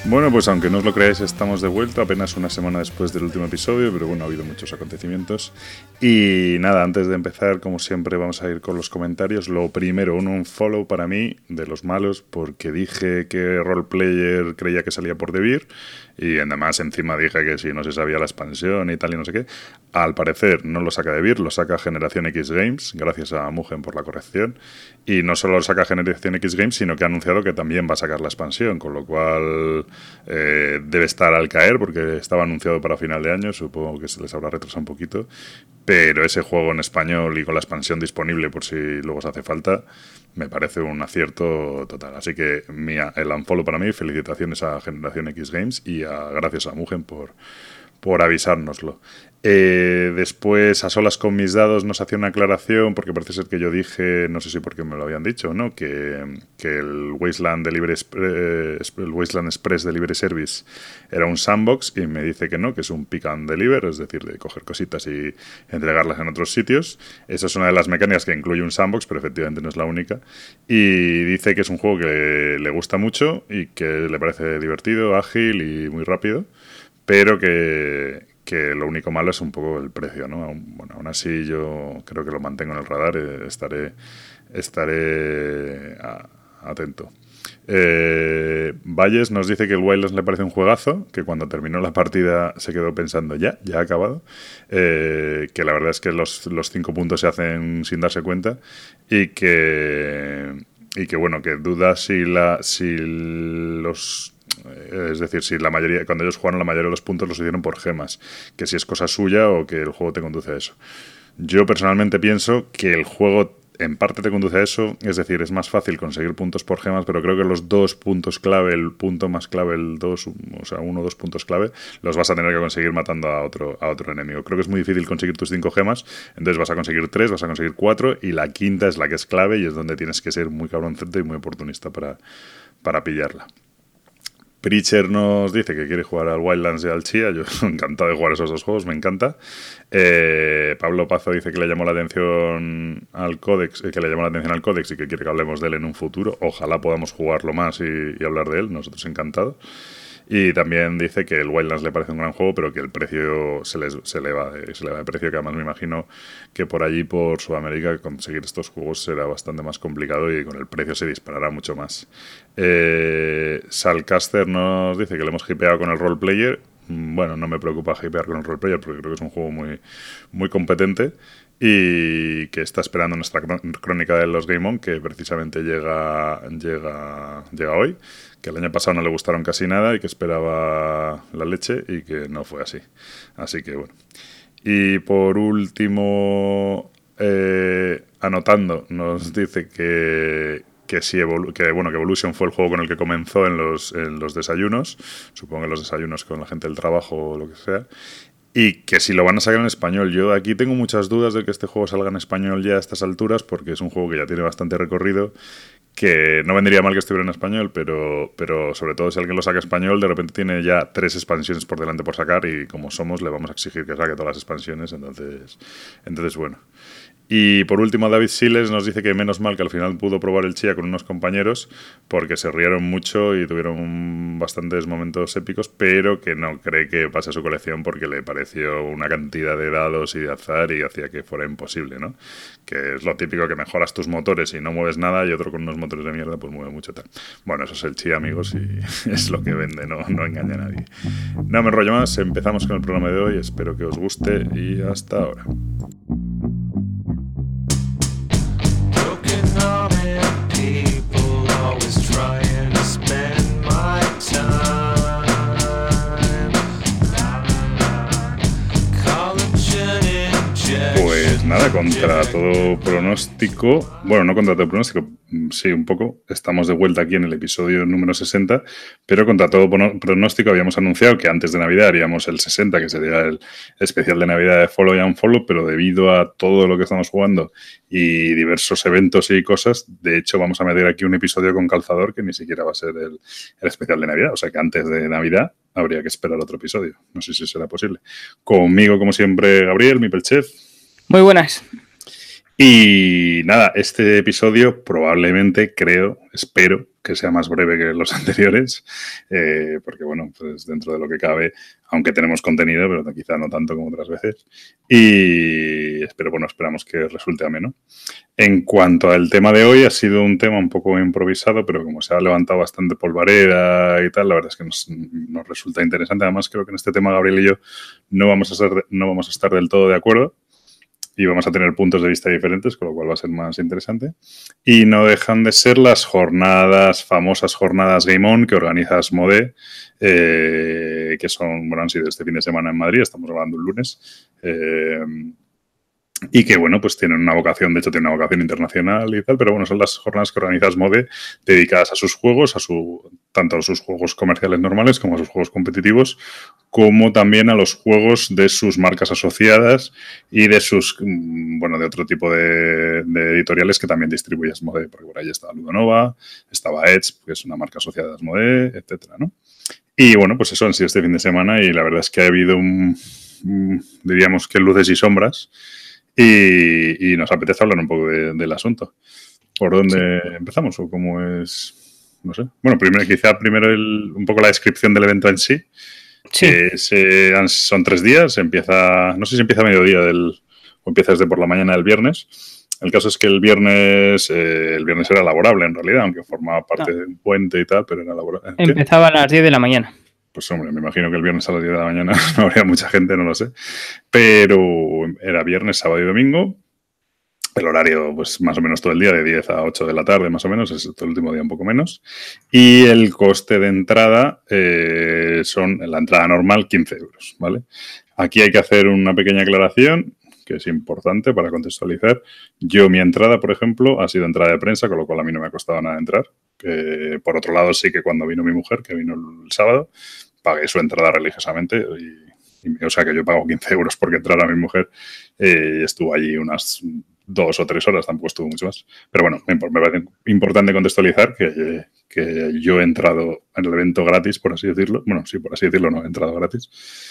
Bueno, pues aunque no os lo creáis, estamos de vuelta apenas una semana después del último episodio, pero bueno, ha habido muchos acontecimientos. Y nada, antes de empezar, como siempre, vamos a ir con los comentarios. Lo primero, un follow para mí de los malos, porque dije que Roleplayer creía que salía por Devir, y además encima dije que si no se sabía la expansión y tal y no sé qué. Al parecer no lo saca Devir, lo saca Generación X Games, gracias a Mugen por la corrección. Y no solo lo saca Generación X Games, sino que ha anunciado que también va a sacar la expansión, con lo cual debe estar al caer, porque estaba anunciado para final de año, supongo que se les habrá retrasado un poquito, pero ese juego en español y con la expansión disponible por si luego os hace falta, me parece un acierto total. Así que el unfollow para mí, felicitaciones a Generación X Games y gracias a Mugen por avisárnoslo. Después, a solas con mis dados, nos hacía una aclaración, porque parece ser que yo dije, no sé si porque me lo habían dicho, ¿no? Que el Wasteland el Wasteland Express Delivery Service era un sandbox, y me dice que no, que es un pick and deliver, es decir, de coger cositas y entregarlas en otros sitios. Esa es una de las mecánicas que incluye un sandbox, pero efectivamente no es la única. Y dice que es un juego que le gusta mucho y que le parece divertido, ágil y muy rápido, pero que lo único malo es un poco el precio, ¿no? Bueno, aún así yo creo que lo mantengo en el radar, estaré atento. Valles nos dice que el Wildlands le parece un juegazo, que cuando terminó la partida se quedó pensando ya ha acabado, que la verdad es que los 5 puntos se hacen sin darse cuenta, y que bueno, que duda si la mayoría, cuando ellos jugaron, la mayoría de los puntos los hicieron por gemas, que si es cosa suya o que el juego te conduce a eso. Yo personalmente pienso que el juego en parte te conduce a eso, es decir, es más fácil conseguir puntos por gemas, pero creo que los 2 puntos clave, el punto más clave, el 2, o sea, 1 o 2 puntos clave, los vas a tener que conseguir matando a otro enemigo. Creo que es muy difícil conseguir tus 5 gemas, entonces vas a conseguir 3, vas a conseguir 4, y la quinta es la que es clave y es donde tienes que ser muy cabroncete y muy oportunista para pillarla. Preacher nos dice que quiere jugar al Wildlands y al Chia. Yo encantado de jugar esos dos juegos, me encanta. Pablo Pazo dice que le llamó la atención al Codex, y que quiere que hablemos de él en un futuro. Ojalá podamos jugarlo más y hablar de él, nosotros encantados. Y también dice que el Wildlands le parece un gran juego, pero que el precio se eleva de precio, que además me imagino que por allí, por Sudamérica, conseguir estos juegos será bastante más complicado y con el precio se disparará mucho más. Salcaster nos dice que le hemos hipeado con el Roleplayer. Bueno, no me preocupa hipear con el Roleplayer porque creo que es un juego muy, muy competente, y que está esperando nuestra crónica de los Game On, que precisamente llega hoy, que el año pasado no le gustaron casi nada y que esperaba la leche y que no fue así. Así que bueno. Y por último, anotando, nos dice que Evolution fue el juego con el que comenzó en los desayunos, supongo que los desayunos con la gente del trabajo o lo que sea, y que si lo van a sacar en español. Yo aquí tengo muchas dudas de que este juego salga en español ya a estas alturas, porque es un juego que ya tiene bastante recorrido, que no vendría mal que estuviera en español, pero sobre todo si alguien lo saca en español, de repente tiene ya 3 expansiones por delante por sacar, y como somos, le vamos a exigir que saque todas las expansiones, entonces bueno. Y por último, David Siles nos dice que menos mal que al final pudo probar el Chia con unos compañeros, porque se rieron mucho y tuvieron bastantes momentos épicos, pero que no cree que pase a su colección porque le pareció una cantidad de dados y de azar y hacía que fuera imposible, ¿no? Que es lo típico, que mejoras tus motores y no mueves nada, y otro con unos motores de mierda pues mueve mucho tal. Bueno, eso es el Chia, amigos, y es lo que vende, no engaña a nadie. No me enrollo más, empezamos con el programa de hoy, espero que os guste y hasta ahora. Pues nada, contra todo pronóstico, bueno, no contra todo pronóstico, sí, un poco, estamos de vuelta aquí en el episodio número 60, pero contra todo pronóstico habíamos anunciado que antes de Navidad haríamos el 60, que sería el especial de Navidad de Follow y Unfollow, pero debido a todo lo que estamos jugando y diversos eventos y cosas, de hecho vamos a meter aquí un episodio con calzador que ni siquiera va a ser el especial de Navidad, o sea que antes de Navidad habría que esperar otro episodio, no sé si será posible. Conmigo, como siempre, Gabriel, mi Pelchef. Muy buenas. Y nada, este episodio probablemente, espero que sea más breve que los anteriores, porque bueno, pues dentro de lo que cabe, aunque tenemos contenido, pero quizá no tanto como otras veces. Pero bueno, esperamos que resulte ameno. En cuanto al tema de hoy, ha sido un tema un poco improvisado, pero como se ha levantado bastante polvareda y tal, la verdad es que nos resulta interesante. Además, creo que en este tema Gabriel y yo no vamos a estar del todo de acuerdo y vamos a tener puntos de vista diferentes, con lo cual va a ser más interesante. Y no dejan de ser las famosas jornadas Game On que organiza Asmodee, que son, bueno, han sido este fin de semana en Madrid, estamos grabando un lunes. Y que, bueno, pues tienen una vocación, de hecho tienen una vocación internacional y tal, pero bueno, son las jornadas que organiza Asmodee dedicadas a sus juegos, tanto a sus juegos comerciales normales como a sus juegos competitivos, como también a los juegos de sus marcas asociadas y de de otro tipo de editoriales que también distribuye Asmodee, porque por ahí estaba Ludonova, estaba Edge, que es una marca asociada a Asmodee, etcétera, ¿no? Y bueno, pues eso han sido este fin de semana y la verdad es que ha habido diríamos que luces y sombras. Y nos apetece hablar un poco del asunto. ¿Por dónde empezamos o cómo es? No sé. Bueno, primero un poco la descripción del evento en sí. Sí. Son 3 días. No sé si empieza a mediodía o empieza desde por la mañana del viernes. El caso es que el viernes era laborable en realidad, aunque formaba parte de un puente y tal, pero era laborable. Empezaba a las 10 de la mañana. Pues hombre, me imagino que el viernes a las 10 de la mañana no habría mucha gente, no lo sé. Pero era viernes, sábado y domingo. El horario, pues más o menos todo el día, de 10 a 8 de la tarde, más o menos, es el último día un poco menos. Y el coste de entrada la entrada normal, 15 euros, ¿vale? Aquí hay que hacer una pequeña aclaración, que es importante para contextualizar. Mi entrada, por ejemplo, ha sido entrada de prensa, con lo cual a mí no me ha costado nada entrar. Por otro lado, sí que cuando vino mi mujer, que vino el sábado, pagué su entrada religiosamente o sea que yo pago 15 euros porque entrara mi mujer y estuvo allí unas 2 o 3 horas, tampoco estuvo mucho más. Pero bueno, me parece importante contextualizar que yo he entrado en el evento gratis, por así decirlo. Bueno, sí, por así decirlo, no, he entrado gratis.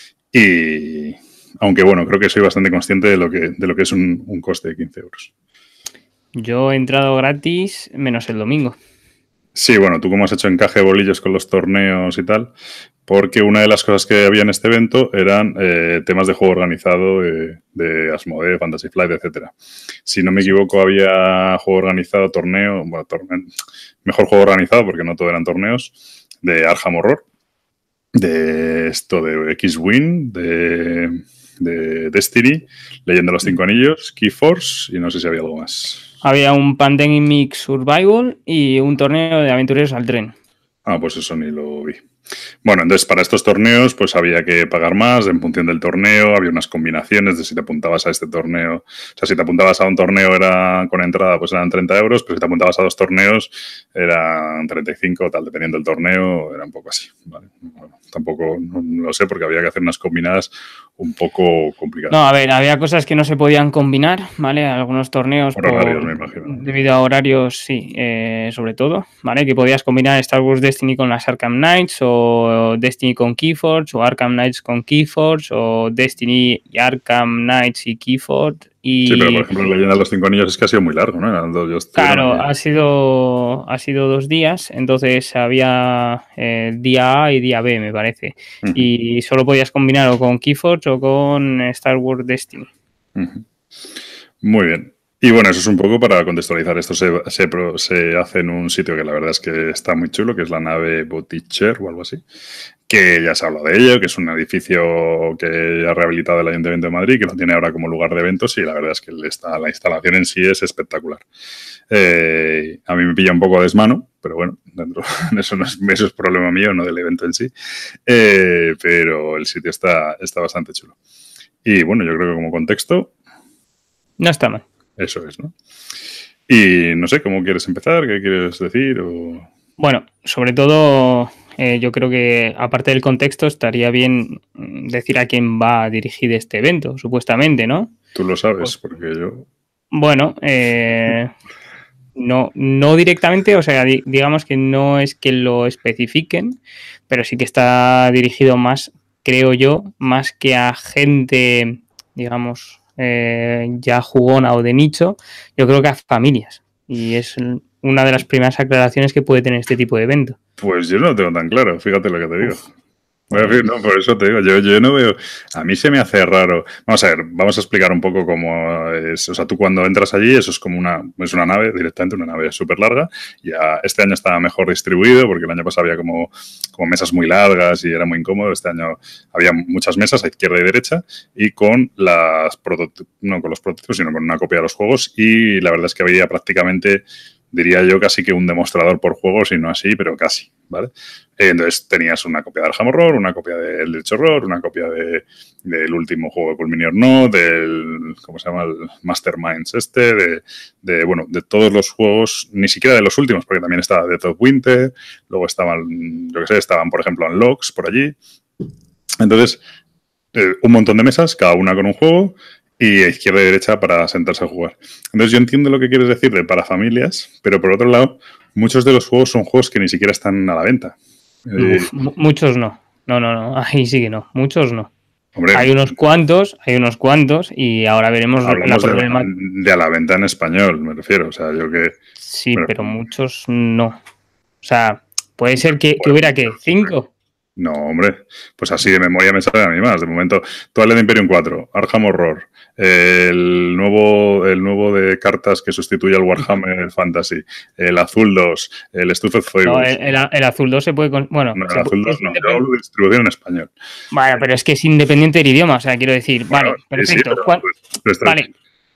Y aunque bueno, creo que soy bastante consciente de lo que es un coste de 15 euros. Yo he entrado gratis menos el domingo. Sí, bueno, tú como has hecho encaje de bolillos con los torneos y tal, porque una de las cosas que había en este evento eran temas de juego organizado de Asmodee, Fantasy Flight, etcétera. Si no me equivoco, había juego organizado, mejor juego organizado, porque no todo eran torneos, de Arkham Horror, de X-Wing, de Destiny, Leyenda de los 5 Anillos, Keyforce y no sé si había algo más. Había un Pandemic Survival y un torneo de aventureros al tren. Ah, pues eso ni lo vi. Bueno, entonces para estos torneos pues había que pagar más en función del torneo, había unas combinaciones de si te apuntabas a este torneo, o sea, si te apuntabas a un torneo con entrada pues eran 30 euros, pero si te apuntabas a 2 torneos eran 35 o tal, dependiendo del torneo, era un poco así, ¿vale? Bueno, tampoco no lo sé porque había que hacer unas combinadas un poco complicadas. No, a ver, había cosas que no se podían combinar, ¿vale? Algunos torneos por horarios, me imagino. Debido a horarios, sí, sobre todo, ¿vale? Que podías combinar Star Wars Destiny con las Arkham Knights o Destiny con Keyforge o Arkham Knights con Keyforge o Destiny y Arkham Knights y Keyforge. Sí, pero por ejemplo, Leyenda de los 5 Anillos es que ha sido muy largo, ¿no? Claro, ha sido 2 días, entonces había día A y día B, me parece. Uh-huh. Y solo podías combinar o con Keyforge o con Star Wars Destiny. Uh-huh. Muy bien. Y bueno, eso es un poco para contextualizar. Esto se hace en un sitio que la verdad es que está muy chulo, que es la nave Boticher o algo así, que ya se habla de ello, que es un edificio que ha rehabilitado el Ayuntamiento de Madrid, que lo tiene ahora como lugar de eventos y la verdad es que la instalación en sí es espectacular. A mí me pilla un poco a desmano, pero bueno, eso es problema mío, no del evento en sí, pero el sitio está bastante chulo. Y bueno, yo creo que como contexto... No está mal. Eso es, ¿no? Y no sé, ¿cómo quieres empezar? ¿Qué quieres decir? Bueno, sobre todo, yo creo que aparte del contexto estaría bien decir a quién va a dirigir este evento, supuestamente, ¿no? Tú lo sabes, porque yo... Bueno, no directamente, o sea, digamos que no es que lo especifiquen, pero sí que está dirigido más, creo yo, más que a gente, digamos... ya jugona o de nicho, yo creo que a familias. Y es una de las primeras aclaraciones que puede tener este tipo de evento. Pues yo no lo tengo tan claro, fíjate lo que te digo. No, por eso te digo, yo no veo, a mí se me hace raro. Vamos a ver, vamos a explicar un poco cómo es, o sea, tú cuando entras allí, eso es como es una nave, directamente una nave súper larga. Ya este año estaba mejor distribuido porque el año pasado había como mesas muy largas y era muy incómodo. Este año había muchas mesas a izquierda y derecha y con no con los prototipos, sino con una copia de los juegos, y la verdad es que había prácticamente, diría yo, casi que un demostrador por juego, si no así, pero casi, ¿vale? Entonces tenías una copia de Arkham Horror, una copia de Eldritch Horror, una copia del último juego de Cool Mini or No, del, ¿cómo se llama? El Masterminds de todos los juegos, ni siquiera de los últimos, porque también estaba Death of Winter, luego estaban, por ejemplo, Unlocks por allí. Entonces, un montón de mesas, cada una con un juego, y a izquierda y derecha para sentarse a jugar. Entonces yo entiendo lo que quieres decir de para familias, pero por otro lado, muchos de los juegos son juegos que ni siquiera están a la venta. Muchos no. No, ahí sí que no. Muchos no. Hombre, hay unos cuantos, y ahora veremos la problema. De a la venta en español, me refiero. O sea, yo que... Sí, pero muchos no. O sea, puede ser que hubiera, ¿qué? ¿5? No, hombre, pues así de memoria me salen a mí más. De momento, Twilight Imperium 4, Arkham Horror, el nuevo de cartas que sustituye al Warhammer Fantasy, el Azul 2, el Stuffed Foibles. No, el Azul 2 se puede... Bueno, no, el Azul 2 no, yo hablo de distribución en español. Vale, pero es que es independiente del idioma, o sea, quiero decir, bueno, vale, perfecto. Sí, pero, vale.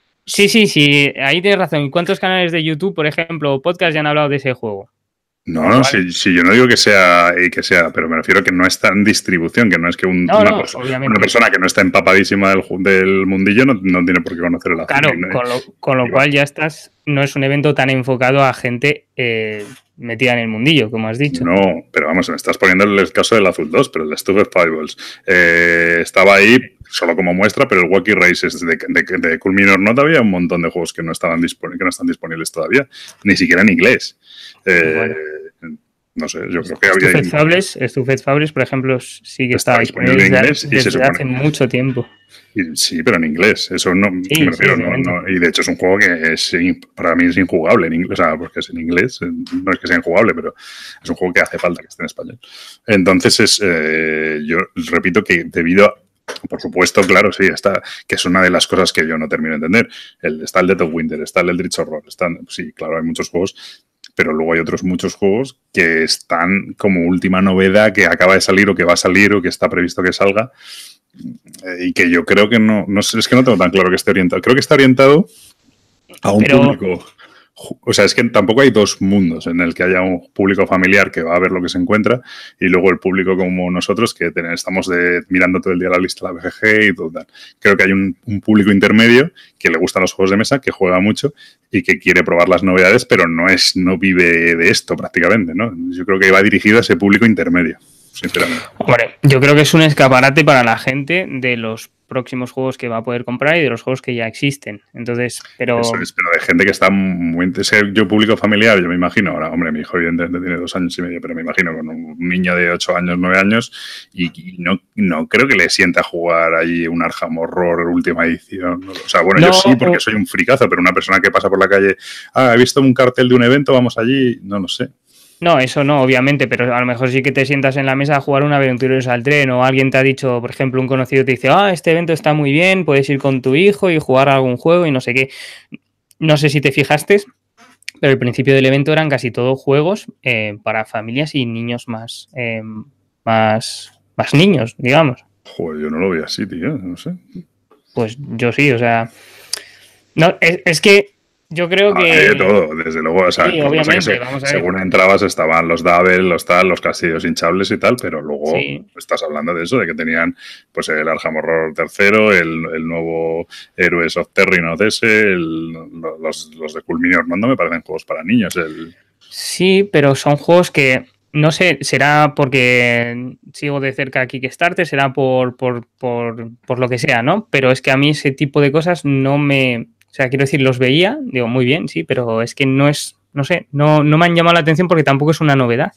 Sí, ahí tienes razón. ¿Cuántos canales de YouTube, por ejemplo, o podcast ya han hablado de ese juego? No, si yo no digo que sea, pero me refiero a que no está en distribución, que no es que una persona que no está empapadísima del mundillo no tiene por qué conocer el Azul. Claro, con lo cual ya no es un evento tan enfocado a gente metida en el mundillo, como has dicho. No, pero vamos, me estás poniendo el caso del Azul 2, pero el Stuffed Foibles estaba ahí solo como muestra, pero el Wacky Races de Cool Mini or No había un montón de juegos que no están disponibles todavía, ni siquiera en inglés. Bueno. No sé, yo creo que había... Stuffed Fables, por ejemplo, sí que está disponible en inglés desde hace mucho tiempo. Sí, pero en inglés. Eso no me refiero. Y de hecho es un juego que para mí es injugable en inglés. O sea, porque es en inglés. No es que sea injugable, pero es un juego que hace falta que esté en español. Entonces, yo repito que debido a... Por supuesto, claro, sí, que es una de las cosas que yo no termino de entender. Está el Death of Winter, está el Eldritch Horror. Sí, claro, hay muchos juegos, pero luego hay otros muchos juegos que están como última novedad, que acaba de salir o que va a salir o que está previsto que salga, y que yo creo que no sé, es que no tengo tan claro que esté orientado. Creo que está orientado a un público... O sea, es que tampoco hay dos mundos en el que haya un público familiar que va a ver lo que se encuentra y luego el público como nosotros que estamos mirando todo el día la lista de la BGG y todo tal. Creo que hay un público intermedio que le gustan los juegos de mesa, que juega mucho y que quiere probar las novedades, pero no vive de esto prácticamente, ¿no? Yo creo que va dirigido a ese público intermedio, sinceramente. Hombre, yo creo que es un escaparate para la gente de los próximos juegos que va a poder comprar y de los juegos que ya existen. Entonces, pero... Eso es, pero de gente que está muy... Yo público familiar, yo me imagino, ahora, hombre, mi hijo evidentemente tiene 2 años y medio, pero me imagino con un niño de 8 años, 9 años, y no creo que le sienta jugar allí un Arkham Horror última edición. O sea, bueno, yo sí, porque soy un fricazo, pero una persona que pasa por la calle, he visto un cartel de un evento, vamos allí, no lo sé. No, eso no, obviamente, pero a lo mejor sí que te sientas en la mesa a jugar un Aventureros al Tren o alguien te ha dicho, por ejemplo, un conocido te dice, este evento está muy bien, puedes ir con tu hijo y jugar a algún juego y no sé qué. No sé si te fijaste, pero al principio del evento eran casi todos juegos para familias y niños más niños, digamos. Joder, yo no lo veo así, tío, no sé. Pues yo sí, o sea... No, es que... Yo creo que... Hay de todo, desde luego. O sea, sí, obviamente, vamos a ver. Según entrabas estaban los Dabel, los castillos hinchables y tal, pero luego estás hablando de eso, de que tenían pues el Arkham Horror III, el nuevo Heroes of Terrinoth los de Cool Mini or No me parecen juegos para niños. Sí, pero son juegos que, no sé, será porque sigo de cerca a Kickstarter, será por lo que sea, ¿no? Pero es que a mí ese tipo de cosas no me... O sea, quiero decir, los veía, digo, muy bien, sí, pero es que no me han llamado la atención porque tampoco es una novedad.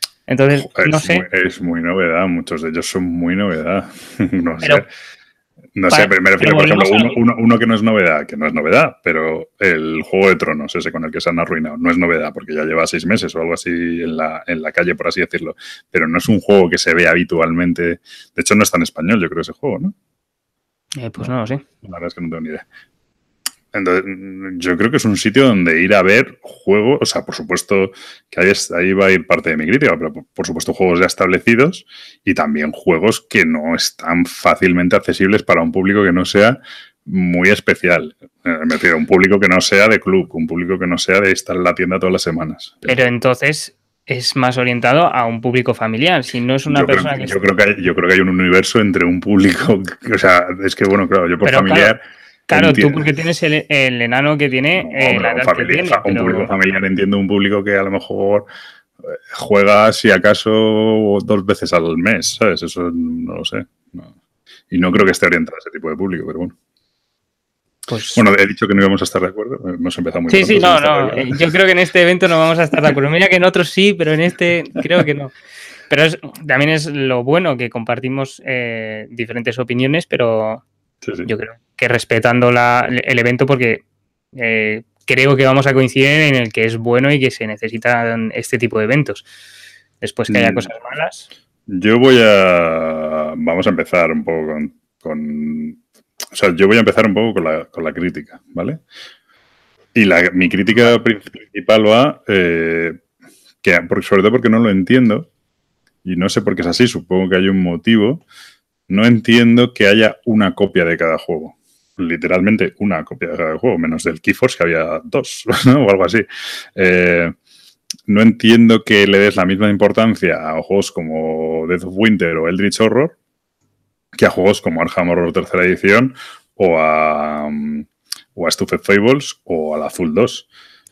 Entonces, no sé. Es muy novedad, muchos de ellos son muy novedad. No pero, sé. No sé, me refiero, por ejemplo, uno que no es novedad, pero el Juego de Tronos, ese con el que se han arruinado, no es novedad porque ya lleva 6 meses o algo así en la calle, por así decirlo. Pero no es un juego que se ve habitualmente. De hecho, no está en español, yo creo, ese juego, ¿no? Pues no lo sé. La verdad es que no tengo ni idea. Entonces, yo creo que es un sitio donde ir a ver juegos, o sea, por supuesto que ahí va a ir parte de mi crítica, pero por supuesto juegos ya establecidos y también juegos que no están fácilmente accesibles para un público que no sea muy especial. Me refiero a un público que no sea de club, un público que no sea de estar en la tienda todas las semanas. Pero entonces es más orientado a un público familiar, si no es una persona que... Yo creo que hay un universo entre un público, o sea, es que bueno, claro, yo por familiar... Claro, tú porque tienes el enano que tiene la edad que tiene. Un público familiar, entiendo un público que a lo mejor juega si acaso 2 veces al mes, ¿sabes? Eso no lo sé. No. Y no creo que esté orientado a ese tipo de público, pero bueno. Pues... Bueno, he dicho que no íbamos a estar de acuerdo. Hemos empezado muy pronto. Sí, no. Yo creo que en este evento no vamos a estar de acuerdo. Mira que en otros sí, pero en este creo que no. Pero también es lo bueno que compartimos diferentes opiniones, pero sí. Yo creo que respetando el evento, porque creo que vamos a coincidir en el que es bueno y que se necesitan este tipo de eventos. Después que haya cosas malas. Vamos a empezar un poco o sea, yo voy a empezar un poco con la crítica, ¿vale? Y mi crítica principal va, sobre todo porque no lo entiendo, y no sé por qué es así, supongo que hay un motivo. No entiendo que haya una copia de cada juego. Literalmente una copia de cada juego, menos del Keyforce, que había 2, ¿no? O algo así. No entiendo que le des la misma importancia a juegos como Death of Winter o Eldritch Horror que a juegos como Arkham Horror tercera edición o a Stuffed Fables o al Azul 2.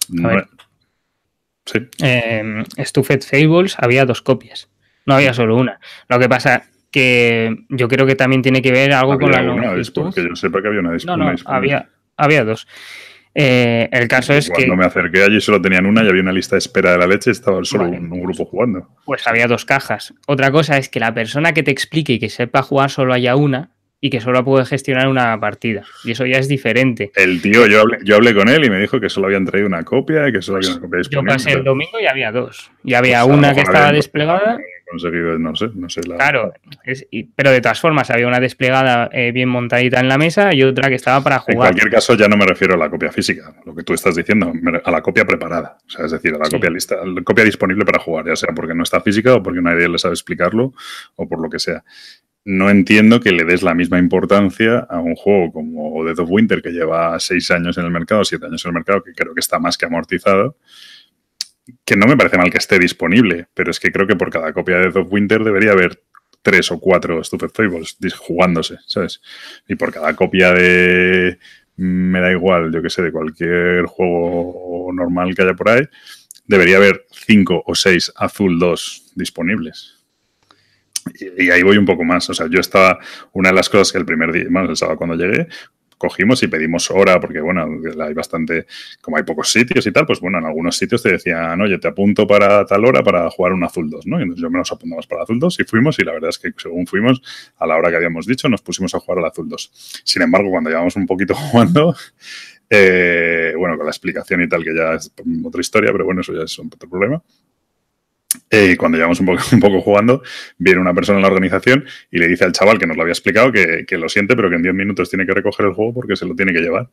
Sí. Stuffed Fables había 2 copias, no había solo una. Lo que pasa que yo creo que también tiene que ver algo con la longitud. Que yo sepa que había una disputa. Había 2. El caso es que... Cuando me acerqué allí solo tenían una y había una lista de espera de la leche y estaba solo un grupo jugando. Pues había 2 cajas. Otra cosa es que la persona que te explique y que sepa jugar solo haya una y que solo puede gestionar una partida. Y eso ya es diferente. El tío, yo hablé con él y me dijo que solo habían traído una copia y que solo había una copia disponible. Yo pasé el domingo y había 2. Y había una que estaba desplegada... Conseguido, no sé. Claro, pero de todas formas había una desplegada bien montadita en la mesa y otra que estaba para jugar. En cualquier caso, ya no me refiero a la copia física, lo que tú estás diciendo, a la copia preparada. O sea, es decir, a la copia lista, a la copia disponible para jugar, ya sea porque no está física o porque nadie le sabe explicarlo o por lo que sea. No entiendo que le des la misma importancia a un juego como Death of Winter, que lleva 6 años en el mercado, 7 años en el mercado, que creo que está más que amortizado. Que no me parece mal que esté disponible, pero es que creo que por cada copia de Death of Winter debería haber 3 o 4 Stuffed Fables jugándose, ¿sabes? Y por cada copia de... me da igual, yo que sé, de cualquier juego normal que haya por ahí, debería haber 5 o 6 Azul 2 disponibles. Y ahí voy un poco más. O sea, yo estaba... Una de las cosas que el primer día, el sábado cuando llegué, cogimos y pedimos hora, porque bueno, hay bastante, como hay pocos sitios y tal, pues bueno, en algunos sitios te decían, oye, te apunto para tal hora para jugar un Azul 2, ¿no? Y entonces yo me los apuntamos para Azul 2 y fuimos, y la verdad es que según fuimos, a la hora que habíamos dicho, nos pusimos a jugar al Azul 2. Sin embargo, cuando llevamos un poquito jugando, bueno, con la explicación y tal, que ya es otra historia, pero bueno, eso ya es otro problema. Cuando llevamos un poco jugando, viene una persona en la organización y le dice al chaval que nos lo había explicado que lo siente, pero que en 10 minutos tiene que recoger el juego porque se lo tiene que llevar.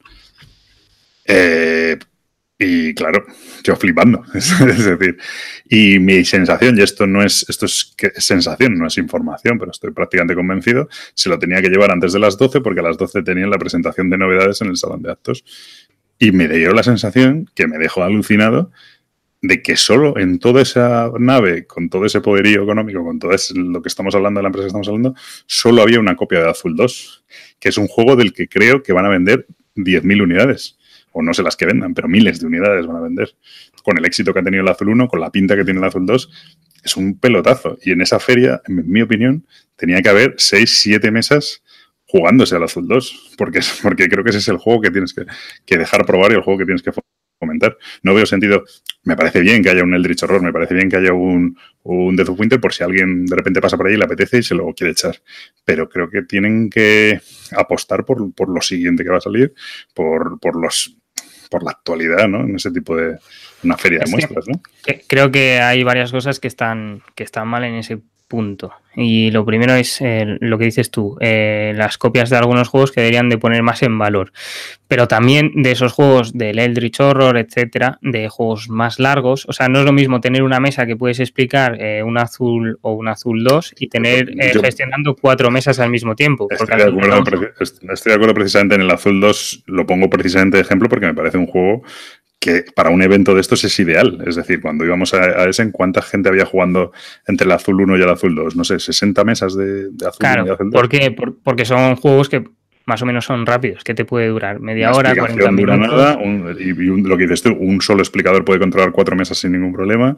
Y claro, yo flipando. Es decir, y mi sensación, y esto es sensación, no es información, pero estoy prácticamente convencido, se lo tenía que llevar antes de las 12 porque a las 12 tenían la presentación de novedades en el salón de actos. Y me dio la sensación que me dejó alucinado de que solo en toda esa nave, con todo ese poderío económico, con todo lo que estamos hablando de la empresa que estamos hablando, solo había una copia de Azul 2, que es un juego del que creo que van a vender 10.000 unidades. O no sé las que vendan, pero miles de unidades van a vender. Con el éxito que ha tenido el Azul 1, con la pinta que tiene el Azul 2, es un pelotazo. Y en esa feria, en mi opinión, tenía que haber 6-7 mesas jugándose al Azul 2, porque creo que ese es el juego que tienes que dejar probar y el juego que tienes que comentar. No veo sentido. Me parece bien que haya un Eldritch Horror, me parece bien que haya un Death of Winter por si alguien de repente pasa por ahí y le apetece y se lo quiere echar. Pero creo que tienen que apostar por lo siguiente que va a salir, por la actualidad, ¿no? En ese tipo de una feria de muestras, ¿no? Creo que hay varias cosas que están mal en ese punto. Y lo primero es lo que dices tú, las copias de algunos juegos que deberían de poner más en valor. Pero también de esos juegos del Eldritch Horror, etcétera, de juegos más largos. O sea, no es lo mismo tener una mesa que puedes explicar un azul o un azul 2 y tener gestionando 4 mesas al mismo tiempo. Estoy de acuerdo precisamente en el azul 2, lo pongo precisamente de ejemplo porque me parece un juego que para un evento de estos es ideal. Es decir, cuando íbamos a ese, ¿en cuánta gente había jugando entre el azul 1 y el azul 2? No sé, 60 mesas de azul 1 y azul 2. ¿Por qué? Porque son juegos que más o menos son rápidos, que te puede durar media hora, 40 minutos. Nada, lo que dices tú, un solo explicador puede controlar 4 mesas sin ningún problema.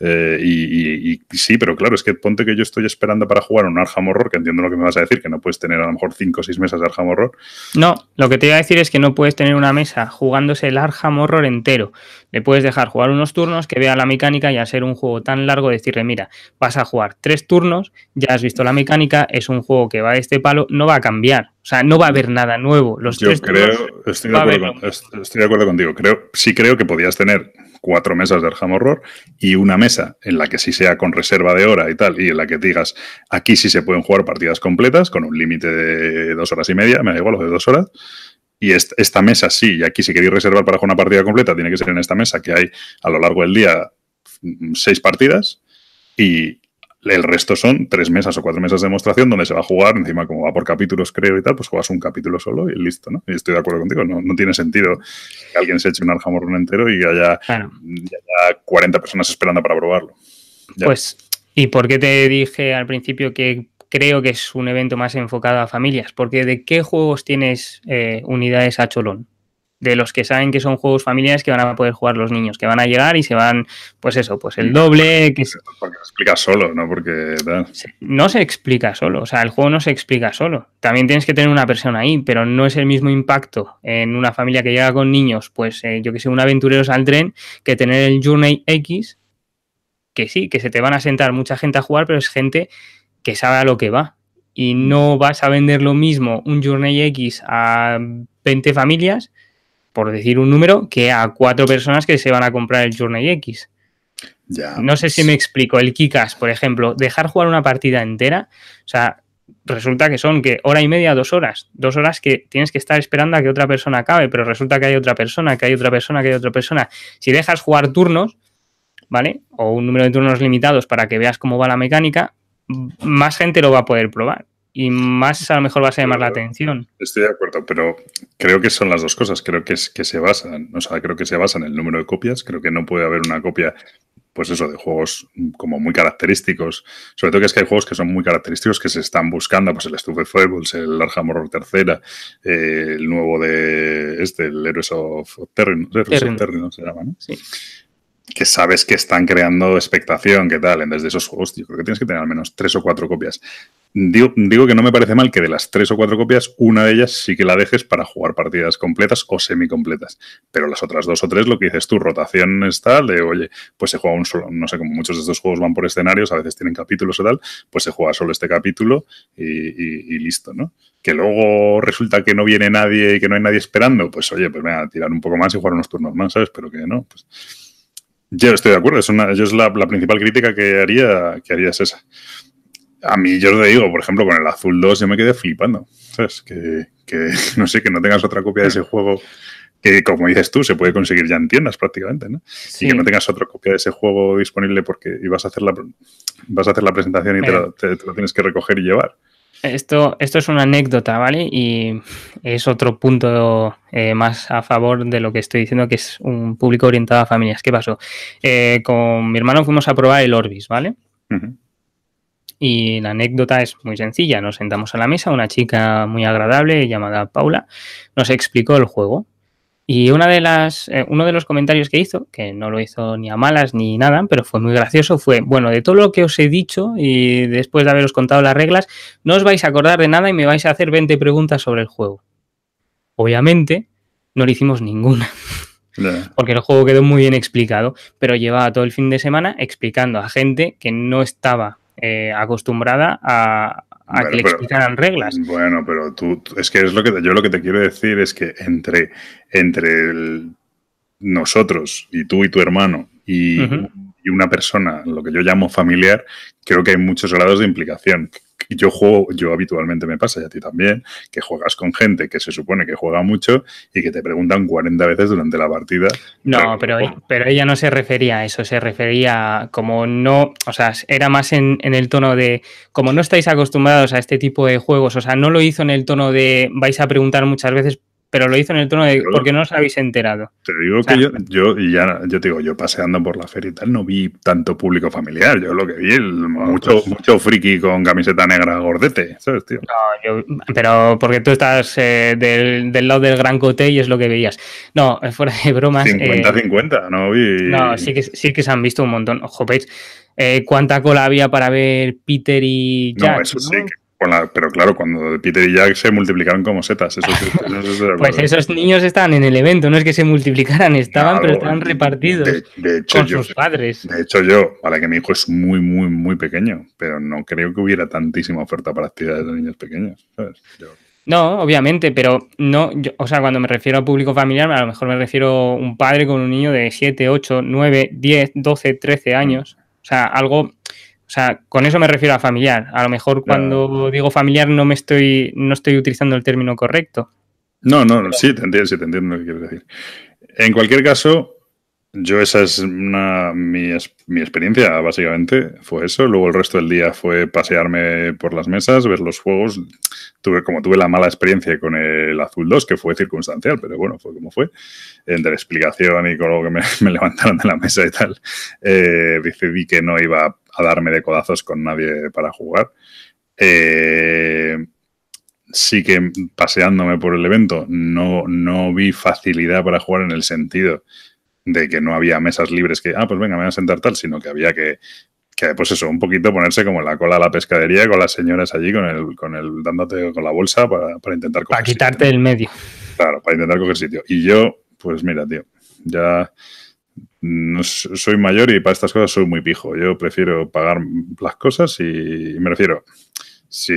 Y sí, pero claro, es que ponte que yo estoy esperando para jugar un Arkham Horror, que entiendo lo que me vas a decir, que no puedes tener a lo mejor 5 o 6 mesas de Arkham Horror. No, lo que te iba a decir es que no puedes tener una mesa jugándose el Arkham Horror entero. Le puedes dejar jugar unos turnos, que vea la mecánica, y al ser un juego tan largo decirle, mira, vas a jugar 3 turnos, ya has visto la mecánica, es un juego que va de este palo, no va a cambiar. O sea, no va a haber nada nuevo. Estoy de acuerdo contigo. Sí creo que podías tener 4 mesas de Arkham Horror y una mesa en la que sí sea con reserva de hora y tal, y en la que digas, aquí sí se pueden jugar partidas completas con un límite de 2 horas y media, me da igual, lo de 2 horas. Y esta mesa sí, y aquí si queréis reservar para jugar una partida completa, tiene que ser en esta mesa que hay a lo largo del día 6 partidas y el resto son 3 mesas o 4 mesas de demostración donde se va a jugar, encima como va por capítulos creo y tal, pues juegas un capítulo solo y listo, ¿no? Y estoy de acuerdo contigo, no tiene sentido que alguien se eche un Arkham Horror entero y haya 40 personas esperando para probarlo. Ya. Pues, ¿y por qué te dije al principio que creo que es un evento más enfocado a familias? Porque ¿de qué juegos tienes unidades a cholón? De los que saben que son juegos familiares que van a poder jugar los niños, que van a llegar y se van, pues eso, pues el doble. Porque se explica solo, ¿no? Porque no se explica solo, o sea, el juego no se explica solo. También tienes que tener una persona ahí, pero no es el mismo impacto en una familia que llega con niños, pues yo que sé, un aventureros al tren, que tener el Journey X, que sí, que se te van a sentar mucha gente a jugar, pero es gente que sabe a lo que va. Y no vas a vender lo mismo un Journey X a 20 familias, por decir un número, que a 4 personas que se van a comprar el Journey X. Ya, no sé si me explico. El Kick-Ass, por ejemplo, dejar jugar una partida entera, o sea, resulta que son que hora y media, 2 horas. 2 horas que tienes que estar esperando a que otra persona acabe, pero resulta que hay otra persona, que hay otra persona, que hay otra persona. Si dejas jugar turnos, ¿vale? O un número de turnos limitados para que veas cómo va la mecánica, más gente lo va a poder probar. Y más a lo mejor vas a llamar la atención. Estoy de acuerdo, pero creo que son las dos cosas. Creo que se basan, o sea, creo que se basan en el número de copias. Creo que no puede haber una copia, pues eso, de juegos como muy característicos. Sobre todo que es que hay juegos que son muy característicos que se están buscando, pues el Stuffed Fables, el Arkham Horror tercera, el nuevo de el Heroes of Terry, ¿no? Se llama, ¿no? Sí. Que sabes que están creando expectación, ¿qué tal? Desde esos juegos, yo creo que tienes que tener al menos 3 o 4 copias. Digo que no me parece mal que de las 3 o 4 copias, una de ellas sí que la dejes para jugar partidas completas o semicompletas. Pero las otras 2 o 3, lo que dices tú, rotación está de, oye, pues se juega un solo, no sé, como muchos de estos juegos van por escenarios, a veces tienen capítulos o tal, pues se juega solo este capítulo y listo, ¿no? Que luego resulta que no viene nadie y que no hay nadie esperando, pues oye, pues venga, tirar un poco más y jugar unos turnos más, ¿sabes? Pero que no, pues... Yo estoy de acuerdo, yo es la principal crítica que haría es esa. A mí, yo te digo, por ejemplo, con el Azul 2 yo me quedé flipando, ¿sabes? Que no sé, que no tengas otra copia de ese juego que, como dices tú, se puede conseguir ya en tiendas prácticamente, ¿no? Sí. Y que no tengas otra copia de ese juego disponible porque vas a hacer la presentación y te lo tienes que recoger y llevar. Esto es una anécdota, ¿vale? Y es otro punto más a favor de lo que estoy diciendo, que es un público orientado a familias. ¿Qué pasó? Con mi hermano fuimos a probar el Orbis, ¿vale? Uh-huh. Y la anécdota es muy sencilla. Nos sentamos a la mesa, una chica muy agradable llamada Paula nos explicó el juego. Y uno de los comentarios que hizo, que no lo hizo ni a malas ni nada, pero fue muy gracioso, fue, bueno, de todo lo que os he dicho y después de haberos contado las reglas, no os vais a acordar de nada y me vais a hacer 20 preguntas sobre el juego. Obviamente, no le hicimos ninguna. porque el juego quedó muy bien explicado, pero llevaba todo el fin de semana explicando a gente que no estaba acostumbrada a que le explicaran reglas. Bueno, pero es que es lo que yo lo que te quiero decir es que entre nosotros y tú y tu hermano y una persona, lo que yo llamo familiar, creo que hay muchos grados de implicación. Yo habitualmente me pasa, y a ti también, que juegas con gente que se supone que juega mucho y que te preguntan 40 veces durante la partida. No, pero ella no se refería a eso, se refería como no, o sea, era más en el tono de, como no estáis acostumbrados a este tipo de juegos, o sea, no lo hizo en el tono de vais a preguntar muchas veces, pero lo hizo en el tono de porque no os habéis enterado. Te digo que yo te digo, yo paseando por la feria y tal, no vi tanto público familiar. Yo lo que vi, mucho friki con camiseta negra gordete, ¿sabes, tío? No, pero porque tú estás del lado del Gran Coté y es lo que veías. No, fuera de bromas. 50-50, no vi. No, sí que se han visto un montón. Ojo, ¿veis? ¿Cuánta cola había para ver Peter y Jack? No, eso sí que. Pero claro, cuando Peter y Jack se multiplicaron como setas. Pues esos niños estaban en el evento, no es que se multiplicaran, pero estaban repartidos de hecho, con sus padres. De hecho, que mi hijo es muy, muy, muy pequeño, pero no creo que hubiera tantísima oferta para actividades de niños pequeños, ¿sabes? No, obviamente, pero no, o sea, cuando me refiero a público familiar, a lo mejor me refiero a un padre con un niño de 7, 8, 9, 10, 12, 13 años. O sea, algo... O sea, con eso me refiero a familiar. A lo mejor cuando digo familiar no estoy utilizando el término correcto. No, sí te entiendo lo que quieres decir. En cualquier caso, esa es mi experiencia, básicamente, fue eso. Luego el resto del día fue pasearme por las mesas, ver los juegos. Tuve la mala experiencia con el Azul 2, que fue circunstancial, pero bueno, fue como fue. Entre explicación y con lo que me levantaron de la mesa y tal, decidí que no iba a darme de codazos con nadie para jugar. Sí que paseándome por el evento no vi facilidad para jugar en el sentido de que no había mesas libres que, pues venga, me voy a sentar tal, sino que había que pues eso, un poquito ponerse como en la cola a la pescadería con las señoras allí dándote con la bolsa para intentar coger para quitarte del medio. Claro, para intentar coger sitio. Y yo, pues mira, tío, ya no soy mayor y para estas cosas soy muy pijo. Yo prefiero pagar las cosas y me refiero, si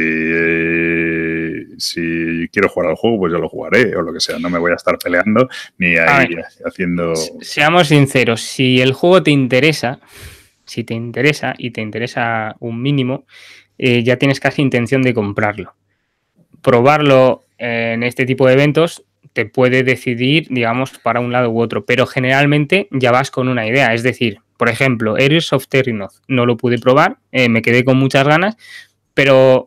quiero jugar al juego, pues yo lo jugaré o lo que sea. No me voy a estar peleando ni ahí haciendo... Seamos sinceros, si el juego te interesa, y te interesa un mínimo, ya tienes casi intención de comprarlo. Probarlo en este tipo de eventos te puede decidir, digamos, para un lado u otro, pero generalmente ya vas con una idea. Es decir, por ejemplo, Heroes of Terrinoth no lo pude probar, me quedé con muchas ganas, pero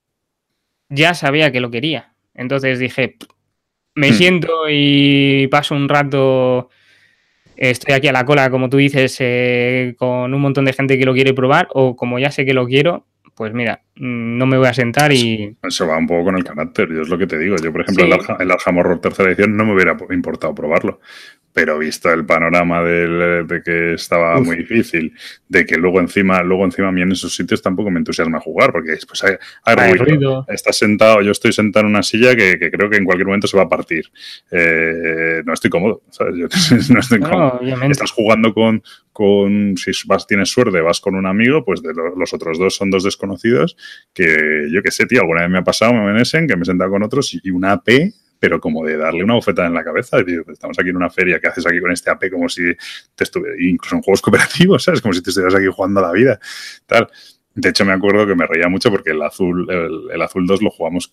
ya sabía que lo quería. Entonces dije, me siento y paso un rato, estoy aquí a la cola, como tú dices, con un montón de gente que lo quiere probar, o como ya sé que lo quiero, pues mira, no me voy a sentar y... Eso va un poco con el carácter, yo es lo que te digo. Yo, por ejemplo, el Arkham Horror tercera edición no me hubiera importado probarlo. Pero visto el panorama de que estaba muy difícil, de que luego encima a mí en esos sitios tampoco me entusiasma jugar, porque después hay ruido. Estás sentado, yo estoy sentado en una silla que creo que en cualquier momento se va a partir. No estoy cómodo, ¿sabes? Yo no estoy cómodo. Obviamente. Estás jugando si tienes suerte, vas con un amigo, pues los otros dos son dos desconocidos, que yo qué sé, tío, alguna vez me ha pasado, que me he sentado con otros y una AP... pero como de darle una bofetada en la cabeza. Tío, estamos aquí en una feria, ¿qué haces aquí con este AP? Como si te estuviera, incluso en juegos cooperativos, ¿sabes? Como si te estuvieras aquí jugando a la vida. Tal. De hecho, me acuerdo que me reía mucho porque el Azul 2 lo jugamos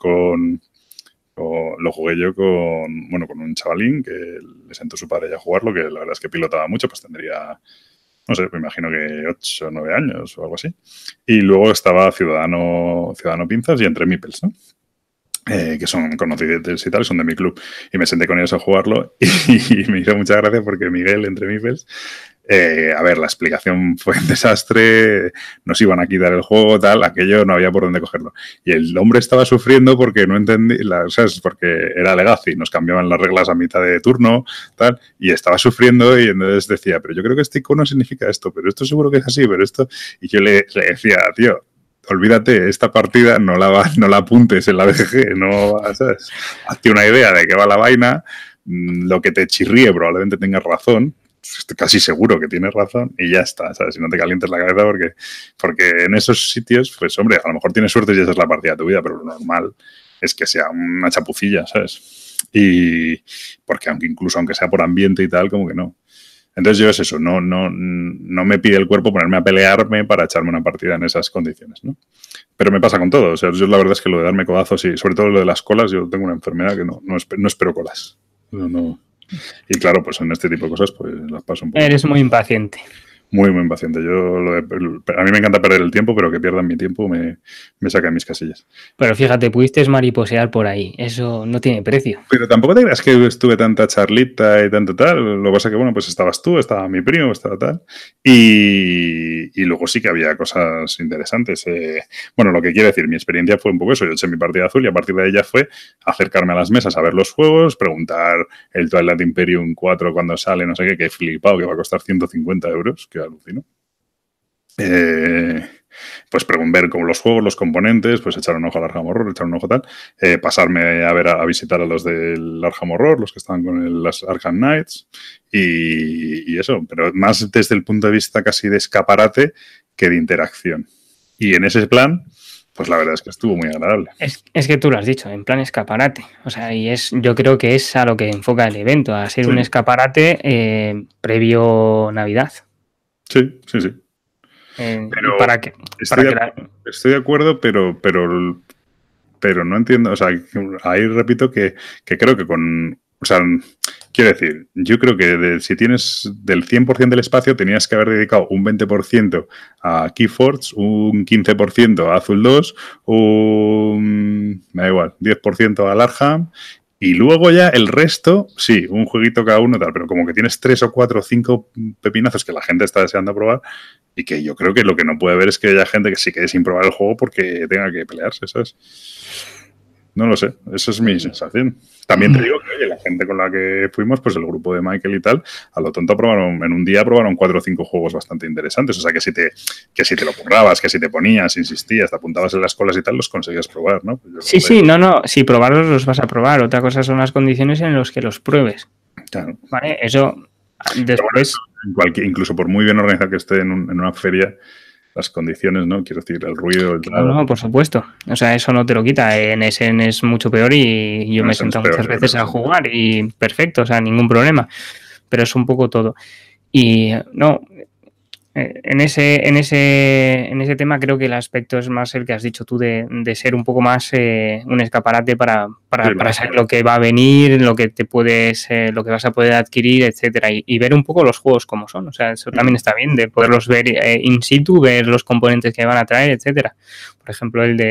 lo jugué yo con un chavalín que le sentó su padre ya a jugarlo, que la verdad es que pilotaba mucho, pues tendría... No sé, me imagino que 8 o 9 años o algo así. Y luego estaba Ciudadano Pinzas y Entre Mipels, ¿no? Que son conocidos y tal, son de mi club, y me senté con ellos a jugarlo y me hizo mucha gracia porque Miguel, Entre Mipels, la explicación fue un desastre, nos iban a quitar el juego, tal, aquello no había por dónde cogerlo. Y el hombre estaba sufriendo porque no entendí, ¿sabes? Porque era Legacy, nos cambiaban las reglas a mitad de turno, tal, y estaba sufriendo y entonces decía, pero yo creo que este icono significa esto, pero esto seguro que es así, pero esto... Y yo le decía, tío, olvídate, esta partida no la apuntes en la BGG, no, ¿sabes? Hazte una idea de qué va la vaina, lo que te chirríe probablemente tengas razón, estoy casi seguro que tienes razón y ya está, ¿sabes? Si no te calientes la cabeza porque en esos sitios, pues hombre, a lo mejor tienes suerte y esa es la partida de tu vida, pero lo normal es que sea una chapucilla, ¿sabes? Y porque aunque sea por ambiente y tal, como que no. Entonces yo es eso, no me pide el cuerpo ponerme a pelearme para echarme una partida en esas condiciones, ¿no? Pero me pasa con todo, o sea, yo la verdad es que lo de darme codazos y sobre todo lo de las colas, yo tengo una enfermedad que no espero colas. No. Y claro, pues en este tipo de cosas pues las paso un poco. Eres muy impaciente. Muy impaciente. A mí me encanta perder el tiempo, pero que pierdan mi tiempo me saca de mis casillas. Pero fíjate, pudiste mariposear por ahí. Eso no tiene precio. Pero tampoco te creas que estuve tanta charlita y tanto tal. Lo que pasa es que, bueno, pues estabas tú, estaba mi primo, estaba tal. Y luego sí que había cosas interesantes. Bueno, lo que quiero decir, mi experiencia fue un poco eso. Yo eché mi partida azul y a partir de ahí ya fue acercarme a las mesas a ver los juegos, preguntar el Twilight Imperium 4 cuando sale, no sé qué, que he flipado, que va a costar 150 euros, que alucino. Pues ver como los juegos, los componentes, pues echar un ojo al Arkham Horror, echar un ojo tal, pasarme a visitar a los del Arkham Horror, los que estaban con las Arkham Knights y eso, pero más desde el punto de vista casi de escaparate que de interacción. Y en ese plan, pues la verdad es que estuvo muy agradable. Es que tú lo has dicho, en plan escaparate. O sea, yo creo que es a lo que enfoca el evento, a ser un escaparate previo Navidad. Sí. Pero estoy de acuerdo, pero no entiendo. O sea, ahí repito que creo que o sea, quiero decir, yo creo que si tienes del 100% del espacio, tenías que haber dedicado un 20% a Keyforge, un 15% a Azul 2, me da igual, 10% al Arkham. Y luego ya el resto, sí, un jueguito cada uno, tal, pero como que tienes 3 o 4 o 5 pepinazos que la gente está deseando probar y que yo creo que lo que no puede haber es que haya gente que se quede sin probar el juego porque tenga que pelearse, ¿sabes? No lo sé, esa es mi sensación. También te digo que, oye, la gente con la que fuimos, pues el grupo de Michael y tal, a lo tonto en un día probaron 4 o 5 juegos bastante interesantes. O sea, que si te lo currabas, que si te ponías, insistías, te apuntabas en las colas y tal, los conseguías probar, ¿no? Pues sí, si probarlos los vas a probar. Otra cosa son las condiciones en las que los pruebes. Claro. Vale, eso después... Incluso por muy bien organizado que esté en una feria, las condiciones, ¿no? Quiero decir, el ruido... No, por supuesto. O sea, eso no te lo quita. En Essen es mucho peor y yo me he sentado muchas veces a jugar y perfecto, o sea, ningún problema. Pero es un poco todo. Y no, en ese tema creo que el aspecto es más el que has dicho tú de ser un poco más un escaparate para saber lo que va a venir, lo que lo que vas a poder adquirir, etcétera, y ver un poco los juegos como son. O sea, eso también está bien, de poderlos ver in situ, ver los componentes que van a traer, etcétera. Por ejemplo, el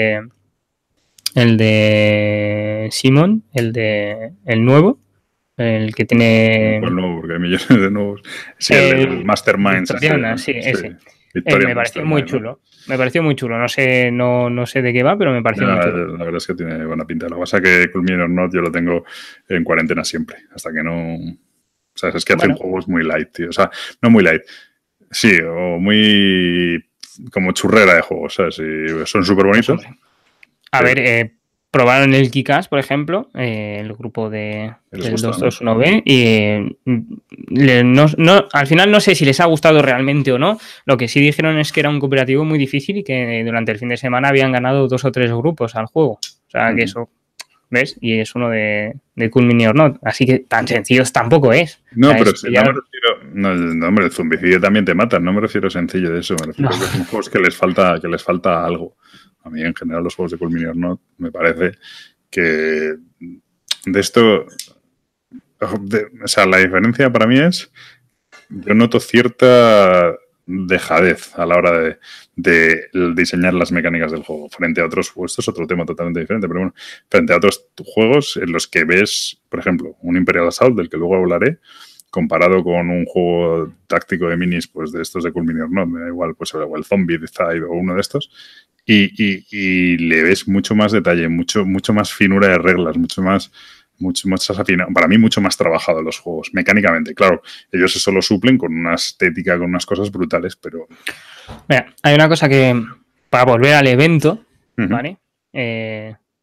de Simon, el nuevo, el que tiene... Pues no, porque hay millones de nuevos. Sí, el Mastermind. Sí, ese. Me pareció muy chulo. Me pareció muy chulo. No sé de qué va, pero me pareció muy chulo. La verdad es que tiene buena pinta. Lo que pasa es que Cool Mini or Not yo lo tengo en cuarentena siempre. Hasta que no... O sea, es que hacen juegos muy light, tío. O sea, no muy light. Sí, o muy... como churrera de juegos, ¿sabes? Y son súper bonitos. A ver, probaron el Kick-Ass, por ejemplo, el grupo del 221B, y al final no sé si les ha gustado realmente o no. Lo que sí dijeron es que era un cooperativo muy difícil y que durante el fin de semana habían ganado 2 o 3 grupos al juego. O sea, que eso, ¿ves? Y es uno de Cool Mini or Not. Así que tan sencillo tampoco es. No, pero si ya... no me refiero... No, hombre, el zombicidio también te matan. No me refiero sencillo de eso. Me refiero a que son juegos que les falta algo. A mí, en general, los juegos de Cool Mini or Not me parece que de esto... o sea, la diferencia para mí es... Yo noto cierta dejadez a la hora de diseñar las mecánicas del juego frente a otros juegos. Esto es otro tema totalmente diferente, pero bueno, frente a otros juegos en los que ves, por ejemplo, un Imperial Assault, del que luego hablaré, comparado con un juego táctico de minis, pues de estos de Cool Mini or Not, me da igual, pues o el Zombicide o uno de estos, y le ves mucho más detalle, mucho más finura de reglas, mucho más afinado, para mí mucho más trabajado los juegos, mecánicamente. Claro, ellos eso lo suplen con una estética, con unas cosas brutales, pero... Mira, hay una cosa que, para volver al evento, ¿vale? Que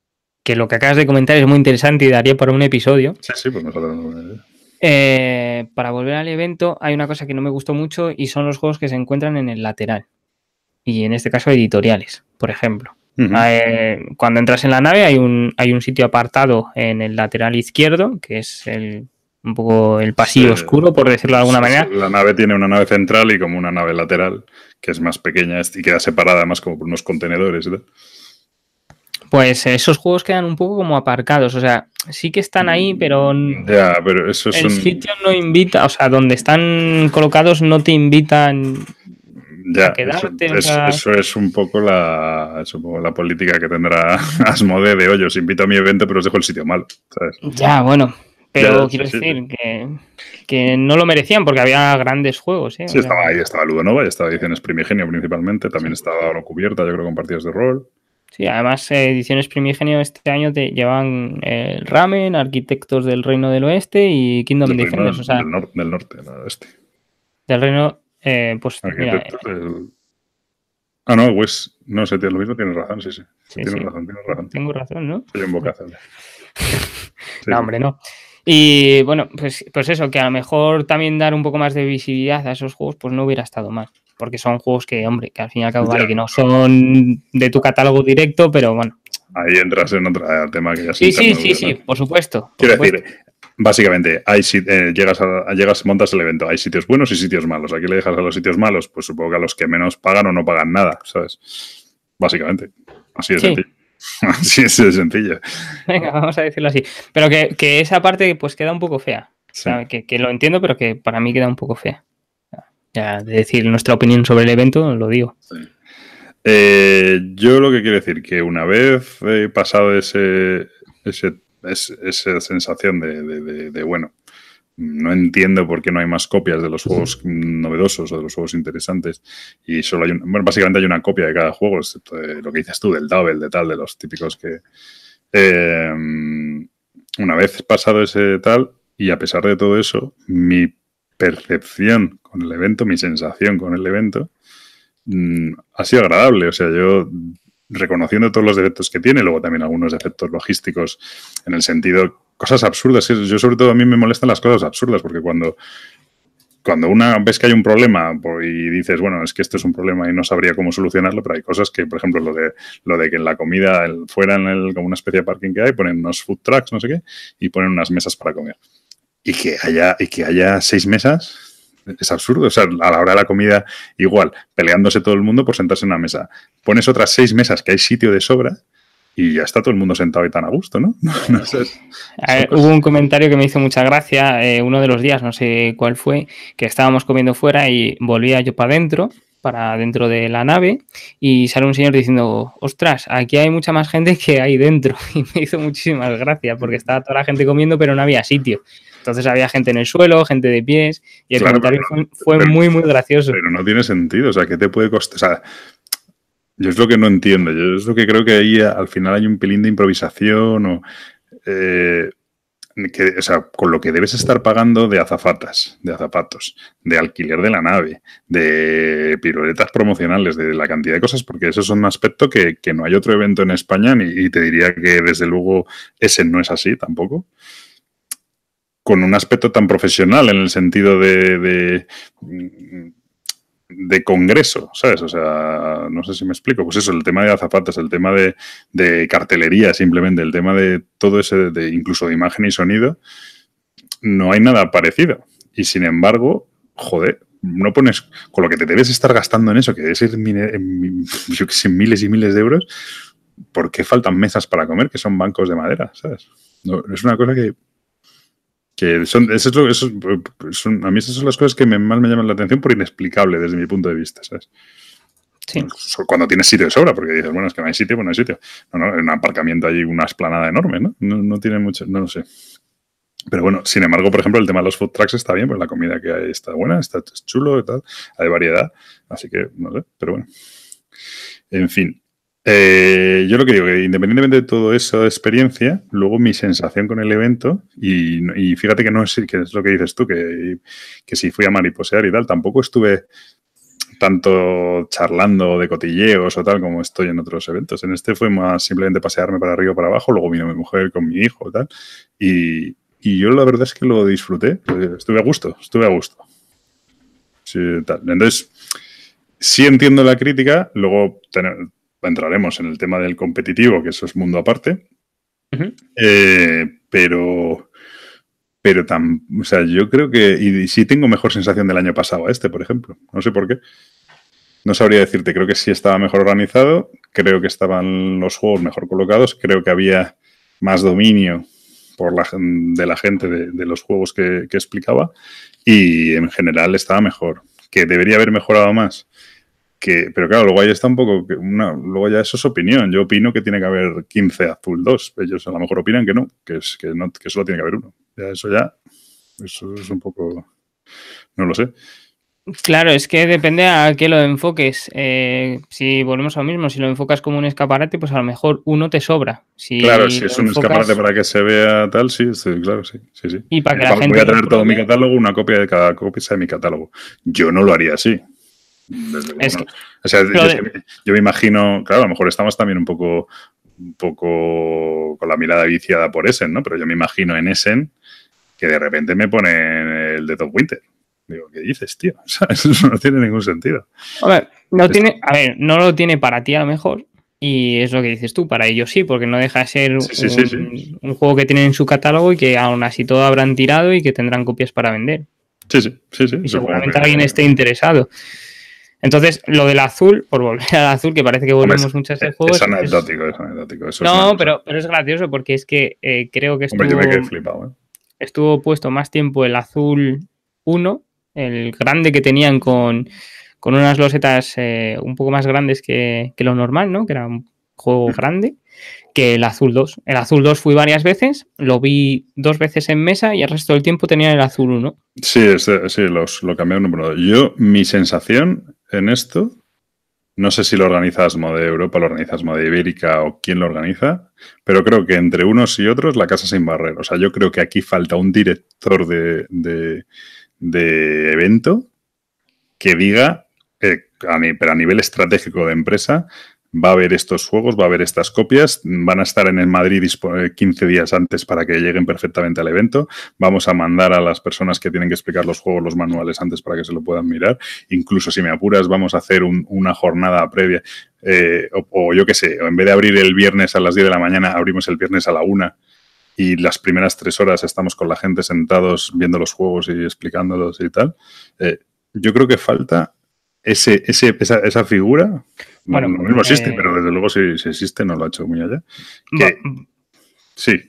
que lo que acabas de comentar es muy interesante y daría para un episodio. Sí, pues nosotros no. Para volver al evento, hay una cosa que no me gustó mucho y son los juegos que se encuentran en el lateral. Y en este caso, editoriales, por ejemplo. Cuando entras en la nave hay un sitio apartado en el lateral izquierdo, que es un poco el pasillo oscuro, por decirlo de alguna manera. La nave tiene una nave central y como una nave lateral, que es más pequeña y queda separada además como por unos contenedores y tal. Pues esos juegos quedan un poco como aparcados, o sea, sí que están ahí, pero eso es el sitio no invita, o sea, donde están colocados no te invitan a quedarte. Eso es un poco la política que tendrá Asmodee de, oye, os invito a mi evento, pero os dejo el sitio malo, ¿sabes? Ya, bueno, pero quiero decir que no lo merecían porque había grandes juegos, ¿eh? Sí, estaba ahí, estaba Ludonova, y estaba Ediciones Primigenio principalmente, también estaba Oro Cubierta, yo creo, con partidas de rol. Sí, además Ediciones Primigenio este año te llevan el Ramen, Arquitectos del Reino del Oeste y Kingdom Defenders, o sea... Del norte, no oeste. Del Reino, pues mira... Ah, no, pues no sé, lo mismo tienes razón, sí. Tienes razón. Tengo razón, ¿no? Soy un bocazo. No, hombre, no. Y bueno, pues eso, que a lo mejor también dar un poco más de visibilidad a esos juegos, pues no hubiera estado mal. Porque son juegos que, hombre, que al fin y al cabo, vale, que no son de tu catálogo directo, pero bueno. Ahí entras en otro tema que ya sí, por supuesto. Quiero decir, básicamente, montas el evento, hay sitios buenos y sitios malos. ¿A qué le dejas a los sitios malos? Pues supongo que a los que menos pagan o no pagan nada, ¿sabes? Básicamente. Así de sencillo. Así es de sencillo. Venga, vamos a decirlo así. Pero que esa parte pues queda un poco fea. Sí. O sea, que lo entiendo, pero que para mí queda un poco fea. Ya de decir nuestra opinión sobre el evento, lo digo. Sí. Yo lo que quiero decir, que una vez pasado esa sensación de bueno, no entiendo por qué no hay más copias de los juegos novedosos o de los juegos interesantes y solo hay básicamente hay una copia de cada juego, excepto de lo que dices tú, del Double, de los típicos que una vez pasado ese tal, y a pesar de todo eso, mi percepción con el evento, mi sensación con el evento ha sido agradable. O sea, yo reconociendo todos los defectos que tiene, luego también algunos defectos logísticos en el sentido, cosas absurdas. Yo sobre todo a mí me molestan las cosas absurdas, porque cuando una vez que hay un problema y dices, bueno, es que esto es un problema y no sabría cómo solucionarlo, pero hay cosas que, por ejemplo, lo de que en la comida, fuera como una especie de parking que hay, ponen unos food trucks, no sé qué, y ponen unas mesas para comer. Y que haya 6 mesas, es absurdo. O sea, a la hora de la comida, igual, peleándose todo el mundo por sentarse en una mesa. Pones otras 6 mesas que hay sitio de sobra y ya está todo el mundo sentado y tan a gusto, ¿no? No sé. Hubo un comentario que me hizo mucha gracia, uno de los días, no sé cuál fue, que estábamos comiendo fuera y volvía yo para dentro de la nave, y sale un señor diciendo, ostras, aquí hay mucha más gente que hay dentro. Y me hizo muchísimas gracias porque estaba toda la gente comiendo pero no había sitio. Entonces había gente en el suelo, gente de pies, y el comentario fue muy, muy gracioso. Pero no tiene sentido, o sea, ¿qué te puede costar? O sea, yo es lo que no entiendo, yo es lo que creo que ahí al final hay un pelín de improvisación o sea, con lo que debes estar pagando de azafatas, de zapatos, de alquiler de la nave, de piruetas promocionales, de la cantidad de cosas, porque eso es un aspecto que no hay otro evento en España y te diría que desde luego ese no es así tampoco. Con un aspecto tan profesional en el sentido de congreso, ¿sabes? O sea, no sé si me explico. Pues eso, el tema de azafatas, el tema de cartelería simplemente, el tema de todo ese, incluso de imagen y sonido, no hay nada parecido. Y sin embargo, joder, no pones, con lo que te debes estar gastando en eso, que debe ser yo que sé, miles y miles de euros, ¿por qué faltan mesas para comer que son bancos de madera? ¿Sabes? No, es una cosa que a mí esas son las cosas que más me llaman la atención por inexplicable desde mi punto de vista, ¿sabes? Sí. Cuando tienes sitio de sobra, porque dices, bueno, es que no hay sitio, pues no hay sitio. No, en un aparcamiento hay una explanada enorme, ¿no? No tiene mucho, no lo sé. Pero bueno, sin embargo, por ejemplo, el tema de los food trucks está bien, pues la comida que hay está buena, es chulo y tal, hay variedad, así que no sé, pero bueno. En fin. Yo lo que digo, que independientemente de toda esa experiencia, luego mi sensación con el evento, y fíjate que no es, que es lo que dices tú, que si fui a mariposear y tal, tampoco estuve tanto charlando de cotilleos o tal como estoy en otros eventos. En este fue más simplemente pasearme para arriba o para abajo, luego vino mi mujer con mi hijo y tal. Y yo la verdad es que lo disfruté. Estuve a gusto. Sí, tal. Entonces, sí entiendo la crítica, luego entraremos en el tema del competitivo, que eso es mundo aparte. Ujú. Pero o sea, yo creo que y sí tengo mejor sensación del año pasado a este, por ejemplo. No sé por qué. No sabría decirte, creo que sí estaba mejor organizado, creo que estaban los juegos mejor colocados, creo que había más dominio de la gente de los juegos que explicaba y en general estaba mejor. Que debería haber mejorado más. Pero claro, luego ahí está un poco, luego ya eso es opinión. Yo opino que tiene que haber 15 Azul 2. Ellos a lo mejor opinan que no, que solo tiene que haber uno. Eso es un poco, no lo sé. Claro, es que depende a qué lo enfoques. Si volvemos a lo mismo, si lo enfocas como un escaparate, pues a lo mejor uno te sobra. Claro, si lo es un escaparate para que se vea tal, sí, claro, sí. Y para que la gente voy a traer todo mi catálogo, una copia de cada copia de mi catálogo. Yo no lo haría así. Desde luego, no. O sea, yo me imagino, claro, a lo mejor estamos también un poco con la mirada viciada por Essen, ¿no? Pero yo me imagino en Essen que de repente me ponen el Dead of Winter. Digo, ¿qué dices, tío? O sea, eso no tiene ningún sentido. No lo tiene para ti a lo mejor, y es lo que dices tú, para ellos sí, porque no deja de ser un juego que tienen en su catálogo y que aún así todo habrán tirado y que tendrán copias para vender. Sí. Y seguramente alguien esté interesado. Entonces, lo del azul, por volver al azul, que parece que volvemos mucho a ese juego. Es anecdótico, es anecdótico. Eso no, pero es gracioso porque es que creo que yo me quedé flipado, estuvo puesto más tiempo el azul 1, el grande que tenían con unas losetas un poco más grandes que lo normal, ¿no? Que era un juego grande, que el azul 2. El azul 2 fui varias veces, lo vi 2 veces en mesa y el resto del tiempo tenía el azul 1. Sí, lo cambiaron uno por otro. Mi sensación en esto, no sé si lo organiza Asmodee de Europa, lo organiza Asmodee de Ibérica o quién lo organiza, pero creo que entre unos y otros la casa sin barrer. O sea, yo creo que aquí falta un director de evento que diga, pero a nivel estratégico de empresa, va a haber estos juegos, va a haber estas copias, van a estar en el Madrid 15 días antes para que lleguen perfectamente al evento, vamos a mandar a las personas que tienen que explicar los juegos, los manuales antes para que se lo puedan mirar, incluso si me apuras vamos a hacer una jornada previa, o yo qué sé, en vez de abrir el viernes a las 10 de la mañana, abrimos el viernes a la 1 y las primeras 3 horas estamos con la gente sentados viendo los juegos y explicándolos y tal. Yo creo que falta esa figura. Bueno, lo mismo existe, pero desde luego si existe no lo ha hecho muy allá. Sí.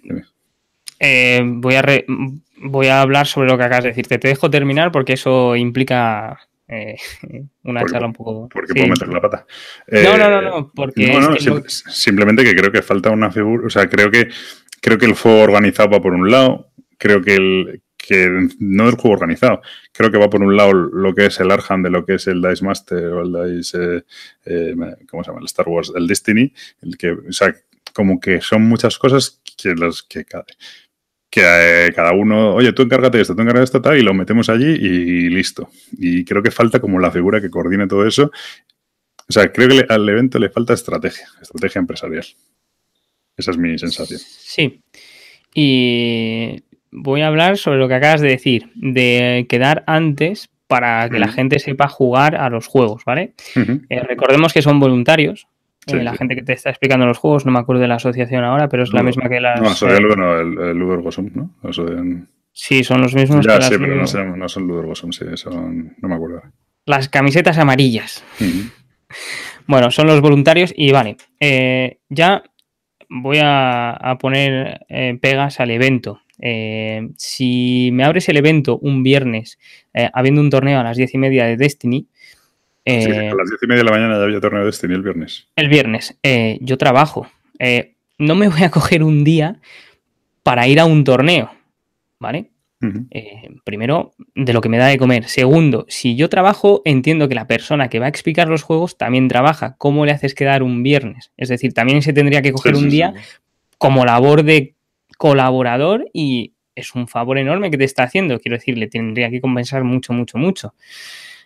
Voy a hablar sobre lo que acabas de decir. Te dejo terminar porque eso implica una charla un poco... Porque puedo meter la pata. No. Porque simplemente que creo que falta una figura. O sea, creo que el juego organizado va por un lado. Creo que no el juego organizado. Creo que va por un lado lo que es el Arkham de lo que es el Dice Master o el Dice, ¿cómo se llama? El Star Wars, el Destiny. O sea, como que son muchas cosas que cada uno, oye, tú encárgate de esto, tú encárgate de esto, tal, y lo metemos allí y listo. Y creo que falta como la figura que coordine todo eso. O sea, creo que al evento le falta estrategia empresarial. Esa es mi sensación. Sí. Y voy a hablar sobre lo que acabas de decir, de quedar antes para que la gente sepa jugar a los juegos, ¿vale? Recordemos que son voluntarios. La gente que te está explicando los juegos, no me acuerdo de la asociación ahora, pero es la misma que las... el Ludo Gosum, ¿no? Sí, son los mismos que las... Sí, pero no son Ludo Gosum, sí, no me acuerdo. Las camisetas amarillas. Bueno, son los voluntarios y vale. Ya voy a poner pegas al evento. Si me abres el evento un viernes, habiendo un torneo a las 10:30 de Destiny... a las 10:30 de la mañana ya había torneo de Destiny el viernes. El viernes. Yo trabajo. No me voy a coger un día para ir a un torneo, ¿vale? Primero, de lo que me da de comer. Segundo, si yo trabajo, entiendo que la persona que va a explicar los juegos también trabaja. ¿Cómo le haces quedar un viernes? Es decir, también se tendría que coger un día como labor de colaborador y es un favor enorme que te está haciendo. Quiero decir, le tendría que compensar mucho.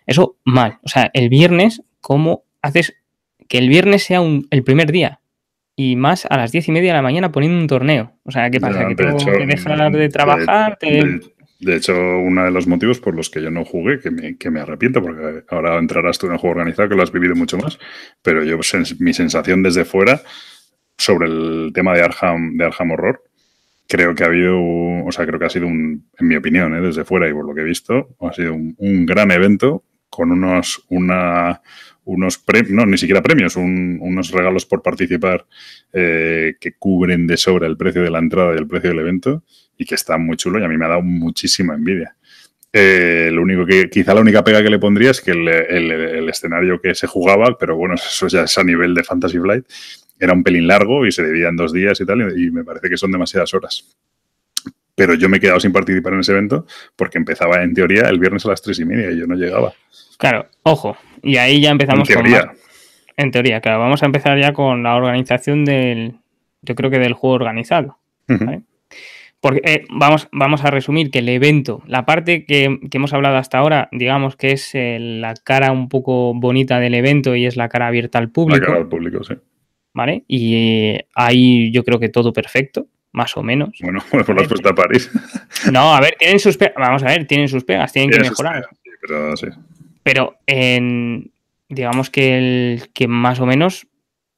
Eso mal. O sea, el viernes, ¿cómo haces que el viernes sea el primer día? Y más a las 10:30 de la mañana poniendo un torneo. O sea, ¿qué pasa? Ya, ¿Que de tengo hecho, que dejar de trabajar? de hecho, uno de los motivos por los que yo no jugué, que me arrepiento, porque ahora entrarás tú en el juego organizado, que lo has vivido mucho más, pero yo, mi sensación desde fuera sobre el tema de Arkham Horror, creo que ha habido, o sea, creo que ha sido en mi opinión, desde fuera y por lo que he visto, ha sido un gran evento con unos premios, no, ni siquiera premios, unos regalos por participar que cubren de sobra el precio de la entrada y el precio del evento y que está muy chulo y a mí me ha dado muchísima envidia. Lo único quizá la única pega que le pondría es que el escenario que se jugaba, pero bueno, eso ya es a nivel de Fantasy Flight, era un pelín largo y se dividía en 2 días y tal, y me parece que son demasiadas horas. Pero yo me he quedado sin participar en ese evento porque empezaba en teoría el viernes a las 3:30 y yo no llegaba. Claro, ojo, y ahí ya empezamos en teoría. En teoría, claro, vamos a empezar ya con la organización yo creo que del juego organizado. ¿Vale? Porque vamos a resumir que el evento, la parte que hemos hablado hasta ahora, digamos que es la cara un poco bonita del evento y es la cara abierta al público. La cara al público, sí. ¿Vale? Y ahí yo creo que todo perfecto, más o menos. Bueno, pues lo has puesto a París. No, a ver, tienen sus pegas. Vamos a ver, tienen sus pegas, tienen que mejorar. Sí, pero sí. Pero digamos que más o menos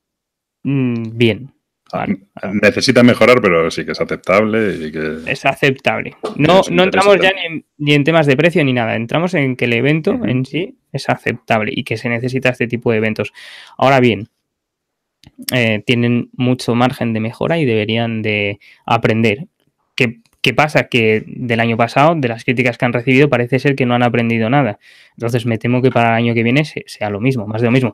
bien. Vale. Necesita mejorar, pero sí que es aceptable y que es aceptable. No entramos ya ni en temas de precio ni nada. Entramos en que el evento en sí es aceptable y que se necesita este tipo de eventos. Ahora bien, tienen mucho margen de mejora y deberían de aprender. ¿Qué pasa? Que del año pasado, de las críticas que han recibido, parece ser que no han aprendido nada. Entonces me temo que para el año que viene sea lo mismo, más de lo mismo.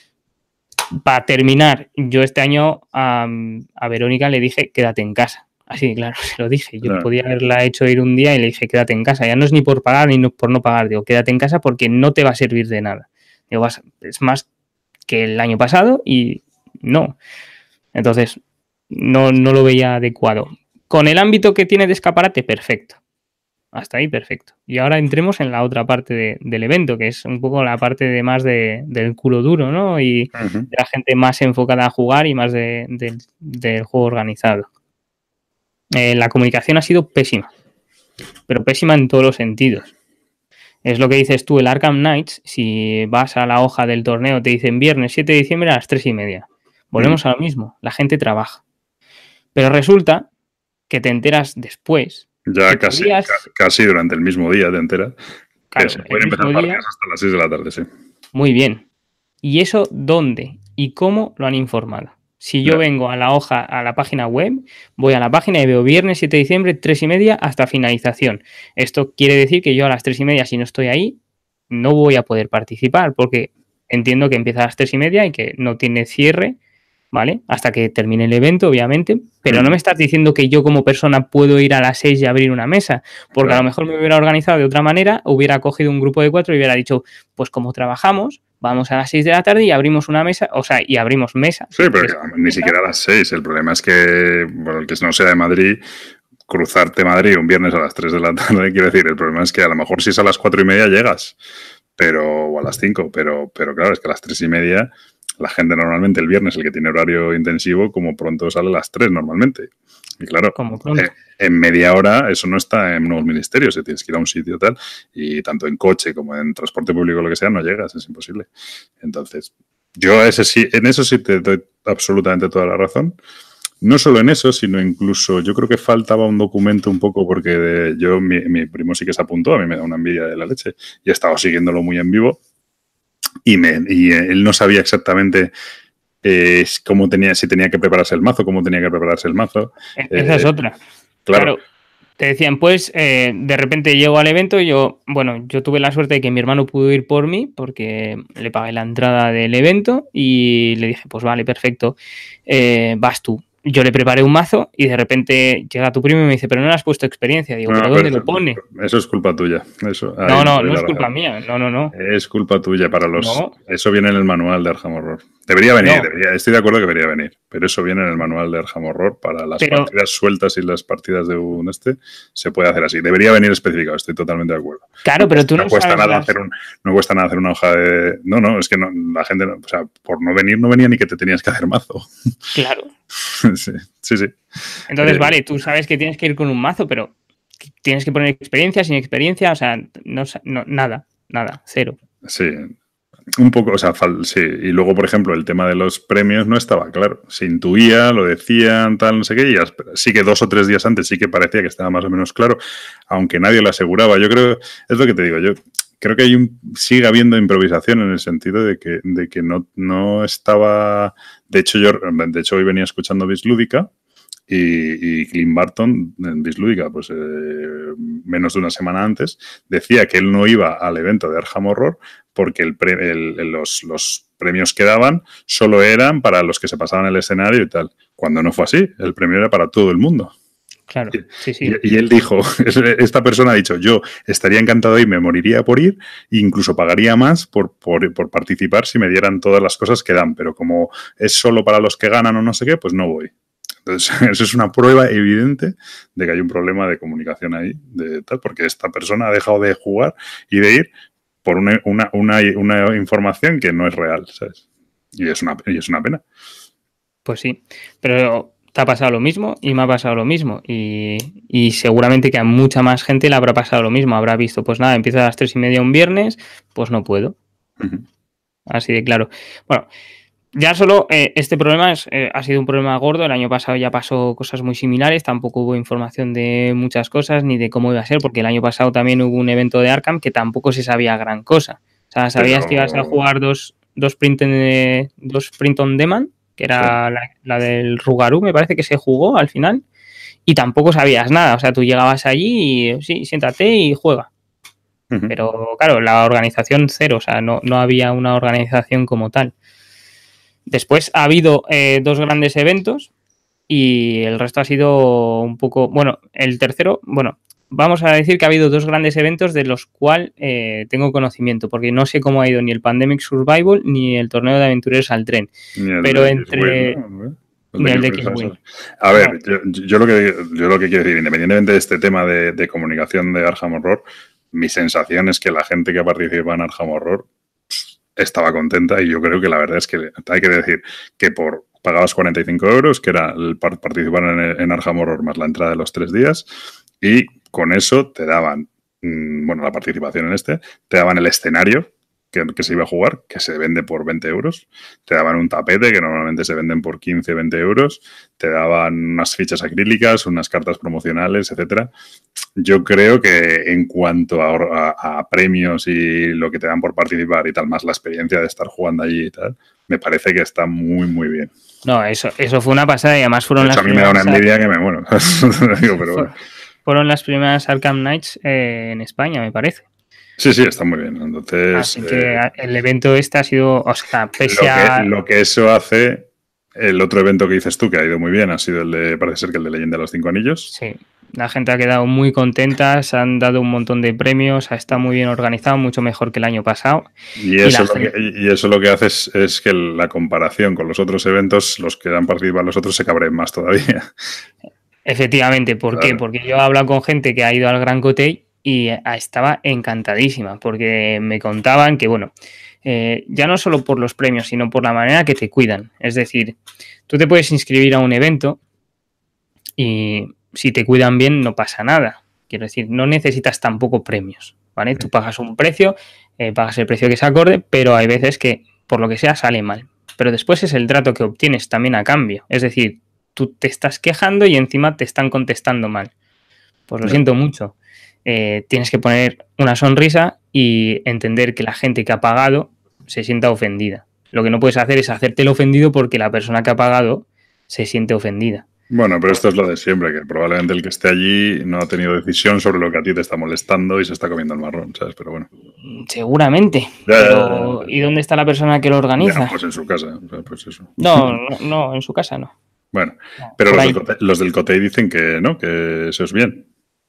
Para terminar, yo este año a Verónica le dije, quédate en casa. Así, claro, se lo dije. Yo podía haberla hecho ir un día y le dije, quédate en casa. Ya no es ni por pagar ni por no pagar. Digo, quédate en casa porque no te va a servir de nada. Digo, es más que el año pasado y no. Entonces, no lo veía adecuado. Con el ámbito que tiene de escaparate, perfecto. Hasta ahí, perfecto. Y ahora entremos en la otra parte del evento, que es un poco la parte de más del culo duro, ¿no? Y de la gente más enfocada a jugar y más del juego organizado. La comunicación ha sido pésima, pero pésima en todos los sentidos. Es lo que dices tú, el Arkham Knights, si vas a la hoja del torneo, te dicen viernes 7 de diciembre a las 3:30. Volvemos a lo mismo, la gente trabaja. Pero resulta que te enteras después. Ya casi durante el mismo día te enteras. Claro, se pueden empezar partidas hasta las 6 de la tarde, sí. Muy bien. ¿Y eso dónde y cómo lo han informado? Si yo vengo a la hoja, a la página web, voy a la página y veo viernes 7 de diciembre, 3:30 hasta finalización. Esto quiere decir que yo a las 3:30, si no estoy ahí, no voy a poder participar porque entiendo que empieza a las 3:30 y que no tiene cierre, ¿vale? Hasta que termine el evento, obviamente, pero no me estás diciendo que yo como persona puedo ir a las 6 y abrir una mesa, porque a lo mejor me hubiera organizado de otra manera, hubiera cogido un grupo de 4 y hubiera dicho, pues como trabajamos, vamos a las 6 de la tarde y abrimos una mesa, o sea, y abrimos mesa. Sí, pero ni siquiera a las 6, el problema es que, bueno, el que no sea de Madrid, cruzarte Madrid un viernes a las 3 de la tarde, quiero decir, el problema es que a lo mejor si es a las 4:30 llegas, o a las 5, pero claro, es que a las 3:30 la gente normalmente el viernes, el que tiene horario intensivo, como pronto sale a las 3 normalmente. Y claro, en media hora eso no está en nuevos ministerios, tienes que ir a un sitio tal, y tanto en coche como en transporte público, lo que sea, no llegas, es imposible. Entonces, yo en eso sí te doy absolutamente toda la razón. No solo en eso, sino incluso yo creo que faltaba un documento un poco porque mi primo sí que se apuntó, a mí me da una envidia de la leche, y he estado siguiéndolo muy en vivo. Y él no sabía exactamente si tenía que prepararse el mazo, cómo tenía que prepararse el mazo. Esa es otra. Claro. Te decían, pues, de repente llego al evento y yo tuve la suerte de que mi hermano pudo ir por mí porque le pagué la entrada del evento y le dije, pues vale, perfecto, vas tú. Yo le preparé un mazo y de repente llega tu primo y me dice, pero no le has puesto experiencia. Digo, ¿pero dónde lo pone? Eso es culpa tuya. No es culpa mía. No. Es culpa tuya para los... No. Eso viene en el manual de Arkham Horror. Debería venir, No, estoy de acuerdo que debería venir, pero eso viene en el manual de Arkham Horror para las pero partidas sueltas y las partidas de un se puede hacer así. Debería venir especificado, estoy totalmente de acuerdo. claro, pero tú No no cuesta sabes nada las... no cuesta nada hacer una hoja de. No, es que no, la gente, o sea, por no venir no venía ni que te tenías que hacer mazo. Claro. Sí, sí, sí. Entonces, vale, tú sabes que tienes que ir con un mazo, pero tienes que poner experiencia, sin experiencia, o sea, nada, cero. Sí, un poco, o sea, sí. Y luego, por ejemplo, el tema de los premios no estaba claro. Se intuía, lo decían, tal, no sé qué, y sí que 2 o 3 días antes sí que parecía que estaba más o menos claro, aunque nadie lo aseguraba. Yo creo, es lo que te digo, yo creo que sigue habiendo improvisación en el sentido de que no estaba. De hecho, hoy venía escuchando Bislúdica. Y Clint Barton, en Bislúdica, pues menos de una semana antes, decía que él no iba al evento de Arkham Horror porque los premios que daban solo eran para los que se pasaban el escenario y tal. Cuando no fue así, el premio era para todo el mundo. Claro, sí. Y él dijo, esta persona ha dicho, yo estaría encantado y me moriría por ir, e incluso pagaría más por participar si me dieran todas las cosas que dan, pero como es solo para los que ganan o no sé qué, pues no voy. Entonces, eso es una prueba evidente de que hay un problema de comunicación ahí, de tal, porque esta persona ha dejado de jugar y de ir por una información que no es real, ¿sabes? Y es una pena. Pues sí, pero te ha pasado lo mismo y me ha pasado lo mismo. Y seguramente que a mucha más gente le habrá pasado lo mismo. Habrá visto, pues nada, empieza a las 3:30 un viernes, pues no puedo. Así de claro. Bueno, ya solo este problema ha sido un problema gordo. El año pasado ya pasó cosas muy similares. Tampoco hubo información de muchas cosas ni de cómo iba a ser, porque el año pasado también hubo un evento de Arkham que tampoco se sabía gran cosa. O sea, sabías que ibas a jugar dos print on demand, que era la del Rugarú, me parece que se jugó al final, y tampoco sabías nada. O sea, tú llegabas allí y sí, siéntate y juega. Pero claro, la organización cero, o sea, no había una organización como tal. Después ha habido 2 grandes eventos y el resto ha sido un poco... Bueno, el tercero, bueno, vamos a decir que ha habido 2 grandes eventos de los cuales tengo conocimiento, porque no sé cómo ha ido ni el Pandemic Survival ni el torneo de aventureros al tren. Pero entre... Ni el de X-Wing. A ver, no. yo lo que quiero decir, independientemente de este tema de comunicación de Arkham Horror, mi sensación es que la gente que participa en Arkham Horror estaba contenta y yo creo que la verdad es que hay que decir que pagabas 45 euros, que era el participar en Arkham Horror más la entrada de los 3 días, y con eso te daban, la participación en te daban el escenario que se iba a jugar, que se vende por 20 euros, te daban un tapete que normalmente se venden por 15, 20 euros, te daban unas fichas acrílicas, unas cartas promocionales, etcétera. Yo creo que en cuanto a premios y lo que te dan por participar y tal, más la experiencia de estar jugando allí y tal, me parece que está muy, muy bien. No, eso fue una pasada y además fueron las primeras... a mí me da una envidia que me muero. Digo, pero bueno. Fueron las primeras Arkham Knights en España, me parece. Sí, está muy bien. Entonces, así que el evento ha sido, o sea, pese a... Lo que eso hace, el otro evento que dices tú, que ha ido muy bien, ha sido parece ser que el de Leyenda de los 5 Anillos. Sí, la gente ha quedado muy contenta, se han dado un montón de premios, está muy bien organizado, mucho mejor que el año pasado. Y eso lo que hace es que la comparación con los otros eventos, los que han participado los otros se cabreen más todavía. Efectivamente, ¿por qué? Porque yo he hablado con gente que ha ido al Gran Cotei y estaba encantadísima, porque me contaban que, bueno, ya no solo por los premios, sino por la manera que te cuidan. Es decir, tú te puedes inscribir a un evento y si te cuidan bien no pasa nada. Quiero decir, no necesitas tampoco premios, ¿vale? Tú pagas un precio, pagas el precio que se acorde, pero hay veces que, por lo que sea, sale mal. Pero después es el trato que obtienes también a cambio. Es decir, tú te estás quejando y encima te están contestando mal. Pues lo siento mucho. Tienes que poner una sonrisa y entender que la gente que ha pagado se sienta ofendida. Lo que no puedes hacer es hacerte el ofendido porque la persona que ha pagado se siente ofendida. Bueno, pero esto es lo de siempre, que probablemente el que esté allí no ha tenido decisión sobre lo que a ti te está molestando y se está comiendo el marrón, ¿sabes? Pero bueno. Seguramente. Pero ¿y dónde está la persona que lo organiza? Ya, pues en su casa, o sea, pues eso. No, en su casa no. Bueno, pero los del Cotei dicen que no, que eso es bien.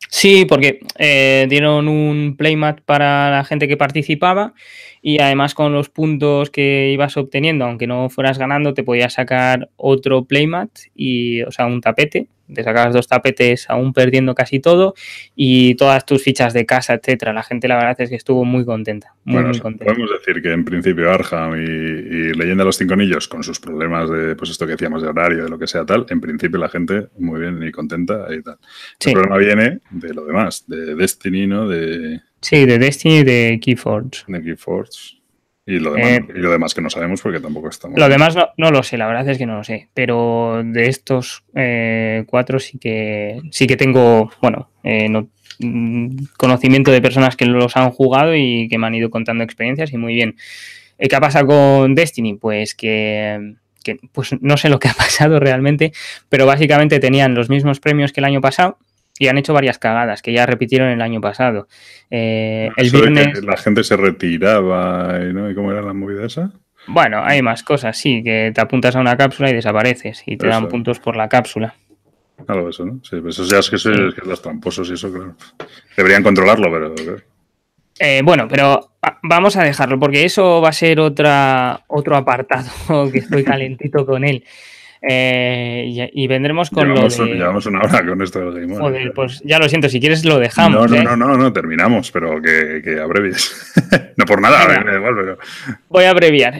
Sí, porque dieron un playmat para la gente que participaba y además con los puntos que ibas obteniendo, aunque no fueras ganando, te podías sacar otro playmat y, o sea, un tapete. Te sacabas 2 tapetes aún perdiendo casi todo y todas tus fichas de casa, etcétera. La gente, la verdad es que estuvo muy contenta, Bueno, muy contenta. podemos decir que en principio Arkham y Leyenda de los Cinco Anillos, con sus problemas de, pues esto que decíamos de horario, de lo que sea tal, en principio la gente muy bien y contenta y tal. El Sí, problema viene de lo demás, de Destiny, ¿no? sí, de Destiny y de Keyforge. De Keyforge y Eh, lo demás que no sabemos porque tampoco estamos. Lo demás no lo sé, la verdad es que no lo sé, pero de estos 4 sí que tengo, bueno, conocimiento de personas que los han jugado y que me han ido contando experiencias y muy bien. ¿Qué ha pasado con Destiny? Pues que pues no sé lo que ha pasado realmente, pero básicamente tenían los mismos premios que el año pasado y han hecho varias cagadas que ya repitieron el año pasado. El Eso de que viernes... la gente se retiraba ¿no? ¿Y cómo era la movida esa? Bueno, hay más cosas, sí, que te apuntas a una cápsula y desapareces y te dan Eso, puntos por la cápsula. algo de eso, ¿no? Sí, pues eso ya es que, Sí. es que los tramposos y eso, claro. Deberían controlarlo, pero claro. Bueno, pero vamos a dejarlo porque eso va a ser otro apartado que estoy calentito con él. Y vendremos con lo de... Llevamos una hora con esto del Game On. Joder, pues ya lo siento, si quieres lo No, dejamos, no, ¿eh? no, no, no, terminamos, pero que abrevies. No por nada, a mí Venga, me da igual, pero. voy a abreviar.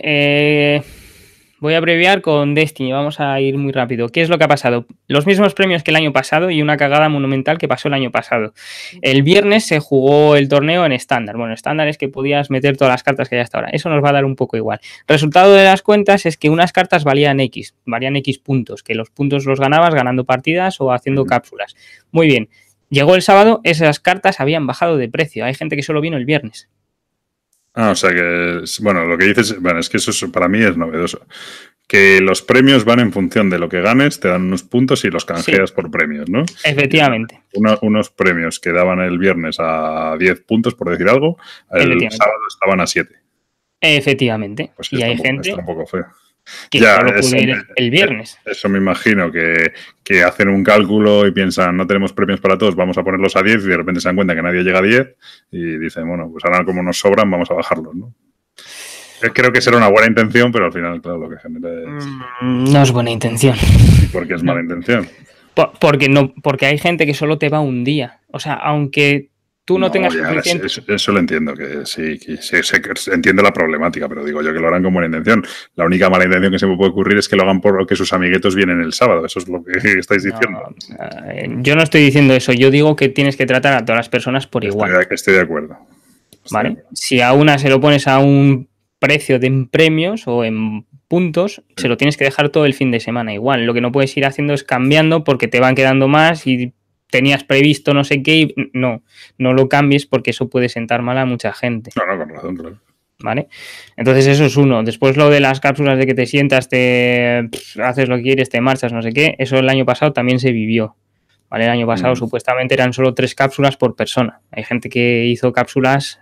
Voy a abreviar con Destiny, vamos a ir muy rápido. ¿Qué es lo que ha pasado? Los mismos premios que el año pasado y una cagada monumental que pasó el año pasado. El viernes se jugó el torneo en estándar. Bueno, estándar es que podías meter todas las cartas que hay hasta ahora. Eso nos va a dar un poco igual. Resultado de las cuentas es que unas cartas valían X puntos, que los puntos los ganabas ganando partidas o haciendo cápsulas. Muy bien. Llegó el sábado, esas cartas habían bajado de precio. Hay gente que solo vino el viernes. O sea que, bueno, lo que dices, bueno, es que eso para mí es novedoso. Que los premios van en función de lo que ganes, te dan unos puntos y los canjeas por premios, ¿no? Efectivamente. Unos premios que daban el viernes a 10 puntos, por decir algo, el sábado estaban a 7. Efectivamente. Pues Y hay está gente un poco feo. que solo pudo ir el viernes. Eso me imagino que hacen un cálculo y piensan, no tenemos premios para todos, vamos a ponerlos a 10 y de repente se dan cuenta que nadie llega a 10 y dicen, bueno, pues ahora como nos sobran vamos a bajarlos, ¿no? Creo que será una buena intención, pero al final, claro, lo que genera es... No es buena intención. ¿Y por qué es mala intención? Porque hay gente que solo te va un día. O sea, aunque tú no tengas suficiente... Eso lo entiendo, que sí, entiendo la problemática, pero digo yo que lo harán con buena intención. La única mala intención que se me puede ocurrir es que lo hagan porque sus amiguetos vienen el sábado. Eso es lo que estáis diciendo. Yo no estoy diciendo eso. Yo digo que tienes que tratar a todas las personas por igual. Estoy de acuerdo. ¿Vale? Si a una se lo pones a un precio de premios o en puntos, se lo tienes que dejar todo el fin de semana igual. Lo que no puedes ir haciendo es cambiando porque te van quedando más y tenías previsto no sé qué y no lo cambies porque eso puede sentar mal a mucha gente. No, con razón, claro. ¿Vale? Entonces eso es uno. Después lo de las cápsulas de que te sientas, haces lo que quieres, te marchas, no sé qué, eso el año pasado también se vivió. ¿Vale? El año pasado supuestamente eran solo 3 cápsulas por persona. Hay gente que hizo cápsulas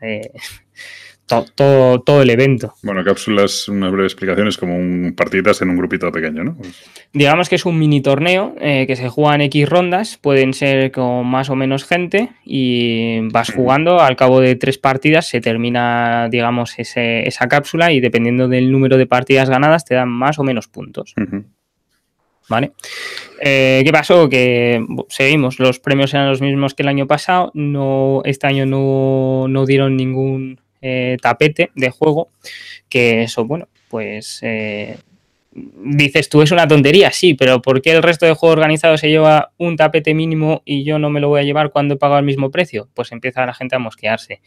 todo el evento. Bueno, cápsulas, una breve explicación, es como partiditas en un grupito pequeño, ¿no? Digamos que es un mini torneo que se juega en X rondas, pueden ser con más o menos gente y vas jugando, al cabo de 3 partidas se termina, digamos, esa cápsula y dependiendo del número de partidas ganadas te dan más o menos puntos. ¿Vale? ¿Qué pasó? Que seguimos, los premios eran los mismos que el año pasado, este año no dieron ningún tapete de juego, que eso, bueno, pues dices tú, es una tontería, sí, pero ¿por qué el resto de juego organizado se lleva un tapete mínimo y yo no me lo voy a llevar cuando he pagado el mismo precio? Pues empieza la gente a mosquearse.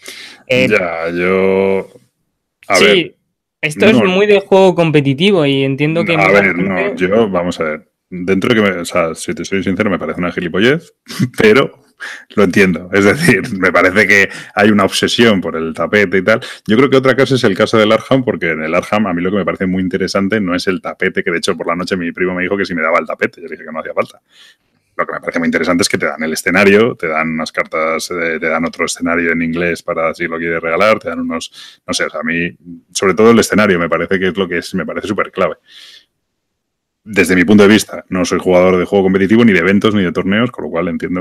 A ver, esto es muy de juego competitivo y entiendo que... vamos a ver. Dentro de que, o sea, si te soy sincero, me parece una gilipollez, pero lo entiendo. Es decir, me parece que hay una obsesión por el tapete y tal. Yo creo que otra cosa es el caso del Arkham, porque en el Arkham a mí lo que me parece muy interesante no es el tapete, que de hecho por la noche mi primo me dijo que si me daba el tapete. Yo dije que no hacía falta. Lo que me parece muy interesante es que te dan el escenario, te dan unas cartas, te dan otro escenario en inglés para si lo quieres regalar, te dan unos, no sé, o sea, a mí, sobre todo el escenario me parece que es lo que me parece súper clave. desde mi punto de vista, no soy jugador de juego competitivo, ni de eventos, ni de torneos, con lo cual entiendo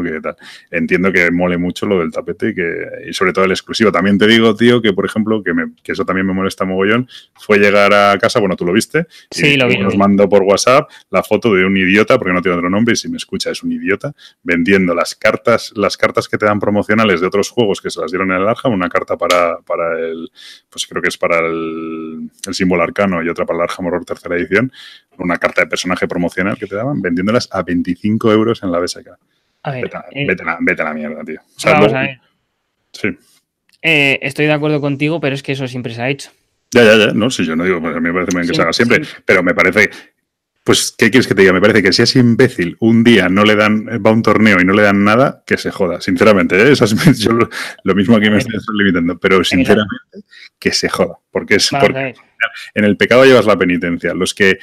que mole mucho lo del tapete y sobre todo el exclusivo. También te digo, tío, que por ejemplo, que eso también me molesta mogollón, fue llegar a casa, bueno, tú lo viste, sí, y lo vi. nos mandó por WhatsApp la foto de un idiota, porque no tiene otro nombre, y si me escucha es un idiota, vendiendo las cartas que te dan promocionales de otros juegos que se las dieron en el Arkham, una carta para el, pues creo que es para el símbolo arcano y otra para el Arkham Horror tercera edición, una carta de personaje promocional que te daban, vendiéndolas a 25 euros en la BSK. A ver, vete a la mierda, tío. O sea, vamos a ver. Sí. Estoy de acuerdo contigo, pero es que eso siempre se ha hecho. Ya. No, si yo no digo, pues a mí me parece bien que se haga siempre, pero me parece... Pues, ¿qué quieres que te diga? Me parece que si es imbécil, un día no le dan, va a un torneo y no le dan nada, que se joda, sinceramente. Yo lo mismo aquí me estoy limitando, pero sinceramente, que se joda. Porque en el pecado llevas la penitencia. Los que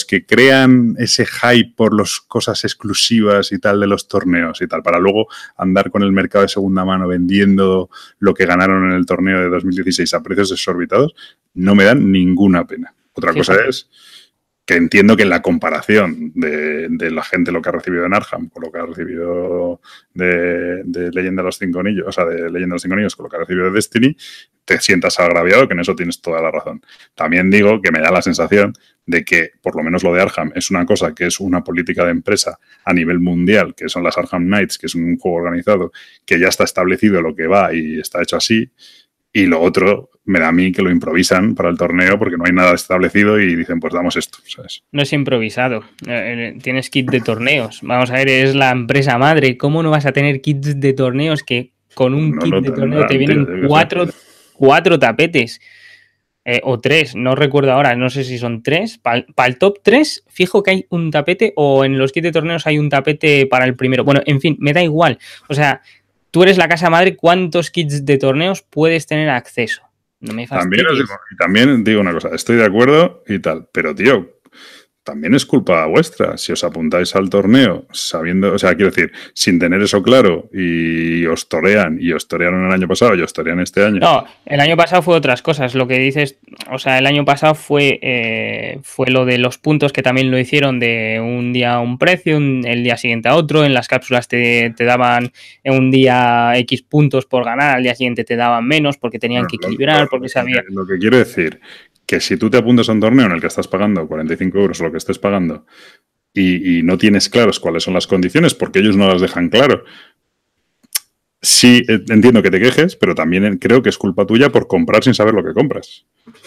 crean ese hype por las cosas exclusivas y tal de los torneos y tal, para luego andar con el mercado de segunda mano vendiendo lo que ganaron en el torneo de 2016 a precios exorbitados, no me dan ninguna pena. Otra cosa es que entiendo que en la comparación de la gente lo que ha recibido en Arkham con lo que ha recibido de Leyenda de los Cinco Anillos, o sea, de Leyenda de los Cinco Anillos con lo que ha recibido de Destiny, te sientas agraviado, que en eso tienes toda la razón. También digo que me da la sensación de que, por lo menos lo de Arkham, es una cosa que es una política de empresa a nivel mundial, que son las Arkham Knights, que es un juego organizado, que ya está establecido lo que va y está hecho así. Y lo otro me da a mí que lo improvisan para el torneo porque no hay nada establecido y dicen, pues damos esto, ¿sabes? No es improvisado. Tienes kit de torneos. Vamos a ver, es la empresa madre. ¿Cómo no vas a tener kits de torneos que con un kit de torneo te vienen cuatro tapetes? O 3, no recuerdo ahora, no sé si son 3. Para el top 3, fijo que hay un tapete o en los kits de torneos hay un tapete para el primero. Bueno, en fin, me da igual. O sea, tú eres la casa madre, ¿cuántos kits de torneos puedes tener acceso? No me fastidies. También digo una cosa, estoy de acuerdo y tal, pero tío, también es culpa vuestra si os apuntáis al torneo sabiendo, o sea, quiero decir, sin tener eso claro y os torearon el año pasado y os torean este año. No, el año pasado fue otras cosas, lo que dices, o sea, el año pasado fue lo de los puntos que también lo hicieron de un día a un precio, el día siguiente a otro, en las cápsulas te daban un día X puntos por ganar, al día siguiente te daban menos porque tenían que equilibrar, porque sabía... Lo que quiero decir... que si tú te apuntas a un torneo en el que estás pagando 45 euros o lo que estés pagando y no tienes claros cuáles son las condiciones porque ellos no las dejan claro, sí entiendo que te quejes, pero también creo que es culpa tuya por comprar sin saber lo que compras.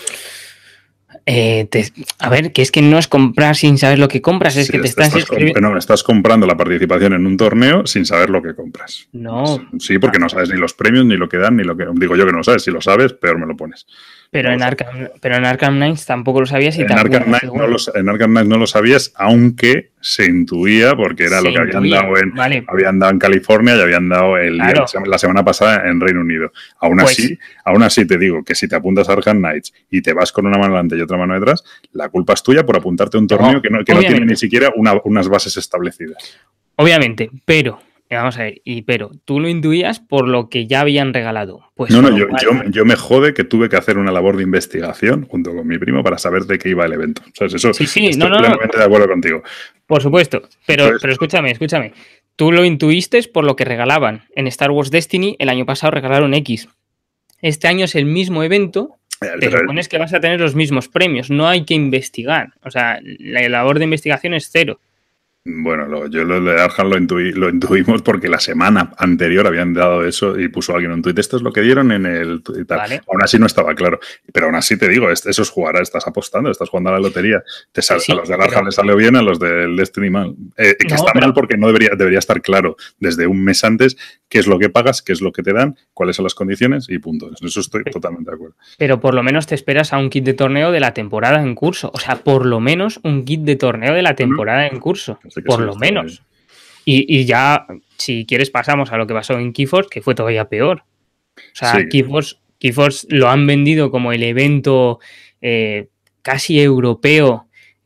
A ver, que es que no es comprar sin saber lo que compras, es que te estás escribiendo... No, estás comprando la participación en un torneo sin saber lo que compras. No. Sí, porque no sabes ni los premios, ni lo que dan, ni lo que... Digo yo que no lo sabes. Si lo sabes, peor me lo pones. Pero en Arkham Knights tampoco lo sabías y tampoco... En Arkham Knights no lo sabías, aunque se intuía, porque era lo que habían dado en California y habían dado la semana pasada en Reino Unido. Aún así te digo que si te apuntas a Arkham Knights y te vas con una mano delante y otra mano detrás, la culpa es tuya por apuntarte a un torneo que no tiene ni siquiera unas bases establecidas. Obviamente, pero... Vamos a ver, pero tú lo intuías por lo que ya habían regalado. Pues yo me jode que tuve que hacer una labor de investigación junto con mi primo para saber de qué iba el evento. ¿Sabes? Eso sí, estoy plenamente de acuerdo contigo. Por supuesto, pero escúchame. Tú lo intuiste por lo que regalaban. En Star Wars Destiny el año pasado regalaron X. Este año es el mismo evento, te supones que vas a tener los mismos premios. No hay que investigar. O sea, la labor de investigación es cero. Bueno, yo lo de Arkham lo intuimos porque la semana anterior habían dado eso y puso alguien un tuit. Esto es lo que dieron en el y tal. Vale. Aún así no estaba claro. Pero aún así te digo, eso es jugar, estás apostando, estás jugando a la lotería. A los de Arkham les salió bien, a los del Destiny mal. Está mal porque no debería estar claro desde un mes antes qué es lo que pagas, qué es lo que te dan, cuáles son las condiciones y punto. En eso estoy totalmente de acuerdo. Pero por lo menos te esperas a un kit de torneo de la temporada en curso. O sea, por lo menos un kit de torneo de la temporada en curso. Por lo menos. Y ya, si quieres, pasamos a lo que pasó en Keyforce, que fue todavía peor. O sea, Keyforce lo han vendido como el evento casi europeo,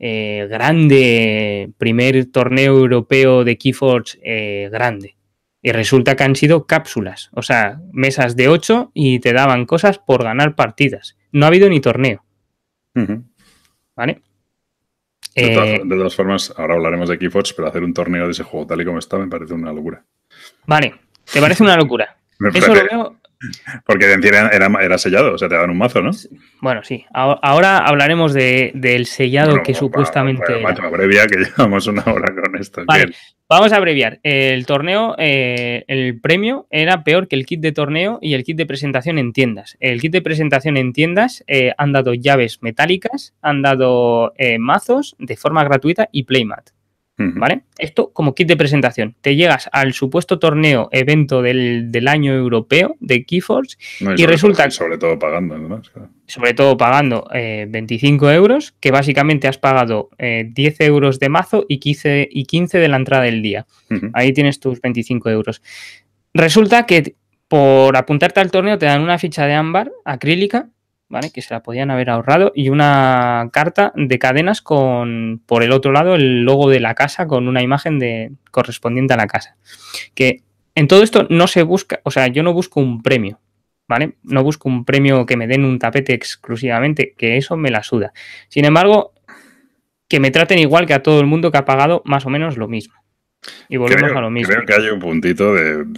grande, primer torneo europeo de Keyforce grande. Y resulta que han sido cápsulas, o sea, mesas de 8 y te daban cosas por ganar partidas. No ha habido ni torneo. ¿Vale? De todas formas, ahora hablaremos de Keyforge, pero hacer un torneo de ese juego tal y como está me parece una locura. Vale, ¿te parece una locura? Eso lo veo... Porque era sellado, o sea, te daban un mazo, ¿no? Bueno, sí. Ahora hablaremos del sellado que supuestamente macho, abrevia, que llevamos una hora con esto. Vale, vamos a abreviar. El torneo, el premio era peor que el kit de torneo y el kit de presentación en tiendas. El kit de presentación en tiendas han dado llaves metálicas, han dado mazos de forma gratuita y playmat. ¿Vale? Esto como kit de presentación. Te llegas al supuesto torneo, evento del año europeo de Keyforge y resulta... Sobre todo pagando, ¿no? Sobre todo pagando 25 euros, que básicamente has pagado 10 euros de mazo y 15 de la entrada del día. Ahí tienes tus 25 euros. Resulta que por apuntarte al torneo te dan una ficha de ámbar acrílica, ¿vale? Que se la podían haber ahorrado, y una carta de cadenas con, por el otro lado, el logo de la casa con una imagen correspondiente a la casa. Que en todo esto no se busca, o sea, yo no busco un premio, ¿vale? No busco un premio que me den un tapete exclusivamente, que eso me la suda. Sin embargo, que me traten igual que a todo el mundo que ha pagado más o menos lo mismo. Y volvemos a lo mismo. Creo que hay un puntito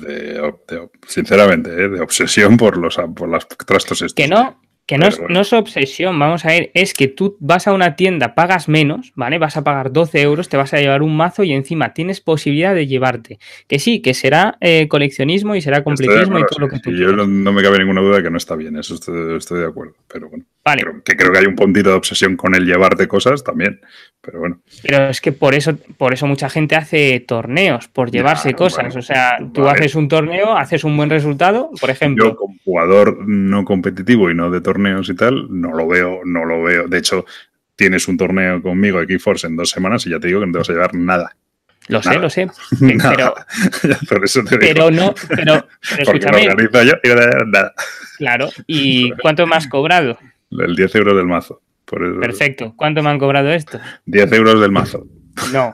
sinceramente, de obsesión por los trastos estos. Que no es obsesión, vamos a ver, es que tú vas a una tienda, pagas menos, ¿vale? Vas a pagar 12 euros, te vas a llevar un mazo y encima tienes posibilidad de llevarte. Que sí, que será coleccionismo y será completismo y todo lo que tú quieras. Yo no me cabe ninguna duda de que no está bien, eso estoy de acuerdo. Pero bueno, vale. Creo que hay un puntito de obsesión con el llevarte cosas también, pero bueno. Pero es que por eso mucha gente hace torneos, por llevarse cosas. Bueno, o sea, tú haces un torneo, haces un buen resultado, por ejemplo. Yo como jugador no competitivo y no de torneos y tal, no lo veo. De hecho, tienes un torneo conmigo de Keyforge en 2 semanas y ya te digo que no te vas a llevar nada. Lo sé. Pero, por eso te pero digo. Pero escúchame. Porque lo organizo yo y no te vas a llevar nada. Claro. ¿Y cuánto me has cobrado? El 10 euros del mazo. Por eso. Perfecto. ¿Cuánto me han cobrado esto? 10 euros del mazo. No.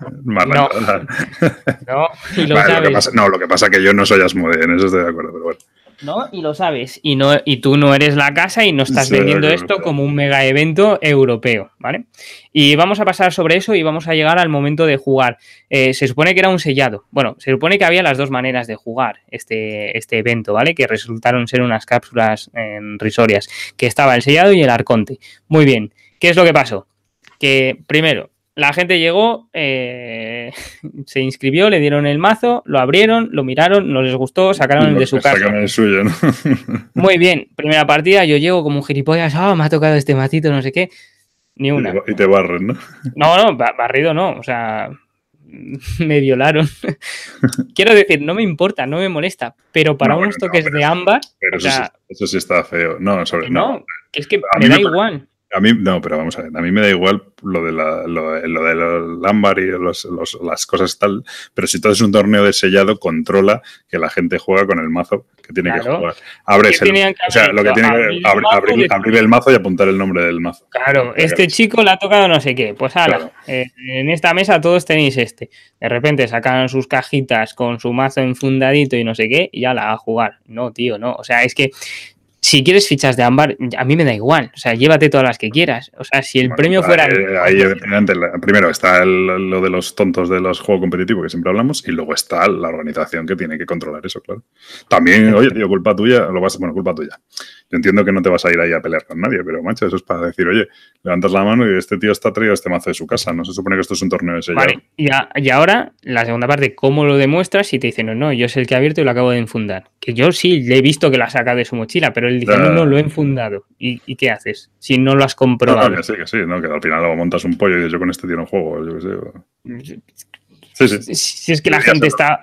Y lo sabes. Lo que pasa es que yo no soy Asmodee, en eso estoy de acuerdo, pero bueno. No, y lo sabes. Y tú no eres la casa y no estás vendiendo esto como un mega evento europeo, ¿vale? Y vamos a pasar sobre eso y vamos a llegar al momento de jugar. Se supone que era un sellado. Bueno, se supone que había las dos maneras de jugar este evento, ¿vale? Que resultaron ser unas cápsulas risorias. Que estaba el sellado y el arconte. Muy bien. ¿Qué es lo que pasó? Que primero, la gente llegó, se inscribió, le dieron el mazo, lo abrieron, lo miraron, no les gustó, sacaron el de su casa. Sacaron el suyo, ¿no? Muy bien, primera partida, yo llego como un gilipollas, me ha tocado este matito, no sé qué, ni una. Y te barren, ¿no? No, barrido no, o sea, me violaron. Quiero decir, no me importa, no me molesta, pero para unos toques de ámbar... Pero eso sí está feo. No, que es que me da igual. A mí, no, pero vamos a ver, a mí me da igual lo del ámbar y las cosas tal, pero si todo es un torneo de sellado, controla que la gente juega con el mazo que tiene que jugar. Abres lo que tiene que abrir el mazo y apuntar el nombre del mazo. Claro, este chico le ha tocado no sé qué, pues ala, en esta mesa todos tenéis este. De repente sacan sus cajitas con su mazo enfundadito y no sé qué, y ala, a jugar. No, tío, no, o sea, es que si quieres fichas de ámbar, a mí me da igual. O sea, llévate todas las que quieras. O sea, si el premio fuera... Ahí, primero está lo de los tontos de los juegos competitivos que siempre hablamos, y luego está la organización que tiene que controlar eso, claro. También, oye, tío, culpa tuya. Culpa tuya. Yo entiendo que no te vas a ir ahí a pelear con nadie, pero, macho, eso es para decir, oye, levantas la mano y este tío está traído este mazo de su casa. No se supone que esto es un torneo de sellado. Vale, y ahora, la segunda parte, ¿cómo lo demuestras? Si te dicen, no, yo soy el que he abierto y lo acabo de enfundar. Que yo sí le he visto que la saca de su mochila, pero él dice, no, lo he enfundado. ¿Y qué haces? Si no lo has comprobado. No, que sí, ¿no? Que al final luego montas un pollo y dices, yo con este tío no juego, yo qué sé. Sí. Si es que la gente está...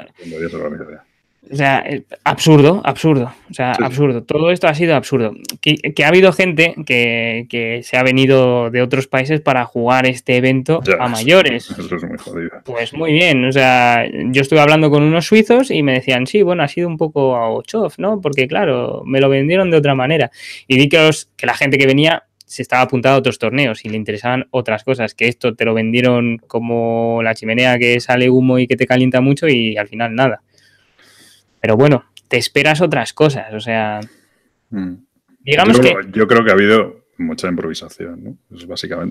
O sea, absurdo. O sea, absurdo. Todo esto ha sido absurdo. Que ha habido gente que se ha venido de otros países para jugar este evento a mayores. Eso es muy jodido. Pues muy bien. O sea, yo estuve hablando con unos suizos y me decían, sí, bueno, ha sido un poco chof, ¿no? Porque, claro, me lo vendieron de otra manera. Y vi que la gente que venía se estaba apuntando a otros torneos y le interesaban otras cosas, que esto te lo vendieron como la chimenea que sale humo y que te calienta mucho y al final nada. Pero bueno, te esperas otras cosas, o sea... Digamos yo creo que ha habido mucha improvisación, ¿no? Eso es básicamente.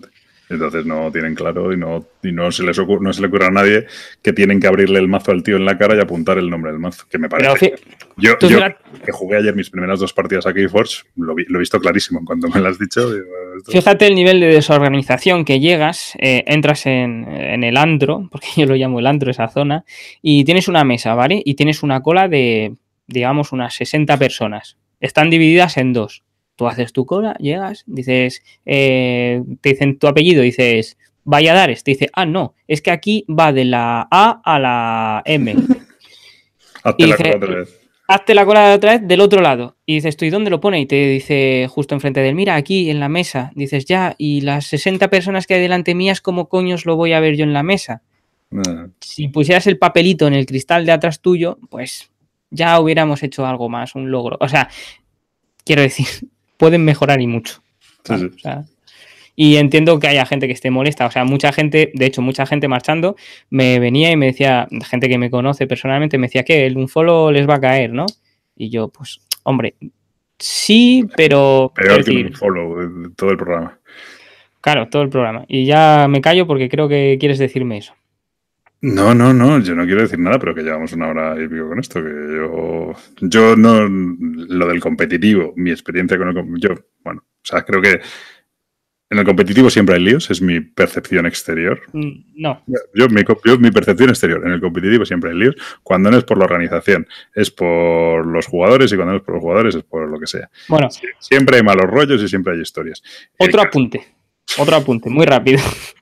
Entonces no tienen claro y no se les no se le ocurre a nadie que tienen que abrirle el mazo al tío en la cara y apuntar el nombre del mazo, que me parece. Yo que jugué ayer mis primeras 2 partidas a Keyforge, lo he visto clarísimo en cuanto me lo has dicho. Fíjate el nivel de desorganización que llegas, entras en el antro, porque yo lo llamo el antro, esa zona, y tienes una mesa, ¿vale? Y tienes una cola de, digamos, unas 60 personas. Están divididas en 2. Tú haces tu cola, llegas, dices, te dicen tu apellido, dices, Valladares, te dice, no, es que aquí va de la A a la M. Hazte la cola otra vez. Hazte la cola otra vez del otro lado. Y dices, ¿tú y dónde lo pone? Y te dice justo enfrente de él, mira, aquí en la mesa. Dices, ya, y las 60 personas que hay delante mías, ¿cómo coños lo voy a ver yo en la mesa? Si pusieras el papelito en el cristal de atrás tuyo, pues ya hubiéramos hecho algo más, un logro. O sea, quiero decir, pueden mejorar y mucho. ¿Vale? Sí. O sea, y entiendo que haya gente que esté molesta. O sea, mucha gente, de hecho, mucha gente marchando me venía y me decía, gente que me conoce personalmente, me decía que un follow les va a caer, ¿no? Y yo, pues, hombre, sí, pero... Peor que un follow, todo el programa. Claro, todo el programa. Y ya me callo porque creo que quieres decirme eso. No, yo no quiero decir nada, pero que llevamos 1 hora y pico con esto, que yo no, lo del competitivo, mi experiencia con o sea, creo que en el competitivo siempre hay líos, es mi percepción exterior. No. Mi percepción exterior, en el competitivo siempre hay líos, cuando no es por la organización, es por los jugadores, y cuando no es por los jugadores es por lo que sea. Bueno. Siempre hay malos rollos y siempre hay historias. Otro apunte, muy rápido.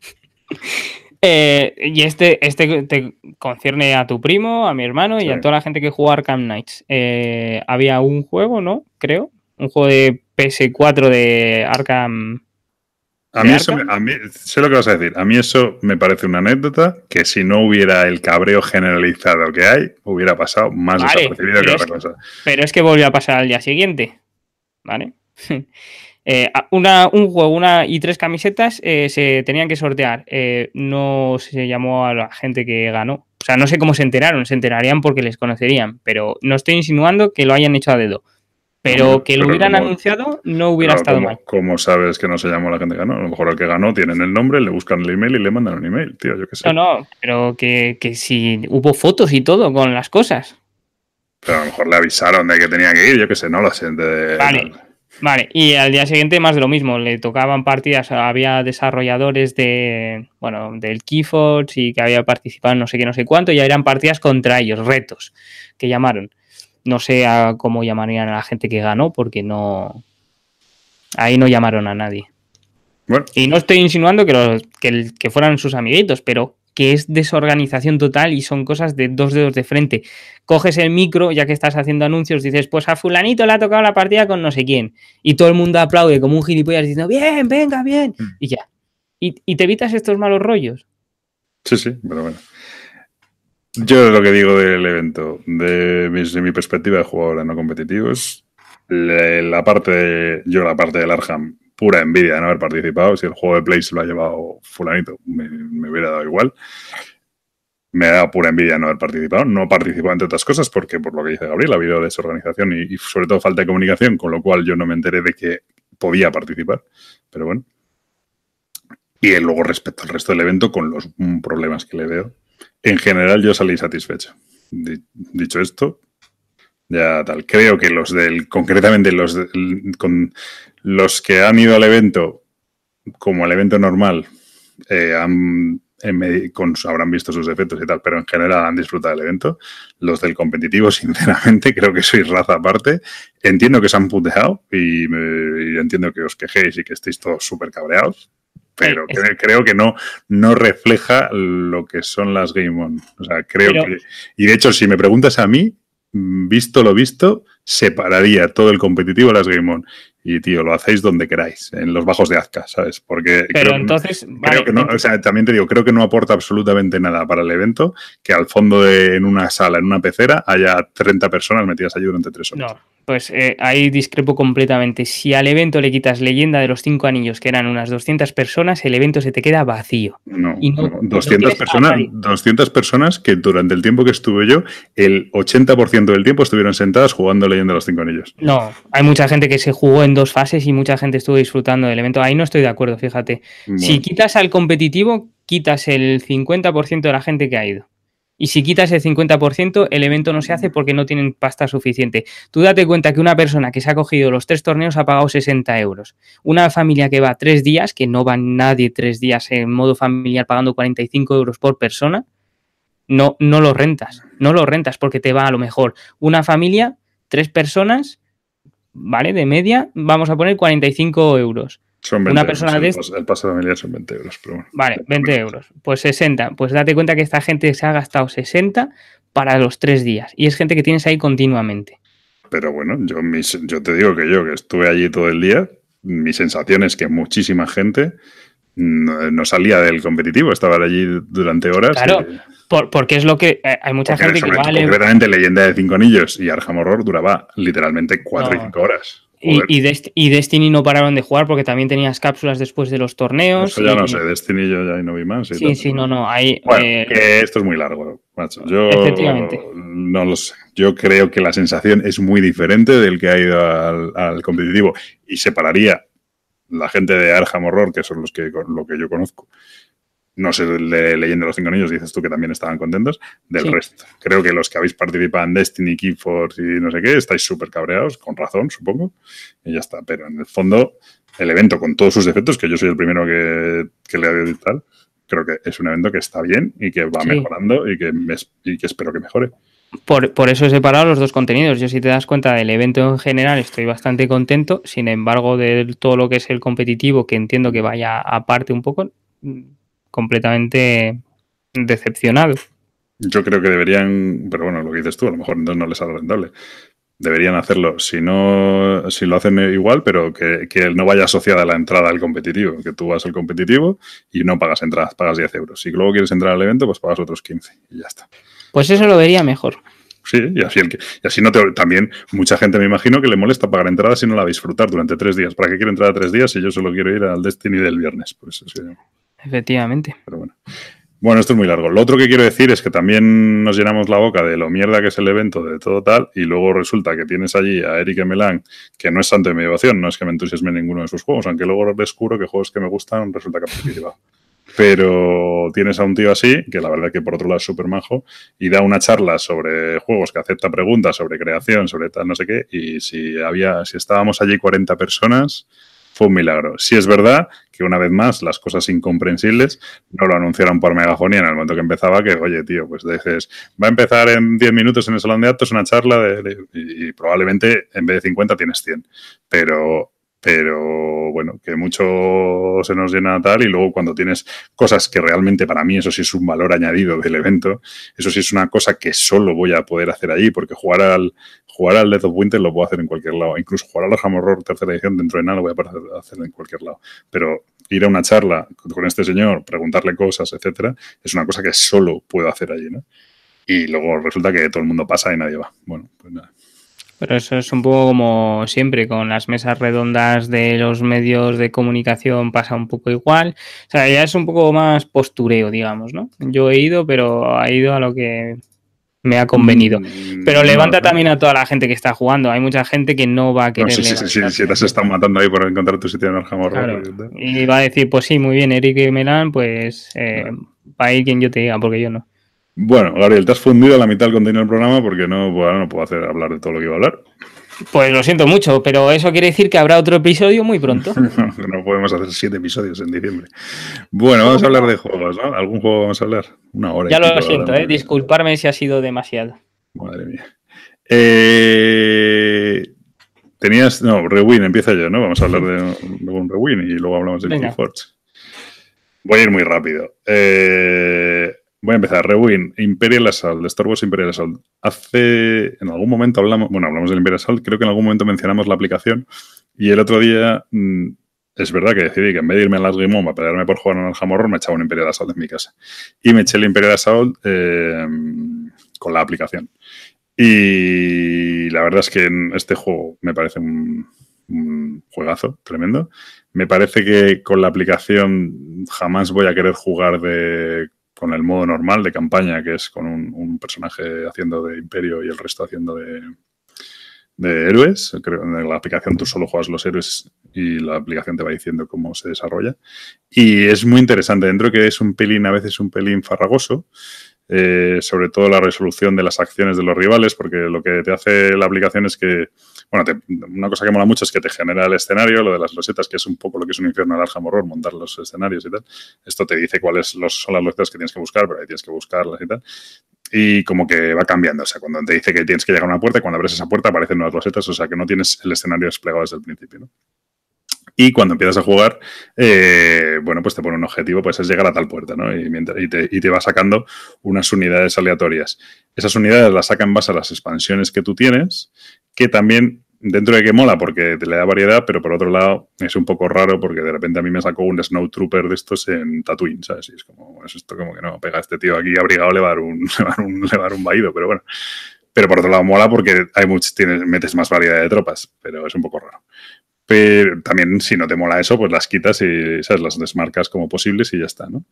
Y este te concierne a tu primo, a mi hermano y a toda la gente que juega Arkham Knights. Había un juego, ¿no? Creo. Un juego de PS4 de Arkham. A mí sé lo que vas a decir. A mí eso me parece una anécdota que si no hubiera el cabreo generalizado que hay, hubiera pasado más desapercibido que otra cosa. Pero es que volvió a pasar al día siguiente. ¿Vale? Un juego y 3 camisetas se tenían que sortear. No se llamó a la gente que ganó. O sea, no sé cómo se enteraron. Se enterarían porque les conocerían. Pero no estoy insinuando que lo hayan hecho a dedo. Pero que lo hubieran anunciado no hubiera estado mal. ¿Cómo sabes que no se llamó a la gente que ganó? A lo mejor el que ganó tienen el nombre, le buscan el email y le mandan un email, tío, yo qué sé. No, pero que si hubo fotos y todo con las cosas. Pero a lo mejor le avisaron de que tenía que ir, yo qué sé, no lo sé. Vale, y al día siguiente más de lo mismo, le tocaban partidas, había desarrolladores del Keyforge y que había participado en no sé qué, no sé cuánto, y ya eran partidas contra ellos, retos, que llamaron. No sé cómo llamarían a la gente que ganó, porque ahí no llamaron a nadie. Bueno. Y no estoy insinuando que fueran sus amiguitos, pero que es desorganización total y son cosas de 2 dedos de frente. Coges el micro, ya que estás haciendo anuncios, dices, pues a fulanito le ha tocado la partida con no sé quién. Y todo el mundo aplaude como un gilipollas diciendo, bien, venga, bien. Y ya. Y te evitas estos malos rollos. Sí, pero bueno. Yo lo que digo del evento, desde mi perspectiva de jugador no competitivo, es la parte del Arkham, pura envidia de no haber participado. Si el juego de Play se lo ha llevado fulanito, me hubiera dado igual. Me da pura envidia no haber participado. No he participado, entre otras cosas, porque por lo que dice Gabriel, ha habido desorganización y sobre todo falta de comunicación, con lo cual yo no me enteré de que podía participar. Pero bueno. Y luego respecto al resto del evento, con los problemas que le veo, en general yo salí satisfecho. Dicho esto, ya tal. Creo que concretamente con los que han ido al evento, como al evento normal, habrán visto sus defectos y tal, pero en general han disfrutado del evento. Los del competitivo, sinceramente, creo que sois raza aparte. Entiendo que se han puteado y entiendo que os quejéis y que estéis todos súper cabreados. Pero creo que no refleja lo que son las Game On. O sea, y de hecho, si me preguntas a mí, visto lo visto, separaría todo el competitivo de las Game On. Y, tío, lo hacéis donde queráis, en los bajos de Azka, ¿sabes? Porque también te digo, creo que no aporta absolutamente nada para el evento que al fondo en una sala, en una pecera, haya 30 personas metidas allí durante 3 horas. No, pues ahí discrepo completamente. Si al evento le quitas Leyenda de los 5 Anillos, que eran unas 200 personas, el evento se te queda vacío. No 200 personas que durante el tiempo que estuve yo, el 80% del tiempo estuvieron sentadas jugando Leyenda de los 5 Anillos. No, hay mucha gente que se jugó en 2 fases y mucha gente estuvo disfrutando del evento. Ahí no estoy de acuerdo, fíjate. Bueno. Si quitas al competitivo, quitas el 50% de la gente que ha ido. Y si quitas el 50%, el evento no se hace porque no tienen pasta suficiente. Tú date cuenta que una persona que se ha cogido los 3 torneos ha pagado 60 euros. Una familia que va 3 días, que no va nadie 3 días en modo familiar pagando 45 euros por persona, no lo rentas. No lo rentas porque te va a lo mejor una familia, 3 personas, ¿vale? De media, vamos a poner 45 euros. Son 20 una euros. persona de El pase familiar son 20 euros, pero bueno. Vale, 20 euros. Pues 60. Pues date cuenta que esta gente se ha gastado 60 para los 3 días. Y es gente que tienes ahí continuamente. Pero bueno, yo te digo que estuve allí todo el día, mi sensación es que muchísima gente no salía del competitivo, estaban allí durante horas. Claro, porque es lo que... hay mucha gente que vale... Concretamente, Leyenda de 5 Anillos y Arkham Horror duraba literalmente 4 y 5 horas. Y Destiny no pararon de jugar porque también tenías cápsulas después de los torneos. Eso ya no sé, Destiny yo ya no vi más. Sí, no. Hay, bueno, que esto es muy largo, macho. Yo efectivamente. No lo sé. Yo creo que la sensación es muy diferente del que ha ido al competitivo y separaría la gente de Arkham Horror, que son lo que yo conozco. No sé, de Leyenda de los 5 Anillos, dices tú que también estaban contentos, del resto. Creo que los que habéis participado en Destiny, Keyforce y no sé qué, estáis súper cabreados, con razón, supongo, y ya está. Pero en el fondo, el evento, con todos sus defectos, que yo soy el primero que le ha dado y tal, creo que es un evento que está bien y que va mejorando y que espero que mejore. Por eso he separado los dos contenidos. Yo, si te das cuenta del evento en general, estoy bastante contento. Sin embargo, de todo lo que es el competitivo, que entiendo que vaya aparte un poco, completamente decepcionado. Yo creo que deberían, pero bueno, lo que dices tú, a lo mejor entonces no les sale rentable. Deberían hacerlo, si lo hacen igual, pero que no vaya asociada a la entrada al competitivo, que tú vas al competitivo y no pagas entradas, pagas 10 euros. Si luego quieres entrar al evento, pues pagas otros 15 y ya está. Pues eso lo vería mejor. Sí, y así no también mucha gente me imagino que le molesta pagar entradas y no la va a disfrutar durante 3 días. ¿Para qué quiero entrar a 3 días si yo solo quiero ir al Destiny del viernes? Pues sí. Efectivamente. Pero bueno, esto es muy largo. Lo otro que quiero decir es que también nos llenamos la boca de lo mierda que es el evento, de todo tal, y luego resulta que tienes allí a Eric Melan, que no es santo de mi devoción, no es que me entusiasme ninguno de sus juegos, aunque luego descubro que juegos que me gustan resulta que ha participado. Pero tienes a un tío así, que la verdad que por otro lado es súper majo, y da una charla sobre juegos, que acepta preguntas sobre creación, sobre tal, no sé qué, y si estábamos allí 40 personas, fue un milagro. Sí es verdad que una vez más las cosas incomprensibles no lo anunciaron por megafonía en el momento que empezaba, que oye tío, pues dices, va a empezar en 10 minutos en el salón de actos una charla y probablemente en vez de 50 tienes 100. Pero bueno, que mucho se nos llena tal y luego cuando tienes cosas que realmente para mí eso sí es un valor añadido del evento, eso sí es una cosa que solo voy a poder hacer allí porque jugar al Death of Winter lo puedo hacer en cualquier lado, incluso jugar al Arkham Horror tercera edición dentro de nada lo voy a poder hacer en cualquier lado, pero ir a una charla con este señor, preguntarle cosas, etcétera, es una cosa que solo puedo hacer allí, ¿no? Y luego resulta que todo el mundo pasa y nadie va. Bueno, pues nada. Pero eso es un poco como siempre, con las mesas redondas de los medios de comunicación pasa un poco igual. O sea, ya es un poco más postureo, digamos, ¿no? Yo he ido, pero ha ido a lo que me ha convenido. Pero levanta también a toda la gente que está jugando. Hay mucha gente que no va a querer levantar. Si te has estado matando ahí por encontrar tu sitio en el Arkham Horror. Claro. Y va a decir, pues sí, muy bien, Eric y Melan, pues va a ir quien yo te diga, porque yo no. Bueno, Gabriel, te has fundido a la mitad del contenido del programa porque no puedo hablar de todo lo que iba a hablar. Pues lo siento mucho, pero eso quiere decir que habrá otro episodio muy pronto. No podemos hacer 7 episodios en diciembre. Bueno, vamos a hablar de juegos, ¿no? ¿Algún juego vamos a hablar? Una hora. Ya lo siento, disculparme si ha sido demasiado. Madre mía. Rewind, empieza yo, ¿no? Vamos a hablar de un Rewind y luego hablamos de Keyforge. Voy a ir muy rápido. Voy a empezar. Rewind, Imperial Assault, Star Wars Imperial Assault. En algún momento hablamos del Imperial Assault, creo que en algún momento mencionamos la aplicación y el otro día es verdad que decidí que en vez de irme a Last Game On a pelearme por jugar en el Arkham Horror, me echaba un Imperial Assault en mi casa. Y me eché el Imperial Assault con la aplicación. Y la verdad es que este juego me parece un juegazo tremendo. Me parece que con la aplicación jamás voy a querer jugar con el modo normal de campaña, que es con un personaje haciendo de Imperio y el resto haciendo de héroes. Creo que en la aplicación tú solo juegas los héroes y la aplicación te va diciendo cómo se desarrolla. Y es muy interesante, dentro que es a veces un pelín farragoso, sobre todo la resolución de las acciones de los rivales, porque lo que te hace la aplicación es que, bueno, una cosa que mola mucho es que te genera el escenario, lo de las losetas, que es un poco lo que es un infierno al Arkham Horror, montar los escenarios y tal. Esto te dice cuáles son las losetas que tienes que buscar, pero ahí tienes que buscarlas y tal. Y como que va cambiando, o sea, cuando te dice que tienes que llegar a una puerta, cuando abres esa puerta aparecen nuevas losetas, o sea, que no tienes el escenario desplegado desde el principio, ¿no? Y cuando empiezas a jugar, bueno, pues te pone un objetivo, pues es llegar a tal puerta, ¿no? Y te va sacando unas unidades aleatorias. Esas unidades las saca en base a las expansiones que tú tienes, que también, dentro de que mola porque te le da variedad, pero por otro lado es un poco raro porque de repente a mí me sacó un Snowtrooper de estos en Tatooine, ¿sabes? Y es como, es esto como que no, pega a este tío aquí abrigado, le va a dar un vaído, pero bueno. Pero por otro lado mola porque metes más variedad de tropas, pero es un poco raro. Pero también, si no te mola eso, pues las quitas y, ¿sabes?, las desmarcas como posibles y ya está, ¿no?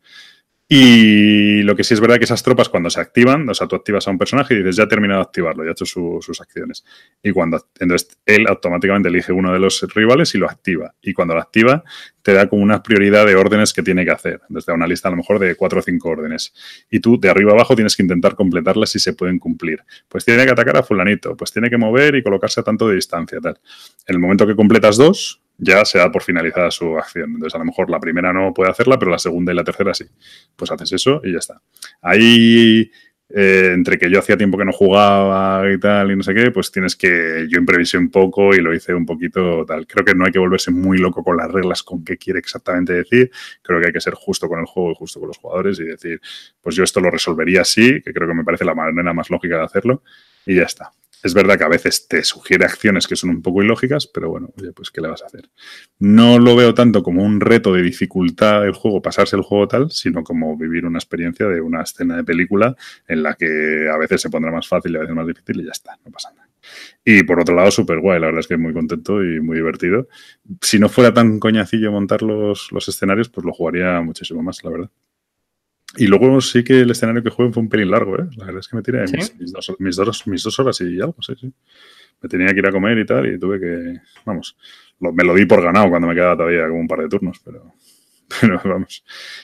Y lo que sí es verdad que esas tropas cuando se activan, o sea, tú activas a un personaje y dices, ya ha terminado de activarlo, ya ha hecho sus acciones. Y entonces él automáticamente elige uno de los rivales y lo activa. Y cuando lo activa, te da como una prioridad de órdenes que tiene que hacer. Desde una lista a lo mejor de 4 o 5 órdenes. Y tú, de arriba a abajo, tienes que intentar completarlas si se pueden cumplir. Pues tiene que atacar a fulanito, pues tiene que mover y colocarse a tanto de distancia, tal. En el momento que completas 2, ya se da por finalizada su acción. Entonces, a lo mejor la primera no puede hacerla, pero la segunda y la tercera sí. Pues haces eso y ya está. Ahí, entre que yo hacía tiempo que no jugaba y tal y no sé qué, pues yo improvisé un poco y lo hice un poquito tal. Creo que no hay que volverse muy loco con las reglas, con qué quiere exactamente decir. Creo que hay que ser justo con el juego y justo con los jugadores y decir, pues yo esto lo resolvería así, que creo que me parece la manera más lógica de hacerlo y ya está. Es verdad que a veces te sugiere acciones que son un poco ilógicas, pero bueno, oye, pues ¿qué le vas a hacer? No lo veo tanto como un reto de dificultad el juego, pasarse el juego tal, sino como vivir una experiencia de una escena de película en la que a veces se pondrá más fácil y a veces más difícil y ya está, no pasa nada. Y por otro lado, súper guay, la verdad es que muy contento y muy divertido. Si no fuera tan coñacillo montar los escenarios, pues lo jugaría muchísimo más, la verdad. Y luego sí que el escenario que jugué fue un pelín largo, ¿eh? La verdad es que me tiré ¿Sí? mis 2 horas y algo, sí. Me tenía que ir a comer y tal y tuve que, vamos, me lo di por ganado cuando me quedaba todavía como un par de turnos, pero vamos.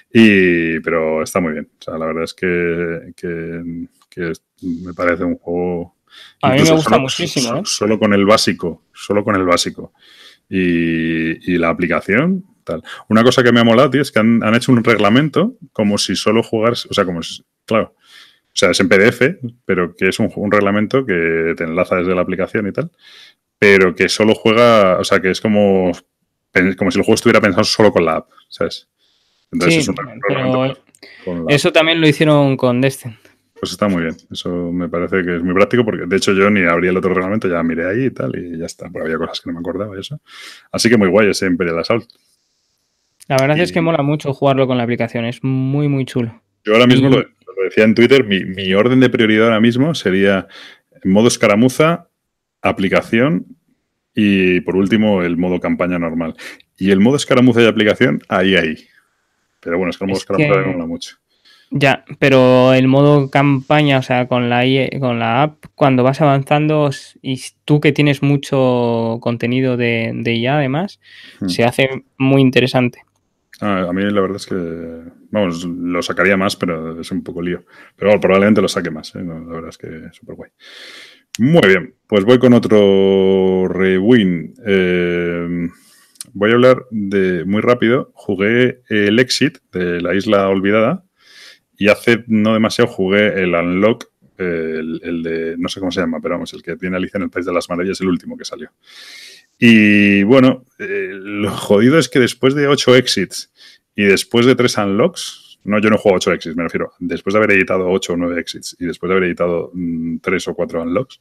Pero está muy bien. O sea, la verdad es que me parece un juego... A mí me gusta muchísimo, ¿eh? Solo con el básico. Y la aplicación... Tal. Una cosa que me ha molado, tío, es que han hecho un reglamento como si solo jugaras, o sea, claro, o sea, es en PDF, pero que es un reglamento que te enlaza desde la aplicación y tal, pero que solo juega, o sea, que es como si el juego estuviera pensado solo con la app, ¿sabes? Entonces sí, es un reglamento pero eso también lo hicieron con Destin. Pues está muy bien, eso me parece que es muy práctico porque de hecho yo ni abrí el otro reglamento, ya miré ahí y tal y ya está, porque había cosas que no me acordaba y eso. Así que muy guay ese Imperial Assault. La verdad es que mola mucho jugarlo con la aplicación, es muy, muy chulo. Yo ahora mismo lo decía en Twitter, mi orden de prioridad ahora mismo sería modo escaramuza, aplicación y por último el modo campaña normal. Y el modo escaramuza y aplicación, ahí. Pero bueno, es que el modo escaramuza me mola mucho. Ya, pero el modo campaña, o sea, con la app, cuando vas avanzando y tú que tienes mucho contenido de IA además, se hace muy interesante. A mí la verdad es que, vamos, lo sacaría más, pero es un poco lío. Pero bueno, probablemente lo saque más, ¿eh? No, la verdad es que es súper guay. Muy bien, pues voy con otro rewind. Voy a hablar muy rápido. Jugué el Exit de la Isla Olvidada y hace no demasiado jugué el Unlock, el de, no sé cómo se llama, pero vamos, el que tiene Alicia en el País de las Maravillas, el último que salió. Y bueno, lo jodido es que después de 8 exits y después de 3 unlocks, yo no juego 8 exits, me refiero, después de haber editado 8 o 9 exits y después de haber editado 3 o 4 unlocks,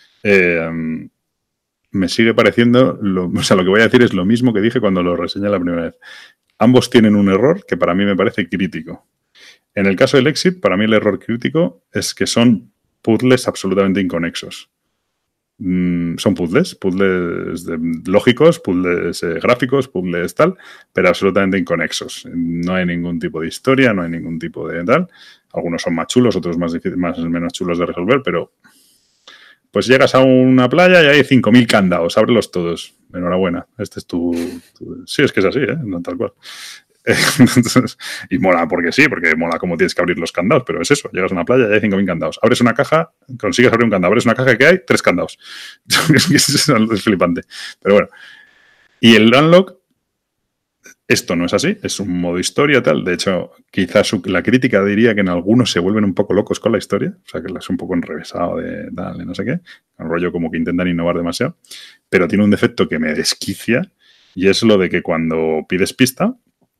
me sigue pareciendo, o sea, lo que voy a decir es lo mismo que dije cuando lo reseñé la primera vez. Ambos tienen un error que para mí me parece crítico. En el caso del Exit, para mí el error crítico es que son puzzles absolutamente inconexos. Son puzzles lógicos, puzzles gráficos, puzzles tal, pero absolutamente inconexos. No hay ningún tipo de historia, no hay ningún tipo de tal. Algunos son más chulos, otros menos chulos de resolver, pero pues llegas a una playa y hay 5.000 candados, ábrelos todos. Enhorabuena, este es Sí, es que es así, no tal cual. Entonces, y mola porque sí, porque mola cómo tienes que abrir los candados, pero es eso, llegas a una playa y hay 5.000 candados. Abres una caja, consigues abrir un candado, abres una caja que hay 3 candados. Es flipante. Pero bueno. Y el Unlock, esto no es así, es un modo historia tal. De hecho, quizás la crítica diría que en algunos se vuelven un poco locos con la historia, o sea, que es un poco enrevesado de tal, de no sé qué, un rollo como que intentan innovar demasiado, pero tiene un defecto que me desquicia y es lo de que cuando pides pista,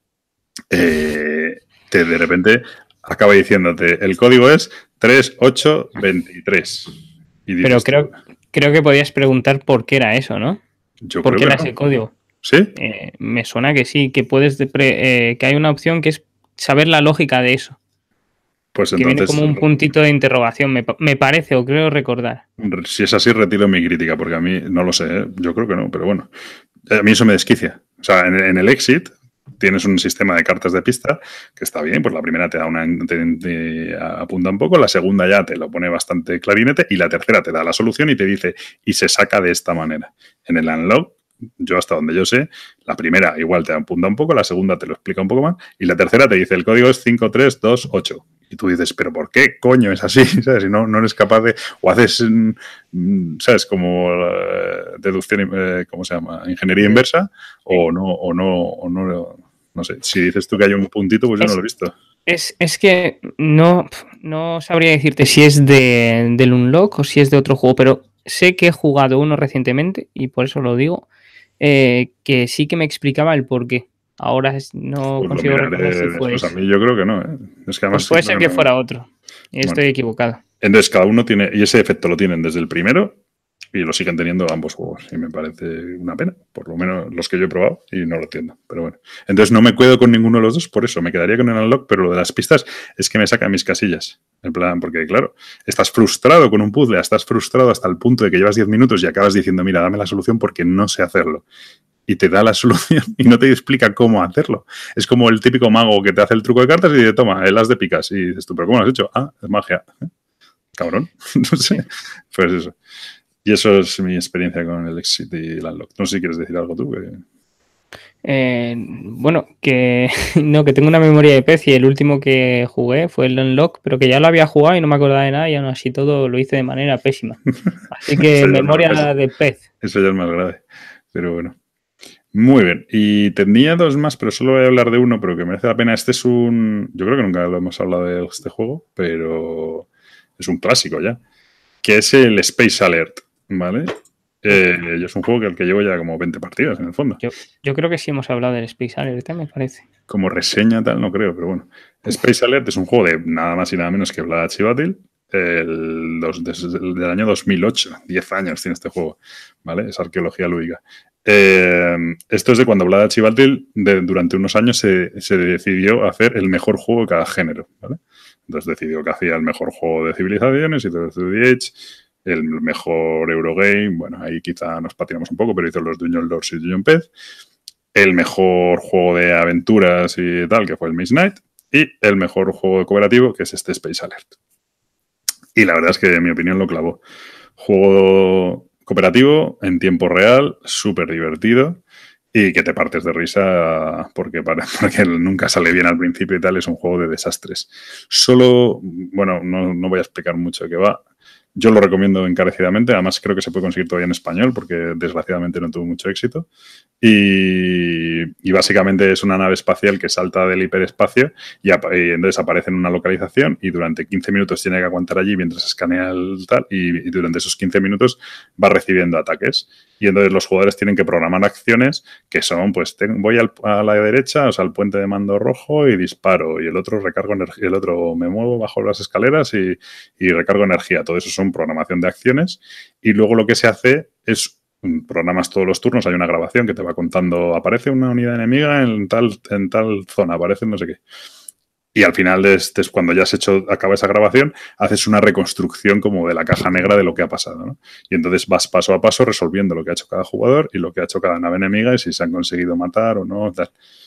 de repente acaba diciéndote, el código es 3823. Y dices, pero creo que podías preguntar por qué era eso, ¿no? ¿Por qué era ese código? ¿Sí? Me suena que sí, que que hay una opción que es saber la lógica de eso. Pues que entonces, viene como un puntito de interrogación, me parece, o creo recordar. Si es así, retiro mi crítica, porque a mí no lo sé, yo creo que no, pero bueno, a mí eso me desquicia. O sea, en el Exit tienes un sistema de cartas de pista que está bien, pues la primera te da te apunta un poco, la segunda ya te lo pone bastante clarinete y la tercera te da la solución y te dice, y se saca de esta manera. En el Unlock, yo hasta donde yo sé, la primera igual te apunta un poco, la segunda te lo explica un poco más y la tercera te dice, el código es 5328. Y tú dices, ¿pero por qué coño es así? ¿Sabes? Si no eres capaz de... O haces, ¿sabes? Como deducción, ¿cómo se llama? Ingeniería inversa, o no sé. Si dices tú que hay un puntito, pues yo no lo he visto. Es que no sabría decirte si es del Unlock o si es de otro juego, pero sé que he jugado uno recientemente, y por eso lo digo, que sí que me explicaba el porqué. Ahora no Pues consigo recordar si fue pues a ese. mí yo creo que no, ¿eh? Es que además Pues puede ser que fuera otro. Estoy equivocado. Entonces cada uno tiene, y ese efecto lo tienen desde el primero y lo siguen teniendo ambos juegos. Y me parece una pena, por lo menos los que yo he probado y no lo entiendo. Pero bueno, entonces no me quedo con ninguno de los dos, por eso me quedaría con el Unlock, pero lo de las pistas es que me saca mis casillas. En plan, porque claro, estás frustrado con un puzzle, estás frustrado hasta el punto de que llevas 10 minutos y acabas diciendo, mira, dame la solución porque no sé hacerlo. Y te da la solución y no te explica cómo hacerlo. Es como el típico mago que te hace el truco de cartas y dice, toma, el as de picas. Y dices tú, ¿pero cómo lo has hecho? Ah, es magia. Cabrón. No sé. Pues eso. Y eso es mi experiencia con el Exit y el Unlock. No sé si quieres decir algo tú. Bueno, que no, que tengo una memoria de pez y el último que jugué fue el Unlock, pero que ya lo había jugado y no me acordaba de nada y aún así todo lo hice de manera pésima. Así que memoria de pez. Eso ya es más grave. Pero bueno. Muy bien. Y tenía dos más, pero solo voy a hablar de uno, pero que merece la pena. Este es un... Yo creo que nunca lo hemos hablado de este juego, pero es un clásico ya. Que es el Space Alert, ¿vale? Yo es un juego al que llevo ya como 20 partidas, en el fondo. Yo creo que sí hemos hablado del Space Alert, me parece. Como reseña tal, no creo, pero bueno. Space Alert es un juego de nada más y nada menos que Vlad Chivatil, del año 2008. 10 años tiene este juego, ¿vale? Es arqueología lúdica. Esto es de cuando Vlad Chivatil durante unos años se decidió hacer el mejor juego de cada género, ¿vale? Entonces decidió que hacía el mejor juego de civilizaciones, hizo el 3D Age, el mejor Eurogame, bueno, ahí quizá nos patinamos un poco, pero hizo los Dungeon Lords y Dungeon Pez, el mejor juego de aventuras y tal, que fue el Maze Knight, y el mejor juego de cooperativo, que es este Space Alert. Y la verdad es que, en mi opinión, lo clavó. Juego cooperativo, en tiempo real, súper divertido, y que te partes de risa porque nunca sale bien al principio y tal, es un juego de desastres. Solo, bueno, no voy a explicar mucho de qué va. Yo lo recomiendo encarecidamente, además creo que se puede conseguir todavía en español porque desgraciadamente no tuvo mucho éxito. Y básicamente es una nave espacial que salta del hiperespacio y entonces aparece en una localización y durante 15 minutos tiene que aguantar allí mientras escanea el tal y durante esos 15 minutos va recibiendo ataques. Y entonces los jugadores tienen que programar acciones que son, pues voy a la derecha, o sea, al puente de mando rojo y disparo. Y el otro recargo energía, el otro me muevo bajo las escaleras y recargo energía. Todo eso son programación de acciones. Y luego lo que se hace es programas todos los turnos, hay una grabación que te va contando, aparece una unidad enemiga en tal zona, aparece no sé qué. Y al final, cuando ya has acaba esa grabación, haces una reconstrucción como de la caja negra de lo que ha pasado, ¿no? Y entonces vas paso a paso resolviendo lo que ha hecho cada jugador y lo que ha hecho cada nave enemiga y si se han conseguido matar o no, tal.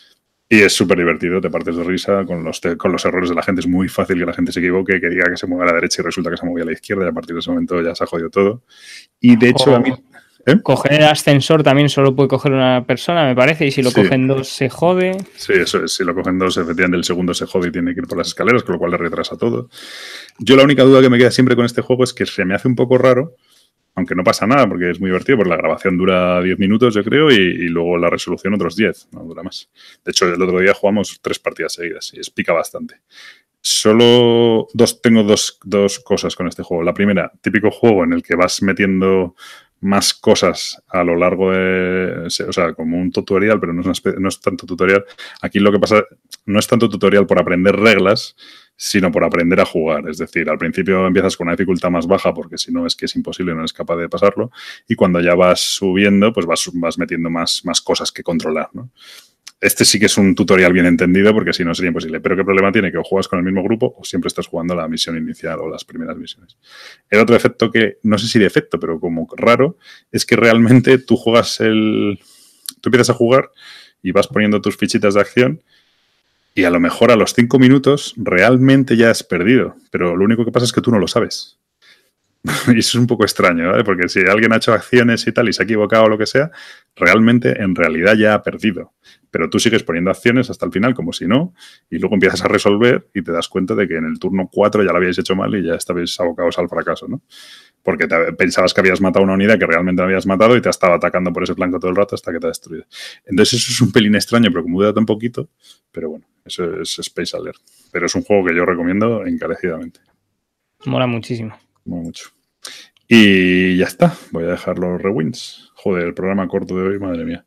Y es súper divertido, te partes de risa con los errores de la gente. Es muy fácil que la gente se equivoque, que diga que se mueve a la derecha y resulta que se mueve a la izquierda y a partir de ese momento ya se ha jodido todo. Y de hecho a mí... Coger el ascensor también solo puede coger una persona, me parece, y si lo cogen dos se jode. Sí, eso es. Si lo cogen dos, efectivamente el segundo se jode y tiene que ir por las escaleras, con lo cual le retrasa todo. Yo la única duda que me queda siempre con este juego es que se me hace un poco raro, aunque no pasa nada porque es muy divertido, porque la grabación dura 10 minutos, yo creo, y luego la resolución otros 10, no dura más. De hecho, el otro día jugamos 3 partidas seguidas y explica bastante. Solo tengo dos cosas con este juego. La primera, típico juego en el que vas metiendo más cosas a lo largo de... O sea, como un tutorial, pero no es tanto tutorial. Aquí lo que pasa no es tanto tutorial por aprender reglas, sino por aprender a jugar. Es decir, al principio empiezas con una dificultad más baja porque si no es que es imposible, no eres capaz de pasarlo. Y cuando ya vas subiendo, pues vas metiendo más cosas que controlar, ¿no? Este sí que es un tutorial bien entendido porque si no sería imposible. Pero ¿qué problema tiene? Que o juegas con el mismo grupo o siempre estás jugando la misión inicial o las primeras misiones. El otro efecto que, no sé si de efecto, pero como raro, es que realmente tú empiezas a jugar y vas poniendo tus fichitas de acción y a lo mejor a los 5 minutos realmente ya has perdido. Pero lo único que pasa es que tú no lo sabes. Y eso es un poco extraño, ¿vale? Porque si alguien ha hecho acciones y tal y se ha equivocado o lo que sea, realmente, en realidad ya ha perdido. Pero tú sigues poniendo acciones hasta el final como si no, y luego empiezas a resolver y te das cuenta de que en el turno 4 ya lo habíais hecho mal y ya estabais abocados al fracaso, ¿no? Porque pensabas que habías matado una unidad que realmente no habías matado y te estaba atacando por ese flanco todo el rato hasta que te ha destruido. Entonces eso es un pelín extraño, pero como dura tan poquito, pero bueno, eso es Space Alert. Pero es un juego que yo recomiendo encarecidamente. Mola muchísimo. Mola mucho. Y ya está, voy a dejar los rewinds. Joder, el programa corto de hoy, madre mía.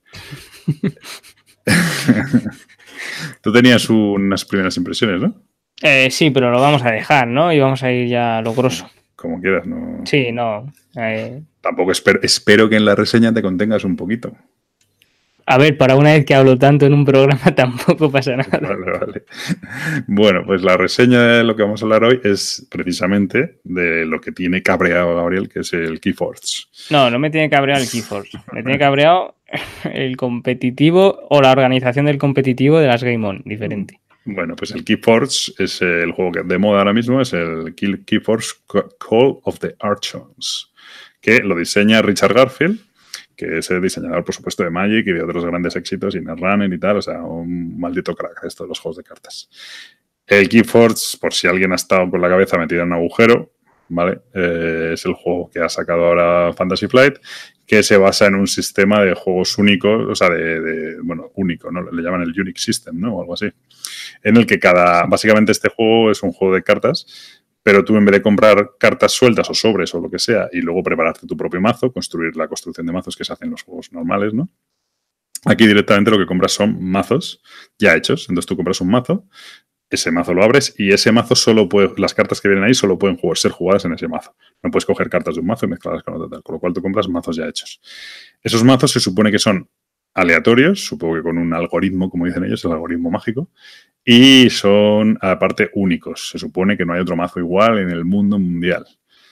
Tú tenías unas primeras impresiones, ¿no? Sí, pero lo vamos a dejar, ¿no? Y vamos a ir ya a lo grosso. Como quieras, ¿no? Sí, no. Tampoco espero que en la reseña te contengas un poquito. A ver, para una vez que hablo tanto en un programa tampoco pasa nada. Vale. Bueno, pues la reseña de lo que vamos a hablar hoy es precisamente de lo que tiene cabreado a Gabriel, que es el Keyforce. No me tiene cabreado el Keyforce. Me tiene cabreado el competitivo o la organización del competitivo de las Game On, diferente. Bueno, pues el Keyforce es el juego que de moda ahora mismo, es el Keyforce Call of the Archons, que lo diseña Richard Garfield, que es el diseñador, por supuesto, de Magic y de otros grandes éxitos, y Netrunner y tal, o sea, un maldito crack de estos los juegos de cartas. El Keyforce, por si alguien ha estado con la cabeza metida en un agujero, ¿vale? Es el juego que ha sacado ahora Fantasy Flight, que se basa en un sistema de juegos únicos, o sea, bueno, único, ¿no? Le llaman el Unique System, ¿no? O algo así. En el que básicamente este juego es un juego de cartas, pero tú en vez de comprar cartas sueltas o sobres o lo que sea y luego prepararte tu propio mazo, construir la construcción de mazos que se hacen en los juegos normales, ¿no? Aquí directamente lo que compras son mazos ya hechos. Entonces tú compras un mazo, ese mazo lo abres y ese mazo las cartas que vienen ahí solo pueden ser jugadas en ese mazo. No puedes coger cartas de un mazo y mezclarlas con otro tal. Con lo cual tú compras mazos ya hechos. Esos mazos se supone que son aleatorios, supongo que con un algoritmo, como dicen ellos, el algoritmo mágico, y son aparte únicos. Se supone que no hay otro mazo igual en el mundo mundial.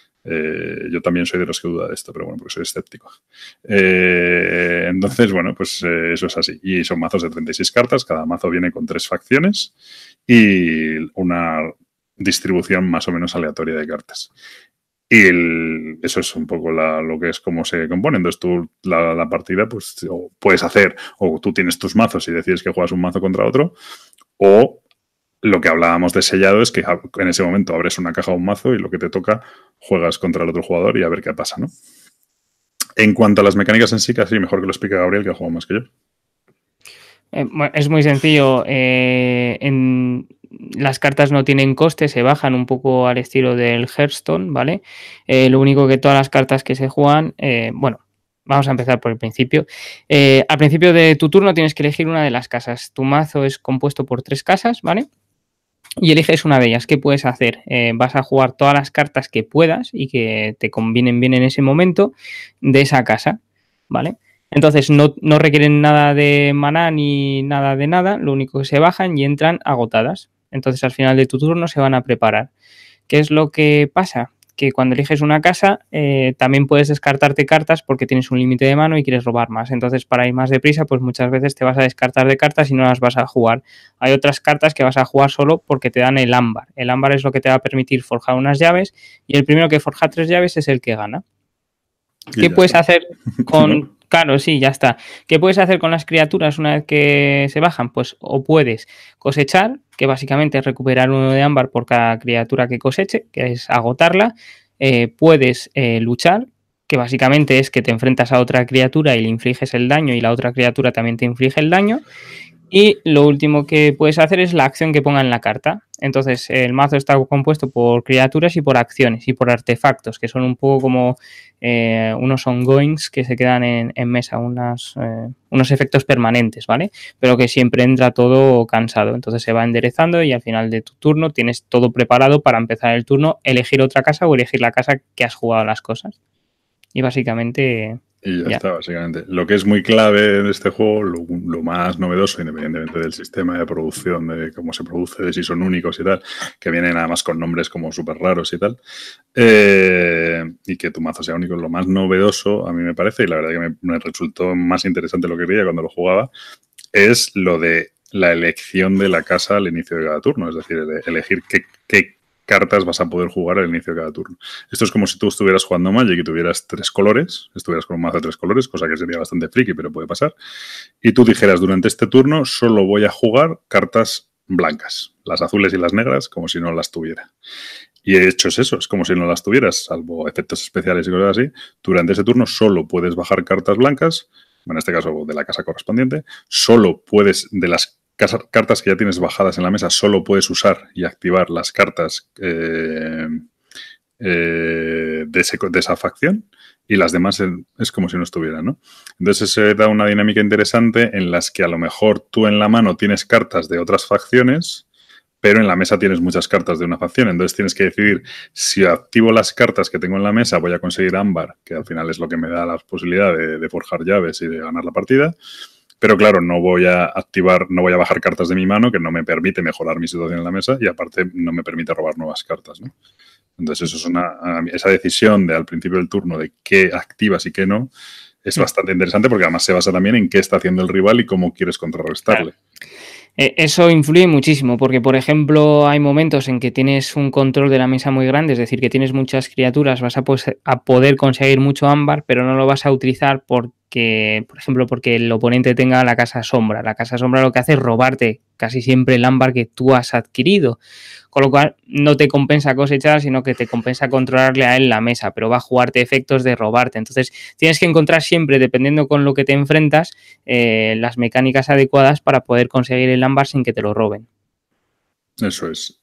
Yo también soy de los que duda de esto, pero bueno, porque soy escéptico. Entonces, bueno, pues eso es así. Y son mazos de 36 cartas, cada mazo viene con 3 facciones y una distribución más o menos aleatoria de cartas. Y eso es un poco lo que es cómo se compone. Entonces tú la partida pues puedes hacer, o tú tienes tus mazos y decides que juegas un mazo contra otro, o lo que hablábamos de sellado es que en ese momento abres una caja o un mazo y lo que te toca juegas contra el otro jugador y a ver qué pasa, ¿no? En cuanto a las mecánicas en sí, casi mejor que lo explique Gabriel, que ha jugado más que yo. Es muy sencillo. Las cartas no tienen coste, se bajan un poco al estilo del Hearthstone, ¿vale? Lo único que todas las cartas que se juegan, bueno, vamos a empezar por el principio. Al principio de tu turno tienes que elegir una de las casas. Tu mazo es compuesto por 3 casas, ¿vale? Y eliges una de ellas. ¿Qué puedes hacer? Vas a jugar todas las cartas que puedas y que te convienen bien en ese momento de esa casa, ¿vale? Entonces no requieren nada de maná ni nada de nada, lo único que se bajan y entran agotadas. Entonces al final de tu turno se van a preparar. ¿Qué es lo que pasa? que cuando eliges una casa también puedes descartarte cartas porque tienes un límite de mano y quieres robar más. Entonces, para ir más deprisa, pues muchas veces te vas a descartar de cartas y no las vas a jugar. Hay otras cartas que vas a jugar solo porque te dan el ámbar. El ámbar es lo que te va a permitir forjar unas llaves y el primero que forja 3 llaves es el que gana. ¿Qué puedes hacer con...? ¿No? Claro, sí, ya está. ¿Qué puedes hacer con las criaturas una vez que se bajan? Pues o puedes cosechar, que básicamente es recuperar 1 de ámbar por cada criatura que coseche, que es agotarla. Puedes luchar, que básicamente es que te enfrentas a otra criatura y le infliges el daño y la otra criatura también te inflige el daño. Y lo último que puedes hacer es la acción que ponga en la carta. Entonces, el mazo está compuesto por criaturas y por acciones y por artefactos, que son un poco como unos ongoings que se quedan en mesa, unos efectos permanentes, ¿vale? Pero que siempre entra todo cansado. Entonces se va enderezando y al final de tu turno tienes todo preparado para empezar el turno, elegir otra casa o elegir la casa que has jugado las cosas. Y básicamente... Y ya está, básicamente. Lo que es muy clave en este juego, lo más novedoso, independientemente del sistema de producción, de cómo se produce, de si son únicos y tal, que vienen además con nombres como súper raros y tal, y que tu mazo sea único, lo más novedoso, a mí me parece, y la verdad que me resultó más interesante lo que creía cuando lo jugaba, es lo de la elección de la casa al inicio de cada turno, es decir, elegir qué cartas vas a poder jugar al inicio de cada turno. Esto es como si tú estuvieras jugando Magic y tuvieras 3 colores, estuvieras con un mazo de 3 colores, cosa que sería bastante friki, pero puede pasar, y tú dijeras, durante este turno solo voy a jugar cartas blancas, las azules y las negras, como si no las tuviera. Y de hecho es eso, es como si no las tuvieras, salvo efectos especiales y cosas así. Durante ese turno solo puedes bajar cartas blancas, en este caso de la casa correspondiente, solo puedes, de las cartas que ya tienes bajadas en la mesa, solo puedes usar y activar las cartas de esa facción, y las demás es como si no estuvieran, ¿no? Entonces se da una dinámica interesante en las que a lo mejor tú en la mano tienes cartas de otras facciones, pero en la mesa tienes muchas cartas de una facción. Entonces tienes que decidir si activo las cartas que tengo en la mesa, voy a conseguir ámbar, que al final es lo que me da la posibilidad de forjar llaves y de ganar la partida. Pero claro, no voy a bajar cartas de mi mano, que no me permite mejorar mi situación en la mesa, y aparte no me permite robar nuevas cartas, ¿no? Entonces eso es esa decisión de al principio del turno de qué activas y qué no, es bastante interesante porque además se basa también en qué está haciendo el rival y cómo quieres contrarrestarle. Claro. Eso influye muchísimo porque, por ejemplo, hay momentos en que tienes un control de la mesa muy grande, es decir, que tienes muchas criaturas, vas a poder conseguir mucho ámbar, pero no lo vas a utilizar porque, por ejemplo, porque el oponente tenga la casa sombra. La casa sombra lo que hace es robarte casi siempre el ámbar que tú has adquirido, con lo cual no te compensa cosechar, sino que te compensa controlarle a él la mesa, pero va a jugarte efectos de robarte. Entonces tienes que encontrar siempre, dependiendo con lo que te enfrentas, las mecánicas adecuadas para poder conseguir el ámbar sin que te lo roben. Eso es.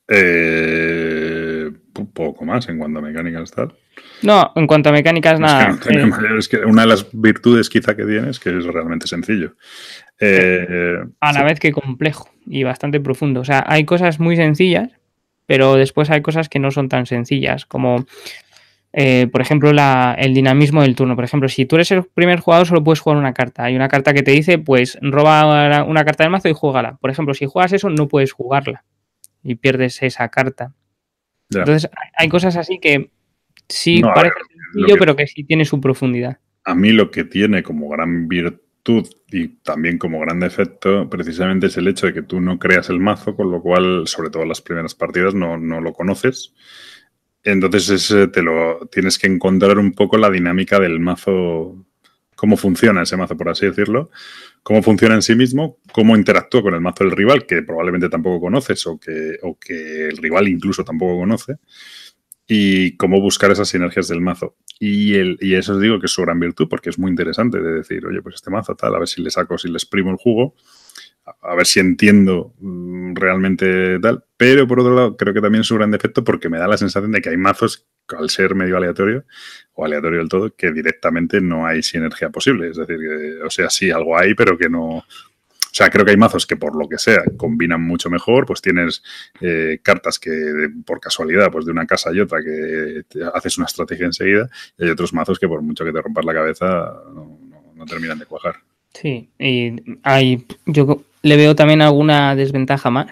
Poco más en cuanto a mecánicas tal. No, en cuanto a mecánicas, nada. Es que una de las virtudes quizá que tiene es que es realmente sencillo. A la vez que complejo y bastante profundo. O sea, hay cosas muy sencillas, pero después hay cosas que no son tan sencillas, como por ejemplo el dinamismo del turno. Por ejemplo, si tú eres el primer jugador solo puedes jugar una carta. Hay una carta que te dice, pues roba una carta del mazo y juégala. Por ejemplo, si juegas eso no puedes jugarla y pierdes esa carta. Ya. Entonces hay cosas así que sí parece sencillo, pero que sí tiene su profundidad. A mí lo que tiene como gran virtud y también como gran defecto precisamente es el hecho de que tú no creas el mazo, con lo cual, sobre todo en las primeras partidas, no lo conoces. Entonces tienes que encontrar un poco la dinámica del mazo, cómo funciona ese mazo, por así decirlo, cómo funciona en sí mismo, cómo interactúa con el mazo del rival, que probablemente tampoco conoces o que el rival incluso tampoco conoce, y cómo buscar esas sinergias del mazo. Y eso os digo que es su gran virtud, porque es muy interesante de decir, oye, pues este mazo tal, a ver si le saco, si le exprimo el jugo, a ver si entiendo realmente tal. Pero por otro lado, creo que también es su gran defecto porque me da la sensación de que hay mazos, al ser medio aleatorio, o aleatorio del todo, que directamente no hay sinergia posible. Es decir, o sea, sí, algo hay, pero que no... O sea, creo que hay mazos que por lo que sea combinan mucho mejor, pues tienes cartas que por casualidad, pues de una casa y otra, que haces una estrategia enseguida, y hay otros mazos que por mucho que te rompas la cabeza no terminan de cuajar. Sí, y yo le veo también alguna desventaja más,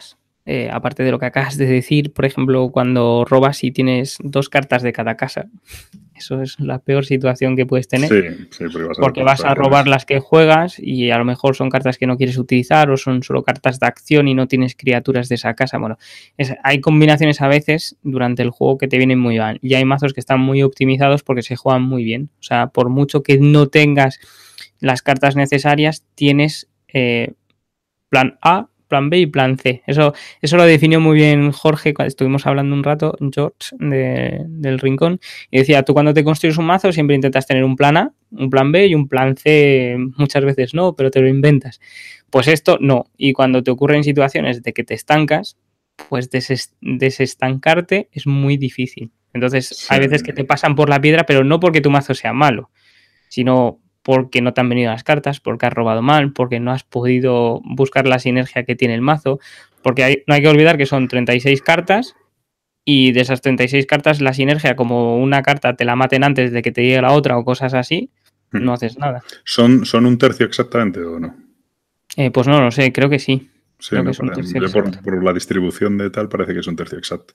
aparte de lo que acabas de decir, por ejemplo, cuando robas y tienes 2 cartas de cada casa, eso es la peor situación que puedes tener. Sí, Porque vas a robar las que juegas y a lo mejor son cartas que no quieres utilizar o son solo cartas de acción y no tienes criaturas de esa casa. Bueno, hay combinaciones a veces durante el juego que te vienen muy bien y hay mazos que están muy optimizados porque se juegan muy bien. O sea, por mucho que no tengas las cartas necesarias, tienes plan A, plan B y plan C. Eso lo definió muy bien Jorge cuando estuvimos hablando un rato, George, del Rincón, y decía, tú cuando te construyes un mazo siempre intentas tener un plan A, un plan B y un plan C, muchas veces no, pero te lo inventas. Pues esto no, y cuando te ocurren situaciones de que te estancas, pues desestancarte es muy difícil. Entonces, hay veces que te pasan por la piedra, pero no porque tu mazo sea malo, sino porque no te han venido las cartas, porque has robado mal, porque no has podido buscar la sinergia que tiene el mazo, porque no hay que olvidar que son 36 cartas y de esas 36 cartas la sinergia, como una carta te la maten antes de que te llegue la otra o cosas así, no haces nada. ¿Son un tercio exactamente o no? Pues no lo sé, creo que sí. Sí, creo que es un tercio por la distribución de tal parece que es un tercio exacto.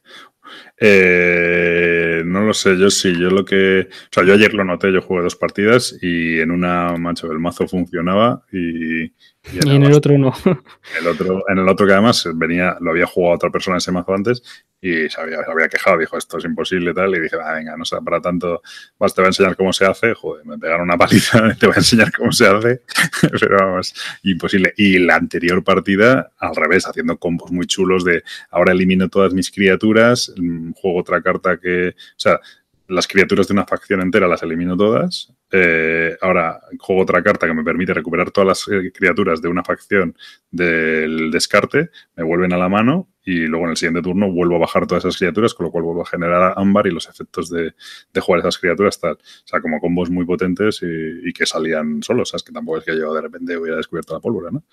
No lo sé, yo sí, yo ayer lo noté, yo jugué 2 partidas y en una, macho, el mazo funcionaba y en el otro no. En el otro que además lo había jugado otra persona ese mazo antes y se había quejado, dijo, esto es imposible tal, y dije, venga, no sea para tanto, te voy a enseñar cómo se hace, joder, me pegaron una paliza, te voy a enseñar cómo se hace, pero vamos, imposible. Y la anterior partida, al revés, haciendo combos muy chulos de, ahora elimino todas mis criaturas, juego otra carta que, o sea, las criaturas de una facción entera las elimino todas. Ahora juego otra carta que me permite recuperar todas las criaturas de una facción del descarte, me vuelven a la mano y luego en el siguiente turno vuelvo a bajar todas esas criaturas, con lo cual vuelvo a generar ámbar y los efectos de jugar esas criaturas tal. O sea, como combos muy potentes y que salían solos, ¿sabes? Que tampoco es que yo de repente hubiera descubierto la pólvora, ¿no?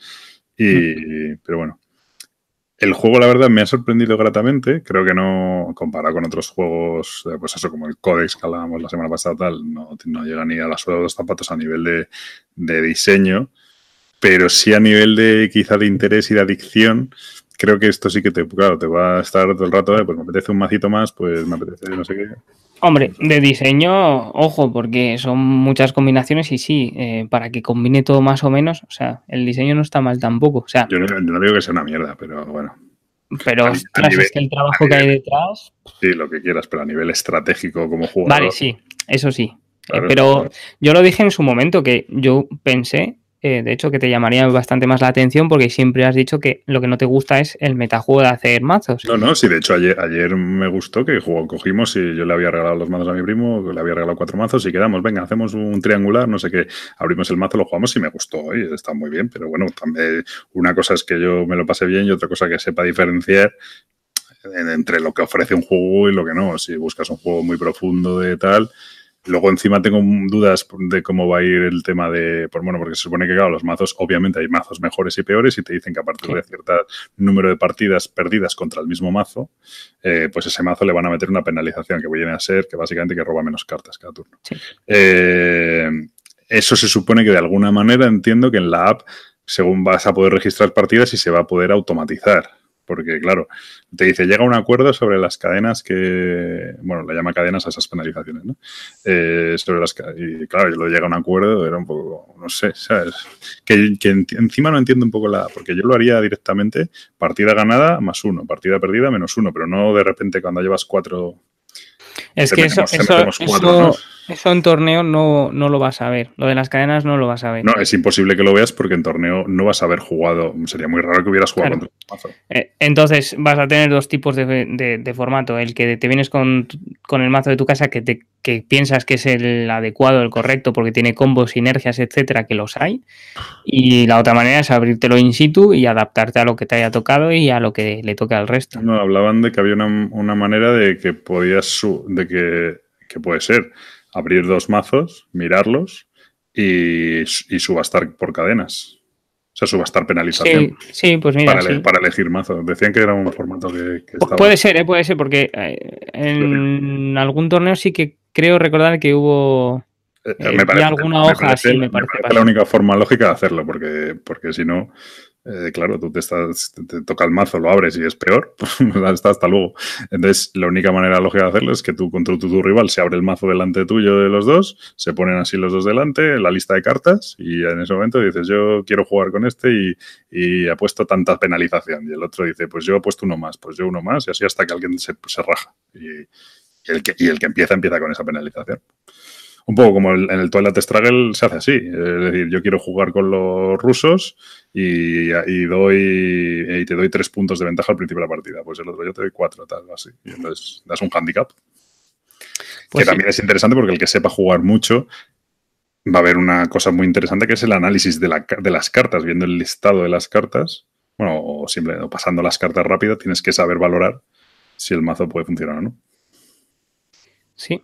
Pero bueno. El juego, la verdad, me ha sorprendido gratamente. Creo que no, comparado con otros juegos, pues eso, como el Codex que hablábamos la semana pasada, tal, no llega ni a la suela de los zapatos a nivel de diseño, pero sí a nivel de quizá de interés y de adicción. Creo que esto sí que claro, te va a estar todo el rato, pues me apetece un macito más, pues me apetece no sé qué. Hombre, de diseño, ojo, porque son muchas combinaciones y sí, para que combine todo más o menos, o sea, el diseño no está mal tampoco. O sea, yo no digo que sea una mierda, pero bueno. Pero, ostras, es que el trabajo que hay detrás... Sí, lo que quieras, pero a nivel estratégico como jugador... Vale, sí, eso sí. Claro, pero yo lo dije en su momento, que yo pensé, de hecho, que te llamaría bastante más la atención porque siempre has dicho que lo que no te gusta es el metajuego de hacer mazos. No, sí, de hecho ayer me gustó que cogimos y yo le había regalado los mazos a mi primo, le había regalado 4 mazos y quedamos, venga, hacemos un triangular, no sé qué, abrimos el mazo, lo jugamos y me gustó y está muy bien, pero bueno, también una cosa es que yo me lo pase bien y otra cosa que sepa diferenciar entre lo que ofrece un juego y lo que no. Si buscas un juego muy profundo de tal... Luego encima tengo dudas de cómo va a ir el tema de... porque se supone que, claro, los mazos, obviamente hay mazos mejores y peores y te dicen que a partir de cierto número de partidas perdidas contra el mismo mazo, pues ese mazo le van a meter una penalización que viene a ser que básicamente que roba menos cartas cada turno. Sí. Eso se supone que de alguna manera entiendo que en la app, según vas a poder registrar partidas y se va a poder automatizar. Porque, claro, te dice, llega a un acuerdo sobre las cadenas que... Bueno, le llama cadenas a esas penalizaciones, ¿no? Y, claro, yo lo llega a un acuerdo, era un poco... No sé, ¿sabes? Que encima no entiendo un poco porque yo lo haría directamente partida ganada +1, partida perdida -1, pero no de repente cuando llevas 4... Es que eso en torneo no lo vas a ver. Lo de las cadenas no lo vas a ver. No, es imposible que lo veas porque en torneo no vas a haber jugado. Sería muy raro que hubieras jugado contra un mazo. Entonces vas a tener 2 tipos de formato. El que te vienes con el mazo de tu casa que piensas que es el adecuado, el correcto, porque tiene combos, sinergias, etcétera, que los hay. Y la otra manera es abrírtelo in situ y adaptarte a lo que te haya tocado y a lo que le toque al resto. No, hablaban de que había una manera de que podías... que puede ser abrir 2 mazos, mirarlos y subastar por cadenas. O sea, subastar penalización. Sí, pues mira. Para elegir mazos. Decían que era un formato que estaba... Puede ser, porque en algún torneo sí que creo recordar que hubo... me parece, alguna hoja así, me parece la única forma lógica de hacerlo, porque si no... claro, te toca el mazo, lo abres y es peor, pues hasta luego. Entonces, la única manera lógica de hacerlo es que tú contra tu rival se abre el mazo delante tuyo de los dos, se ponen así los dos delante, la lista de cartas, y en ese momento dices, yo quiero jugar con este y he puesto tanta penalización. Y el otro dice, pues yo he puesto uno más, pues yo uno más, y así hasta que alguien se raja. Y el que empieza con esa penalización. Un poco como en el Twilight Struggle se hace así. Es decir, yo quiero jugar con los rusos y te doy 3 puntos de ventaja al principio de la partida. Pues el otro yo te doy 4, tal, así. Y entonces das un handicap. Pues que también es interesante porque el que sepa jugar mucho va a haber una cosa muy interesante que es el análisis de las cartas, viendo el listado de las cartas. Bueno, o simplemente pasando las cartas rápido, tienes que saber valorar si el mazo puede funcionar o no. Sí.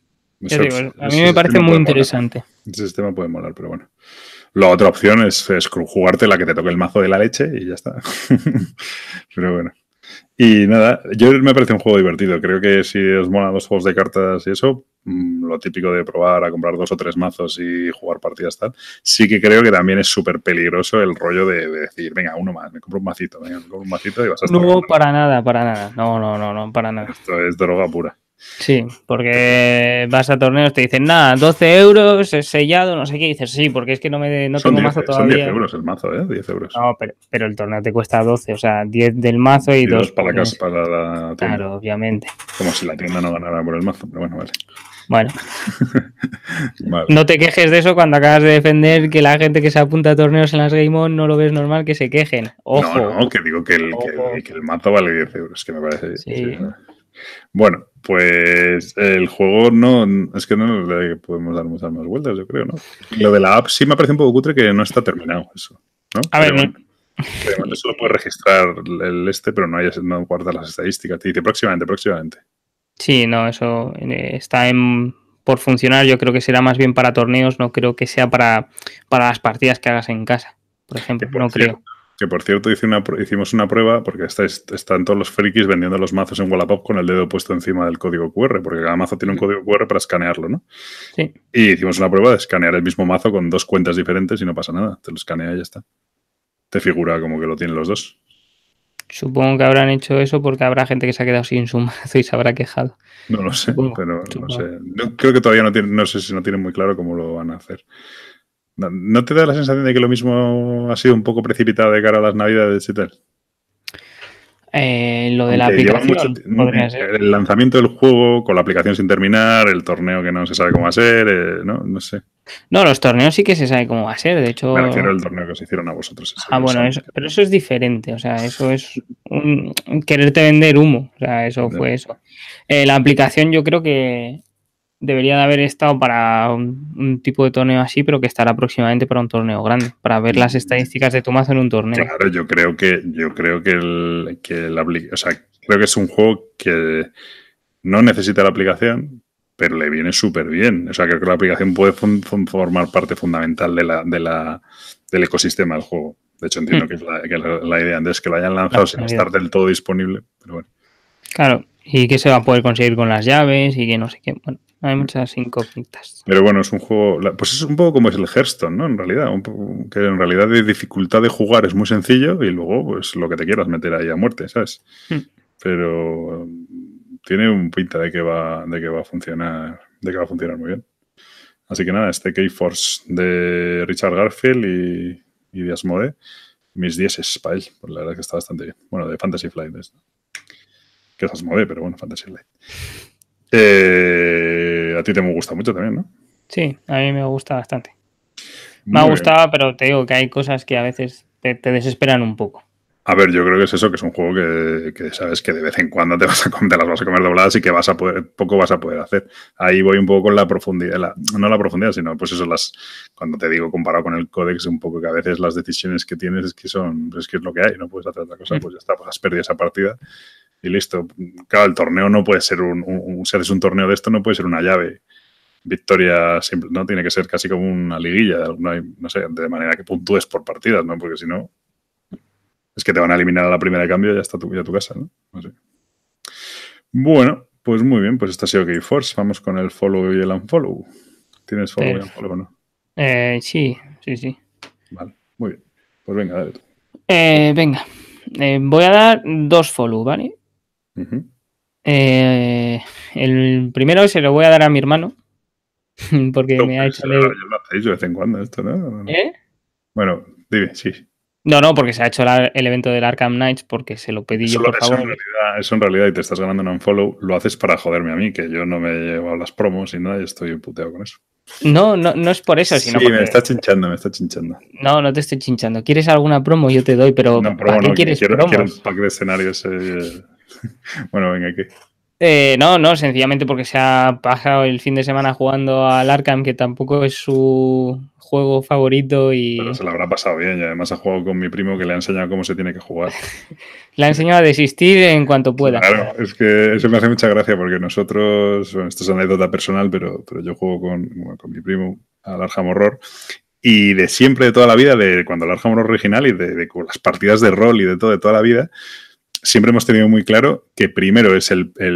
A mí me parece muy interesante. Ese sistema puede molar, pero bueno. La otra opción es jugarte la que te toque el mazo de la leche y ya está. Pero bueno. Y nada, yo me parece un juego divertido. Creo que si os molan los juegos de cartas y eso, lo típico de probar a comprar 2 o 3 mazos y jugar partidas tal, sí que creo que también es súper peligroso el rollo de decir, venga, uno más, me compro un macito, y vas a estar... No, para nada. No, para nada. Esto es droga pura. Sí, porque vas a torneos, te dicen, nada, 12 euros, es sellado, no sé qué, y dices, sí, porque es que no tengo mazo todavía. Son 10 euros el mazo, 10 euros. No, pero el torneo te cuesta 12, o sea, 10 del mazo y 2 para la casa, para la tienda. Claro, obviamente. Como si la tienda no ganara por el mazo, pero bueno, vale. Bueno, vale. No te quejes de eso cuando acabas de defender que la gente que se apunta a torneos en las Game On no lo ves normal que se quejen. Ojo. No, que digo que el mazo vale 10 euros, que me parece. Sí. Bueno, pues el juego es que no le podemos dar muchas más vueltas, yo creo, ¿no? Lo de la app sí me parece un poco cutre que no está terminado eso, ¿no? A ver, eso lo puede registrar pero no guarda las estadísticas. Te dice próximamente. Sí, no, eso está por funcionar. Yo creo que será más bien para torneos, no creo que sea para las partidas que hagas en casa, por ejemplo, creo. Que por cierto hicimos una prueba porque están todos los frikis vendiendo los mazos en Wallapop con el dedo puesto encima del código QR, porque cada mazo tiene un código QR para escanearlo, ¿no? Sí. Y hicimos una prueba de escanear el mismo mazo con 2 cuentas diferentes y no pasa nada. Te lo escanea y ya está. Te figura como que lo tienen los dos. Supongo que habrán hecho eso porque habrá gente que se ha quedado sin su mazo y se habrá quejado. No lo sé, pero no sé. Creo que todavía no sé si no tienen muy claro cómo lo van a hacer. ¿No te da la sensación de que lo mismo ha sido un poco precipitado de cara a las Navidades y tal? Lo de la aplicación. El lanzamiento del juego con la aplicación sin terminar, el torneo que no se sabe cómo va a ser, no sé. No, los torneos sí que se sabe cómo va a ser, de hecho... Me refiero al torneo que os hicieron a vosotros. Pero eso es diferente, o sea, eso es quererte vender humo, o sea, eso fue eso. La aplicación yo creo que debería de haber estado para un tipo de torneo así, pero que estará próximamente para un torneo grande, para ver las estadísticas de tu mazo en un torneo. Claro, yo creo que creo que es un juego que no necesita la aplicación, pero le viene súper bien. O sea, creo que la aplicación puede formar parte fundamental del ecosistema del juego. De hecho, entiendo que es la idea. Entonces, que lo hayan lanzado sin estar del todo disponible, pero bueno. Claro, y que se va a poder conseguir con las llaves y que no sé qué. Bueno, hay muchas incógnitas. Pero bueno, es un juego... Pues es un poco como es el Hearthstone, ¿no? En realidad. Que en realidad de dificultad de jugar es muy sencillo y luego pues lo que te quieras meter ahí a muerte, ¿sabes? Pero tiene un pinta de que va a funcionar muy bien. Así que nada, este Keyforce de Richard Garfield y de Asmodee, mis 10 es para él. Pues la verdad es que está bastante bien. Bueno, de Fantasy Flight, ¿no? Que es Asmodee, pero bueno, Fantasy Flight. A ti te me gusta mucho también, ¿no? Sí, a mí me gusta bastante. Me ha gustado, pero te digo que hay cosas que a veces te desesperan un poco. A ver, yo creo que es eso, que es un juego que sabes que de vez en cuando te las vas a comer dobladas y que poco vas a poder hacer. Ahí voy un poco con la profundidad, no la profundidad, sino pues eso, cuando te digo comparado con el Codex, un poco que a veces las decisiones que tienes es que es lo que hay, no puedes hacer otra cosa, pues ya está, pues has perdido esa partida y listo. Claro, el torneo no puede ser si haces un torneo de esto no puede ser una llave. Victoria simple, ¿no? Tiene que ser casi como una liguilla, no sé, de manera que puntúes por partidas, ¿no? Porque si no, es que te van a eliminar a la primera de cambio y ya está tu casa, ¿no? No sé. Bueno, pues muy bien, pues esto ha sido Keyforce. Vamos con el follow y el unfollow. ¿Tienes follow y unfollow o no? Sí. Vale, muy bien. Pues venga, dale tú. Venga, voy a dar 2 follow, ¿vale? Uh-huh. El primero se lo voy a dar a mi hermano, porque me ha hecho... Ya lo hacéis de vez en cuando esto, ¿no? ¿Eh? Bueno, dime, sí. No, porque se ha hecho el evento del Arkham Knights porque se lo pedí yo, por favor. Eso en realidad, y te estás ganando un unfollow, lo haces para joderme a mí, que yo no me he llevado las promos y nada, y estoy puteado con eso. No es por eso, sino porque... me está chinchando. No te estoy chinchando. ¿Quieres alguna promo? Yo te doy, pero No, ¿para qué quieres quiero promos? el pack de escenarios. Bueno, venga, ¿qué? No, sencillamente porque se ha pasado el fin de semana jugando al Arkham, que tampoco es su juego favorito y... Pero se lo habrá pasado bien y además ha jugado con mi primo que le ha enseñado cómo se tiene que jugar. Le ha enseñado a desistir en cuanto pueda. Claro, es que eso me hace mucha gracia porque nosotros, bueno, esto es anécdota personal, pero yo juego con mi primo al Arkham Horror y de siempre, de toda la vida, de cuando el Arkham Horror original y de las partidas de rol y de todo, de toda la vida, siempre hemos tenido muy claro que primero es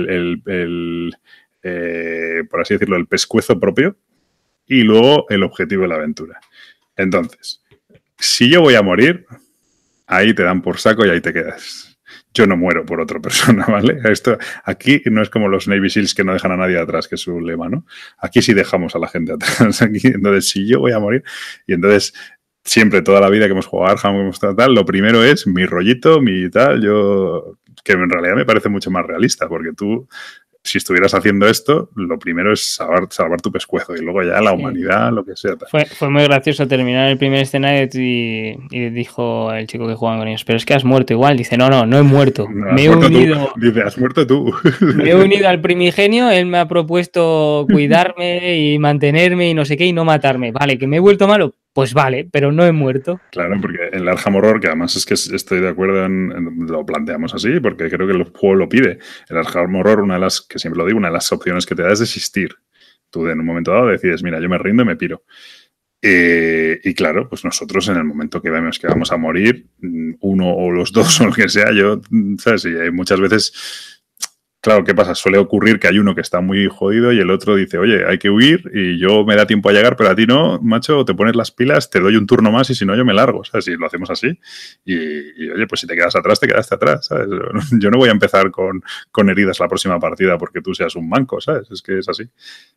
por así decirlo, el pescuezo propio y luego el objetivo de la aventura. Entonces, si yo voy a morir, ahí te dan por saco y ahí te quedas. Yo no muero por otra persona, ¿vale? Esto aquí no es como los Navy Seals que no dejan a nadie atrás, que es su lema, ¿no? Aquí sí dejamos a la gente atrás. Aquí, entonces, si yo voy a morir, y entonces siempre, toda la vida que hemos jugado a Arkham, hemos tal, lo primero es mi rollito, mi tal, que en realidad me parece mucho más realista, porque tú, si estuvieras haciendo esto, lo primero es salvar tu pescuezo y luego ya la humanidad, lo que sea. Fue muy gracioso terminar el primer escenario y dijo el chico que jugaba con ellos, pero es que has muerto igual. Dice, no he muerto. No, me he unido. Dice, has muerto tú. Me he unido al primigenio, él me ha propuesto cuidarme y mantenerme y no sé qué y no matarme. Vale, que me he vuelto malo, pues vale, pero no he muerto. Claro, porque en el Arkham Horror, que además es que estoy de acuerdo lo planteamos así, porque creo que el juego lo pide. El Arkham Horror, una de las, que siempre lo digo, una de las opciones que te da es desistir. Tú en un momento dado decides, mira, yo me rindo y me piro. Y claro, pues nosotros en el momento que vemos que vamos a morir, uno o los dos o lo que sea, ¿sabes? Y hay muchas veces... Claro, ¿qué pasa? Suele ocurrir que hay uno que está muy jodido y el otro dice, oye, hay que huir y yo me da tiempo a llegar, pero a ti no, macho, te pones las pilas, te doy un turno más y si no yo me largo, ¿sabes? Y lo hacemos así y oye, pues si te quedas atrás, te quedaste atrás, ¿sabes? Yo no voy a empezar con heridas la próxima partida porque tú seas un manco, ¿sabes? Es que es así.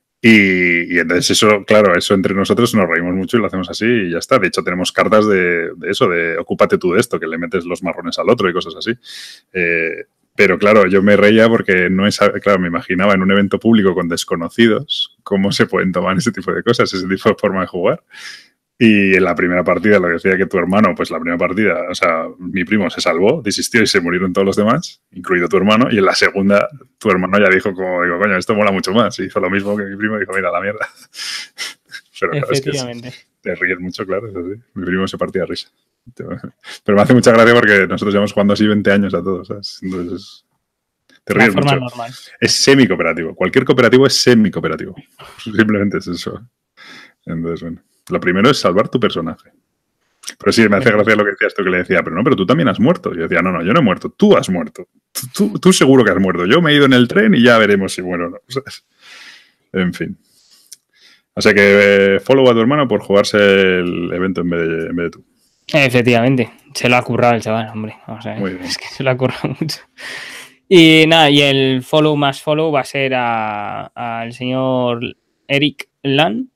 Y entonces eso, claro, eso entre nosotros nos reímos mucho y lo hacemos así y ya está. De hecho, tenemos cartas de eso, de ocúpate tú de esto, que le metes los marrones al otro y cosas así. Pero claro, yo me reía porque claro, me imaginaba en un evento público con desconocidos cómo se pueden tomar ese tipo de cosas, ese tipo de forma de jugar. Y en la primera partida, lo que decía que tu hermano, pues la primera partida, o sea, mi primo se salvó, desistió y se murieron todos los demás, incluido tu hermano. Y en la segunda, tu hermano ya dijo como, digo, coño, esto mola mucho más. Y hizo lo mismo que mi primo y dijo, mira, la mierda. Pero claro, efectivamente. Es que te ríes mucho, claro, es así. Mi primo se partía de risa. Pero me hace mucha gracia porque nosotros llevamos jugando así 20 años a todos, ¿sabes? Entonces te ríes mucho. Normal. Es semi-cooperativo. Cualquier cooperativo es semi-cooperativo. Simplemente es eso. Entonces, bueno. Lo primero es salvar tu personaje. Pero sí, me hace gracia lo que decías tú, que le decía, pero tú también has muerto. Yo decía, no, yo no he muerto, tú has muerto. Tú seguro que has muerto. Yo me he ido en el tren y ya veremos si muero o no. ¿Sabes? En fin. O sea que follow a tu hermano por jugarse el evento en vez de tú. Efectivamente, se lo ha currado el chaval, hombre. Vamos a ver. Es que se lo ha currado mucho. Y nada, y el follow más follow va a ser al señor Eric Lan.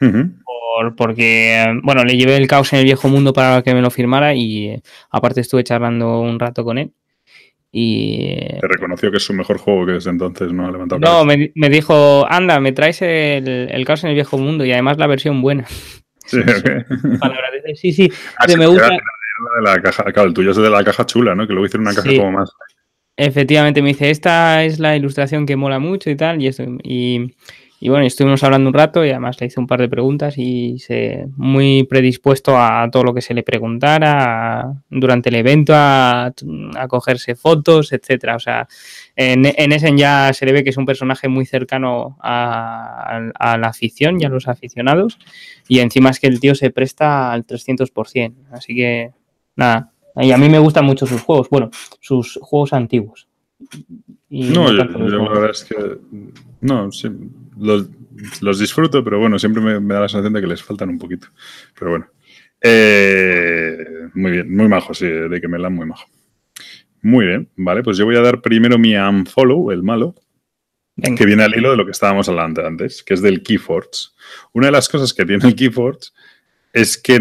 Porque, bueno, le llevé el Caos en el Viejo Mundo para que me lo firmara y aparte estuve charlando un rato con él. Y te reconoció que es su mejor juego, que desde entonces no ha levantado cabeza. No, me dijo, anda, me traes el Caos en el Viejo Mundo y además la versión buena. Sí, okay. Sí. Sí, me gusta. De la caja, claro, el tuyo es de la caja chula, ¿no? Que luego hicieron una caja como más. Efectivamente, me dice, esta es la ilustración que mola mucho y tal, y bueno, estuvimos hablando un rato y además le hice un par de preguntas y muy predispuesto a todo lo que se le preguntara durante el evento, a cogerse fotos, etcétera. O sea, en Essen ya se le ve que es un personaje muy cercano a la afición y a los aficionados y encima es que el tío se presta al 300%. Así que, nada, y a mí me gustan mucho sus juegos, bueno, sus juegos antiguos. Y no, yo la verdad es que no, sí, los disfruto, pero bueno, siempre me da la sensación de que les faltan un poquito. Pero bueno. Muy bien, muy majo, sí, de que me la muy majo. Muy bien, vale, pues yo voy a dar primero mi unfollow, el malo, Venga. que viene al hilo de lo que estábamos hablando antes, que es del Keyforge. Una de las cosas que tiene el Keyforge es que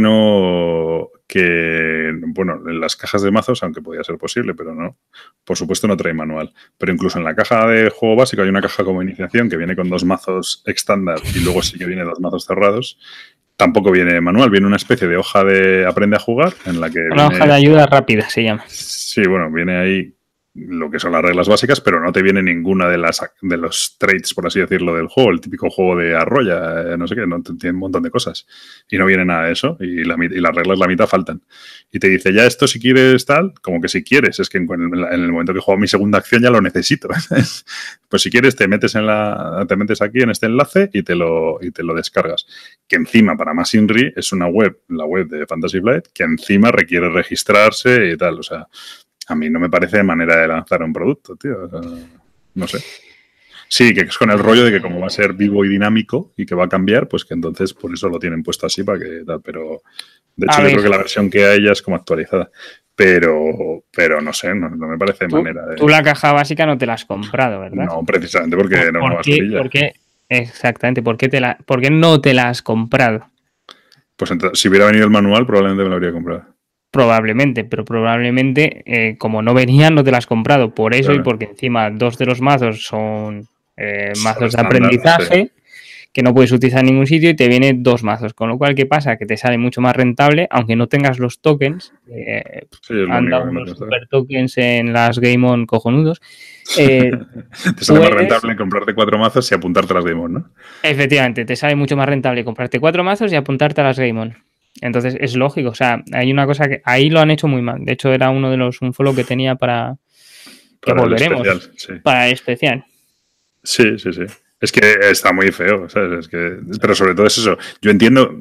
bueno, en las cajas de mazos, aunque podía ser posible, pero no, por supuesto no trae manual. Pero incluso en la caja de juego básico hay una caja como iniciación que viene con 2 mazos estándar y luego sí que viene 2 mazos cerrados. Tampoco viene manual, viene una especie de hoja de aprende a jugar en la que Una hoja de ayuda rápida se llama. Sí, bueno, viene ahí lo que son las reglas básicas, pero no te viene ninguna de los traits, por así decirlo, del juego, el típico juego de arroya, no sé qué, no, tiene un montón de cosas. Y no viene nada de eso, y las reglas la mitad faltan. Y te dice, ya esto si quieres tal, como que si quieres, es que en el momento que juego mi segunda acción ya lo necesito. Pues si quieres te metes aquí en este enlace y te lo descargas. Que encima, para más Inri, es una web, la web de Fantasy Flight, que encima requiere registrarse y tal, o sea... A mí no me parece manera de lanzar un producto, tío. O sea, no sé. Sí, que es con el rollo de que como va a ser vivo y dinámico y que va a cambiar, pues que entonces por eso lo tienen puesto así para que tal. Pero de hecho yo creo que la versión que hay ya es como actualizada. Pero no sé, no me parece manera de... Tú la caja básica no te la has comprado, ¿verdad? No, precisamente porque no me vas a pillar. Exactamente, ¿por qué no te la has comprado? Pues entonces, si hubiera venido el manual probablemente me lo habría comprado. Probablemente, pero probablemente como no venían no te las has comprado. Por eso, claro. Y porque encima 2 de los mazos son mazos de aprendizaje, sí, que no puedes utilizar en ningún sitio y te vienen 2 mazos. Con lo cual, ¿qué pasa? Que te sale mucho más rentable, aunque no tengas los tokens. Sí, han dado unos super tokens en las Game On cojonudos. Te sale más rentable comprarte 4 mazos y apuntarte a las Game On, ¿no? Efectivamente, te sale mucho más rentable comprarte 4 mazos y apuntarte a las Game On. Entonces es lógico, o sea, hay una cosa que ahí lo han hecho muy mal. De hecho, era uno de los unfollow que tenía para que volveremos. El especial, sí. Para el especial. Sí. Es que está muy feo, ¿sabes? Es que, pero sobre todo es eso. Yo entiendo.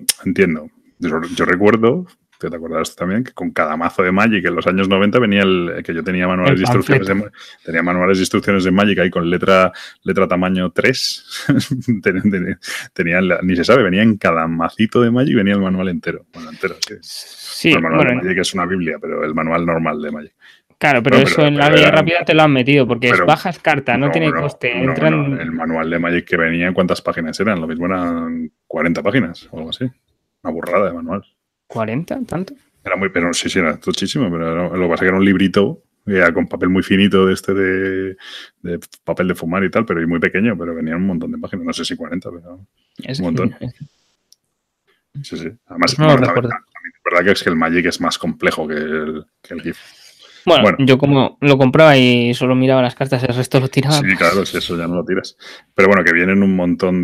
Yo recuerdo, te acordarás también, que con cada mazo de Magic en los años 90 venía que yo tenía manuales de instrucciones tenía manuales de instrucciones de Magic ahí con letra tamaño 3. Ni se sabe, venía en cada macito de Magic, venía el manual entero. Bueno, entero, sí. Sí, el manual de Magic es una biblia, pero el manual normal de Magic. Claro, pero eso en la guía rápida te lo han metido, porque bajas carta, no tiene coste. No, el manual de Magic que venía, ¿cuántas páginas eran? Lo mismo eran 40 páginas o algo así. Una burrada de manual. ¿40? ¿Tanto? Era pero era tochísimo, pero lo que pasa es que era un librito con papel muy finito de papel de fumar y tal, pero muy pequeño, pero venía un montón de páginas, no sé si 40, pero un montón. Sí. Además, no también es verdad que es que el Magic es más complejo que el GIF. Bueno, yo como lo compraba y solo miraba las cartas, el resto lo tiraba. Sí, claro, si eso ya no lo tiras. Pero bueno, que vienen un montón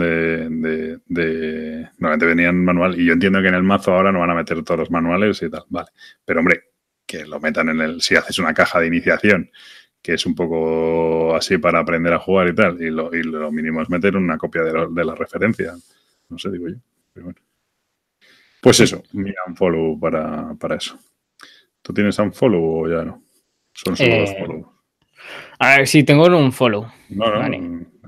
normalmente venían manual, y yo entiendo que en el mazo ahora no van a meter todos los manuales y tal, vale. Pero hombre, que lo metan si haces una caja de iniciación, que es un poco así para aprender a jugar y tal, y lo mínimo es meter una copia de la referencia. No sé, digo yo. Pero bueno. Pues eso, mi unfollow para eso. ¿Tú tienes unfollow o ya no? Son solo 2 follows. A ver, sí, tengo un follow. Vale.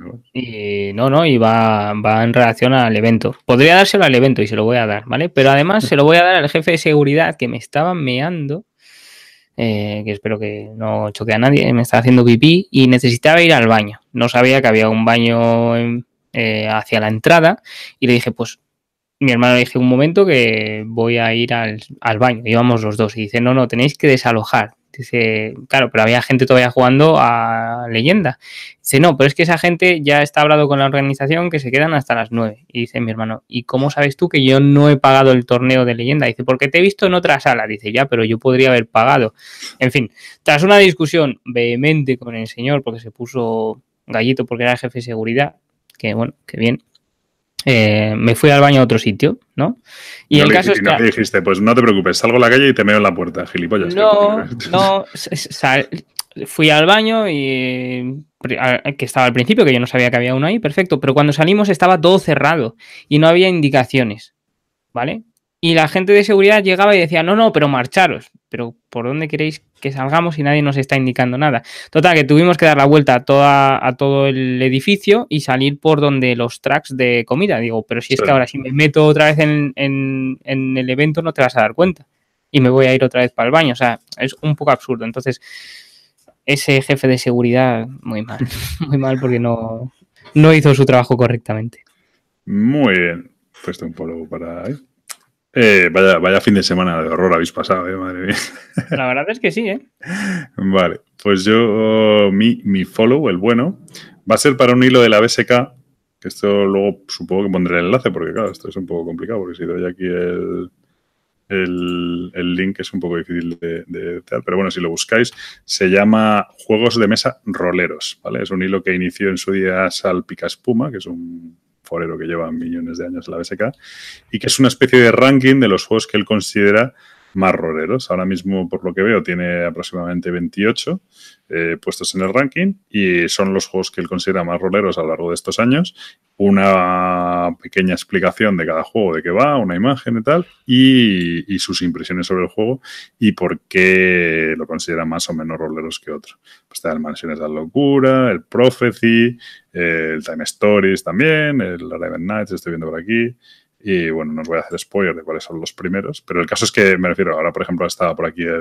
Y va en relación al evento. Podría dárselo al evento y se lo voy a dar, ¿vale? Pero además se lo voy a dar al jefe de seguridad que me estaba meando, que espero que no choque a nadie, me estaba haciendo pipí y necesitaba ir al baño. No sabía que había un baño hacia la entrada y le dije, pues, mi hermano le dije un momento que voy a ir al baño. Íbamos los dos y dice, no, tenéis que desalojar. Dice, claro, pero había gente todavía jugando a Leyenda. Dice, no, pero es que esa gente ya está hablado con la organización que se quedan hasta las 9. Y dice mi hermano, ¿y cómo sabes tú que yo no he pagado el torneo de Leyenda? Dice, porque te he visto en otra sala. Dice, ya, pero yo podría haber pagado. En fin, tras una discusión vehemente con el señor, porque se puso gallito porque era el jefe de seguridad, que bueno, que bien. Me fui al baño a otro sitio, ¿no? Y no el caso es que... le dijiste, pues no te preocupes, salgo a la calle y te meo en la puerta, gilipollas. No, fui al baño y que estaba al principio, que yo no sabía que había uno ahí, perfecto, pero cuando salimos estaba todo cerrado y no había indicaciones, ¿vale? Y la gente de seguridad llegaba y decía, no, pero marcharos. pero ¿por dónde queréis que salgamos y nadie nos está indicando nada? Total, que tuvimos que dar la vuelta a todo el edificio y salir por donde los tracks de comida. Digo, pero si es que ahora si me meto otra vez en el evento no te vas a dar cuenta. Y me voy a ir otra vez para el baño. O sea, es un poco absurdo. Entonces, ese jefe de seguridad, muy mal. Muy mal porque no hizo su trabajo correctamente. Muy bien. Puesto un follow para ahí. Vaya fin de semana de horror habéis pasado, madre mía. La verdad es que sí, Vale, pues yo, mi follow, el bueno, va a ser para un hilo de la BSK, que esto luego supongo que pondré el enlace, porque claro, esto es un poco complicado, porque si doy aquí el link es un poco difícil de tal, pero bueno, si lo buscáis, se llama Juegos de Mesa Roleros, ¿vale? Es un hilo que inició en su día Sal Picaspuma, que es un forero que lleva millones de años en la BSK, y que es una especie de ranking de los juegos que él considera más roleros. Ahora mismo, por lo que veo, tiene aproximadamente 28 puestos en el ranking y son los juegos que él considera más roleros a lo largo de estos años. Una pequeña explicación de cada juego, de qué va, una imagen y tal, y sus impresiones sobre el juego y por qué lo considera más o menos roleros que otro. Pues está el Mansiones de la Locura, el Prophecy, el Time Stories también, el Arabian Nights, estoy viendo por aquí. Y bueno, no os voy a hacer spoiler de cuáles son los primeros, pero el caso es que me refiero, ahora por ejemplo estaba por aquí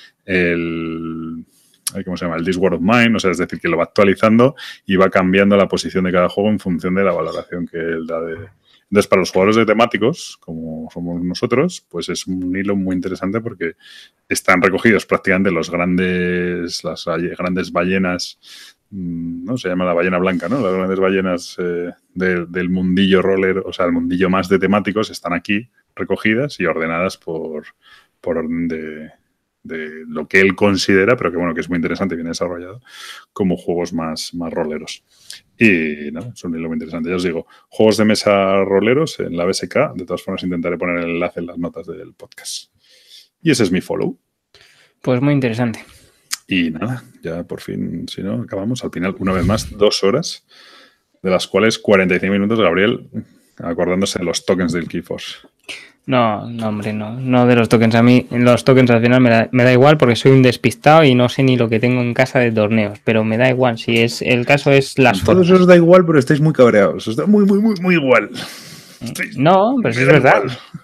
¿cómo se llama? El This War of Mine, o sea, es decir, que lo va actualizando y va cambiando la posición de cada juego en función de la valoración que él da de... Entonces, para los jugadores de temáticos, como somos nosotros, pues es un hilo muy interesante porque están recogidos prácticamente las grandes ballenas, ¿no? Se llama la ballena blanca, ¿no? Las grandes ballenas del mundillo roller, o sea, el mundillo más de temáticos, están aquí recogidas y ordenadas por orden de lo que él considera, pero que bueno, que es muy interesante y bien desarrollado, como juegos más roleros. Y no, es un hilo muy interesante. Ya os digo, juegos de mesa roleros en la BSK. De todas formas, intentaré poner el enlace en las notas del podcast. Y ese es mi follow. Pues muy interesante. Y nada, ya por fin, si no, acabamos. Al final, una vez más, 2 horas, de las cuales 45 minutos, Gabriel, acordándose de los tokens del Keyforce. No, hombre, no de los tokens. A mí los tokens al final me da igual porque soy un despistado y no sé ni lo que tengo en casa de torneos, pero me da igual. Si es el caso es las formas. Todos os da igual, pero estáis muy cabreados. Os da muy, muy, muy, muy igual. No, pero sí es verdad.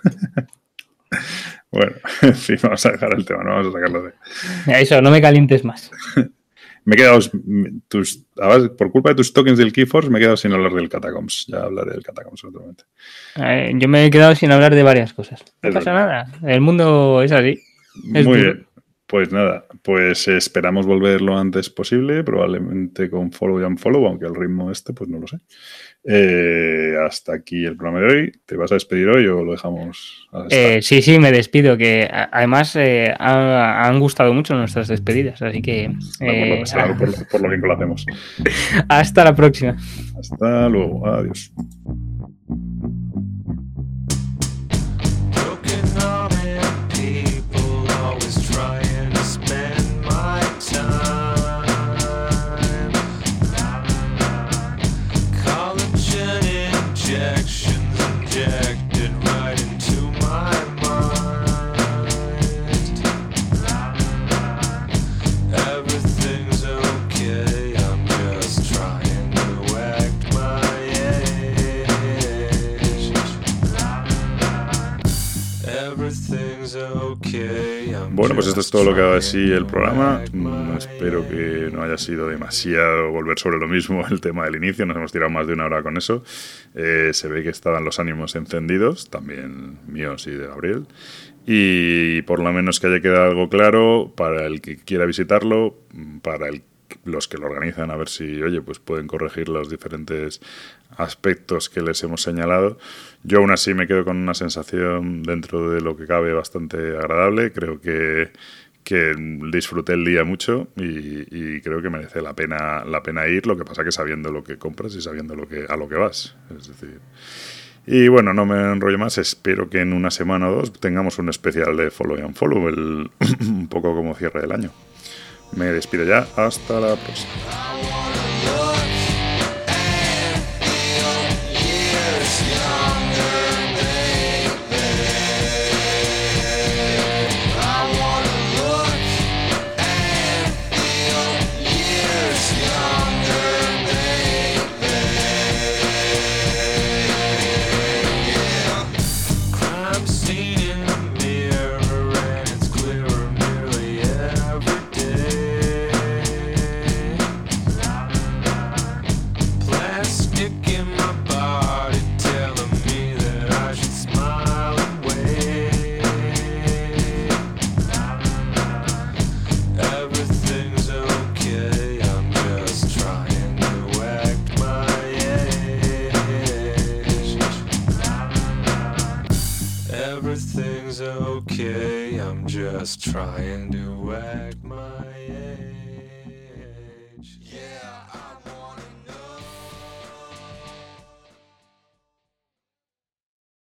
Bueno, en fin, vamos a dejar el tema, no vamos a sacarlo de... Eso, no me calientes más. Me he quedado, por culpa de tus tokens del Keyforce, me he quedado sin hablar del Catacombs. Ya hablaré del Catacombs otro yo me he quedado sin hablar de varias cosas. No pasa nada. El mundo es así. Muy bien. Pues nada, pues esperamos volver lo antes posible, probablemente con follow y unfollow, aunque el ritmo pues no lo sé. Hasta aquí el programa de hoy. ¿Te vas a despedir hoy o lo dejamos? Sí, me despido, que además han gustado mucho nuestras despedidas, así que... por lo bien que lo hacemos. Hasta la próxima. Hasta luego. Adiós. Bueno, pues esto es todo lo que ha dado de sí el programa. Espero que no haya sido demasiado volver sobre lo mismo el tema del inicio. Nos hemos tirado más de 1 hora con eso. Se ve que estaban los ánimos encendidos, también míos y de Gabriel. Y por lo menos que haya quedado algo claro para el que quiera visitarlo, para los que lo organizan, a ver si, oye, pues pueden corregir los diferentes aspectos que les hemos señalado. Yo aún así me quedo con una sensación dentro de lo que cabe bastante agradable. Creo que disfruté el día mucho y creo que merece la pena ir. Lo que pasa que sabiendo lo que compras y sabiendo a lo que vas. Es decir... Y bueno, no me enrollo más. Espero que en una semana o 2 tengamos un especial de Follow y Unfollow, un poco como cierre del año. Me despido ya. Hasta la próxima. okay, I'm just trying to act my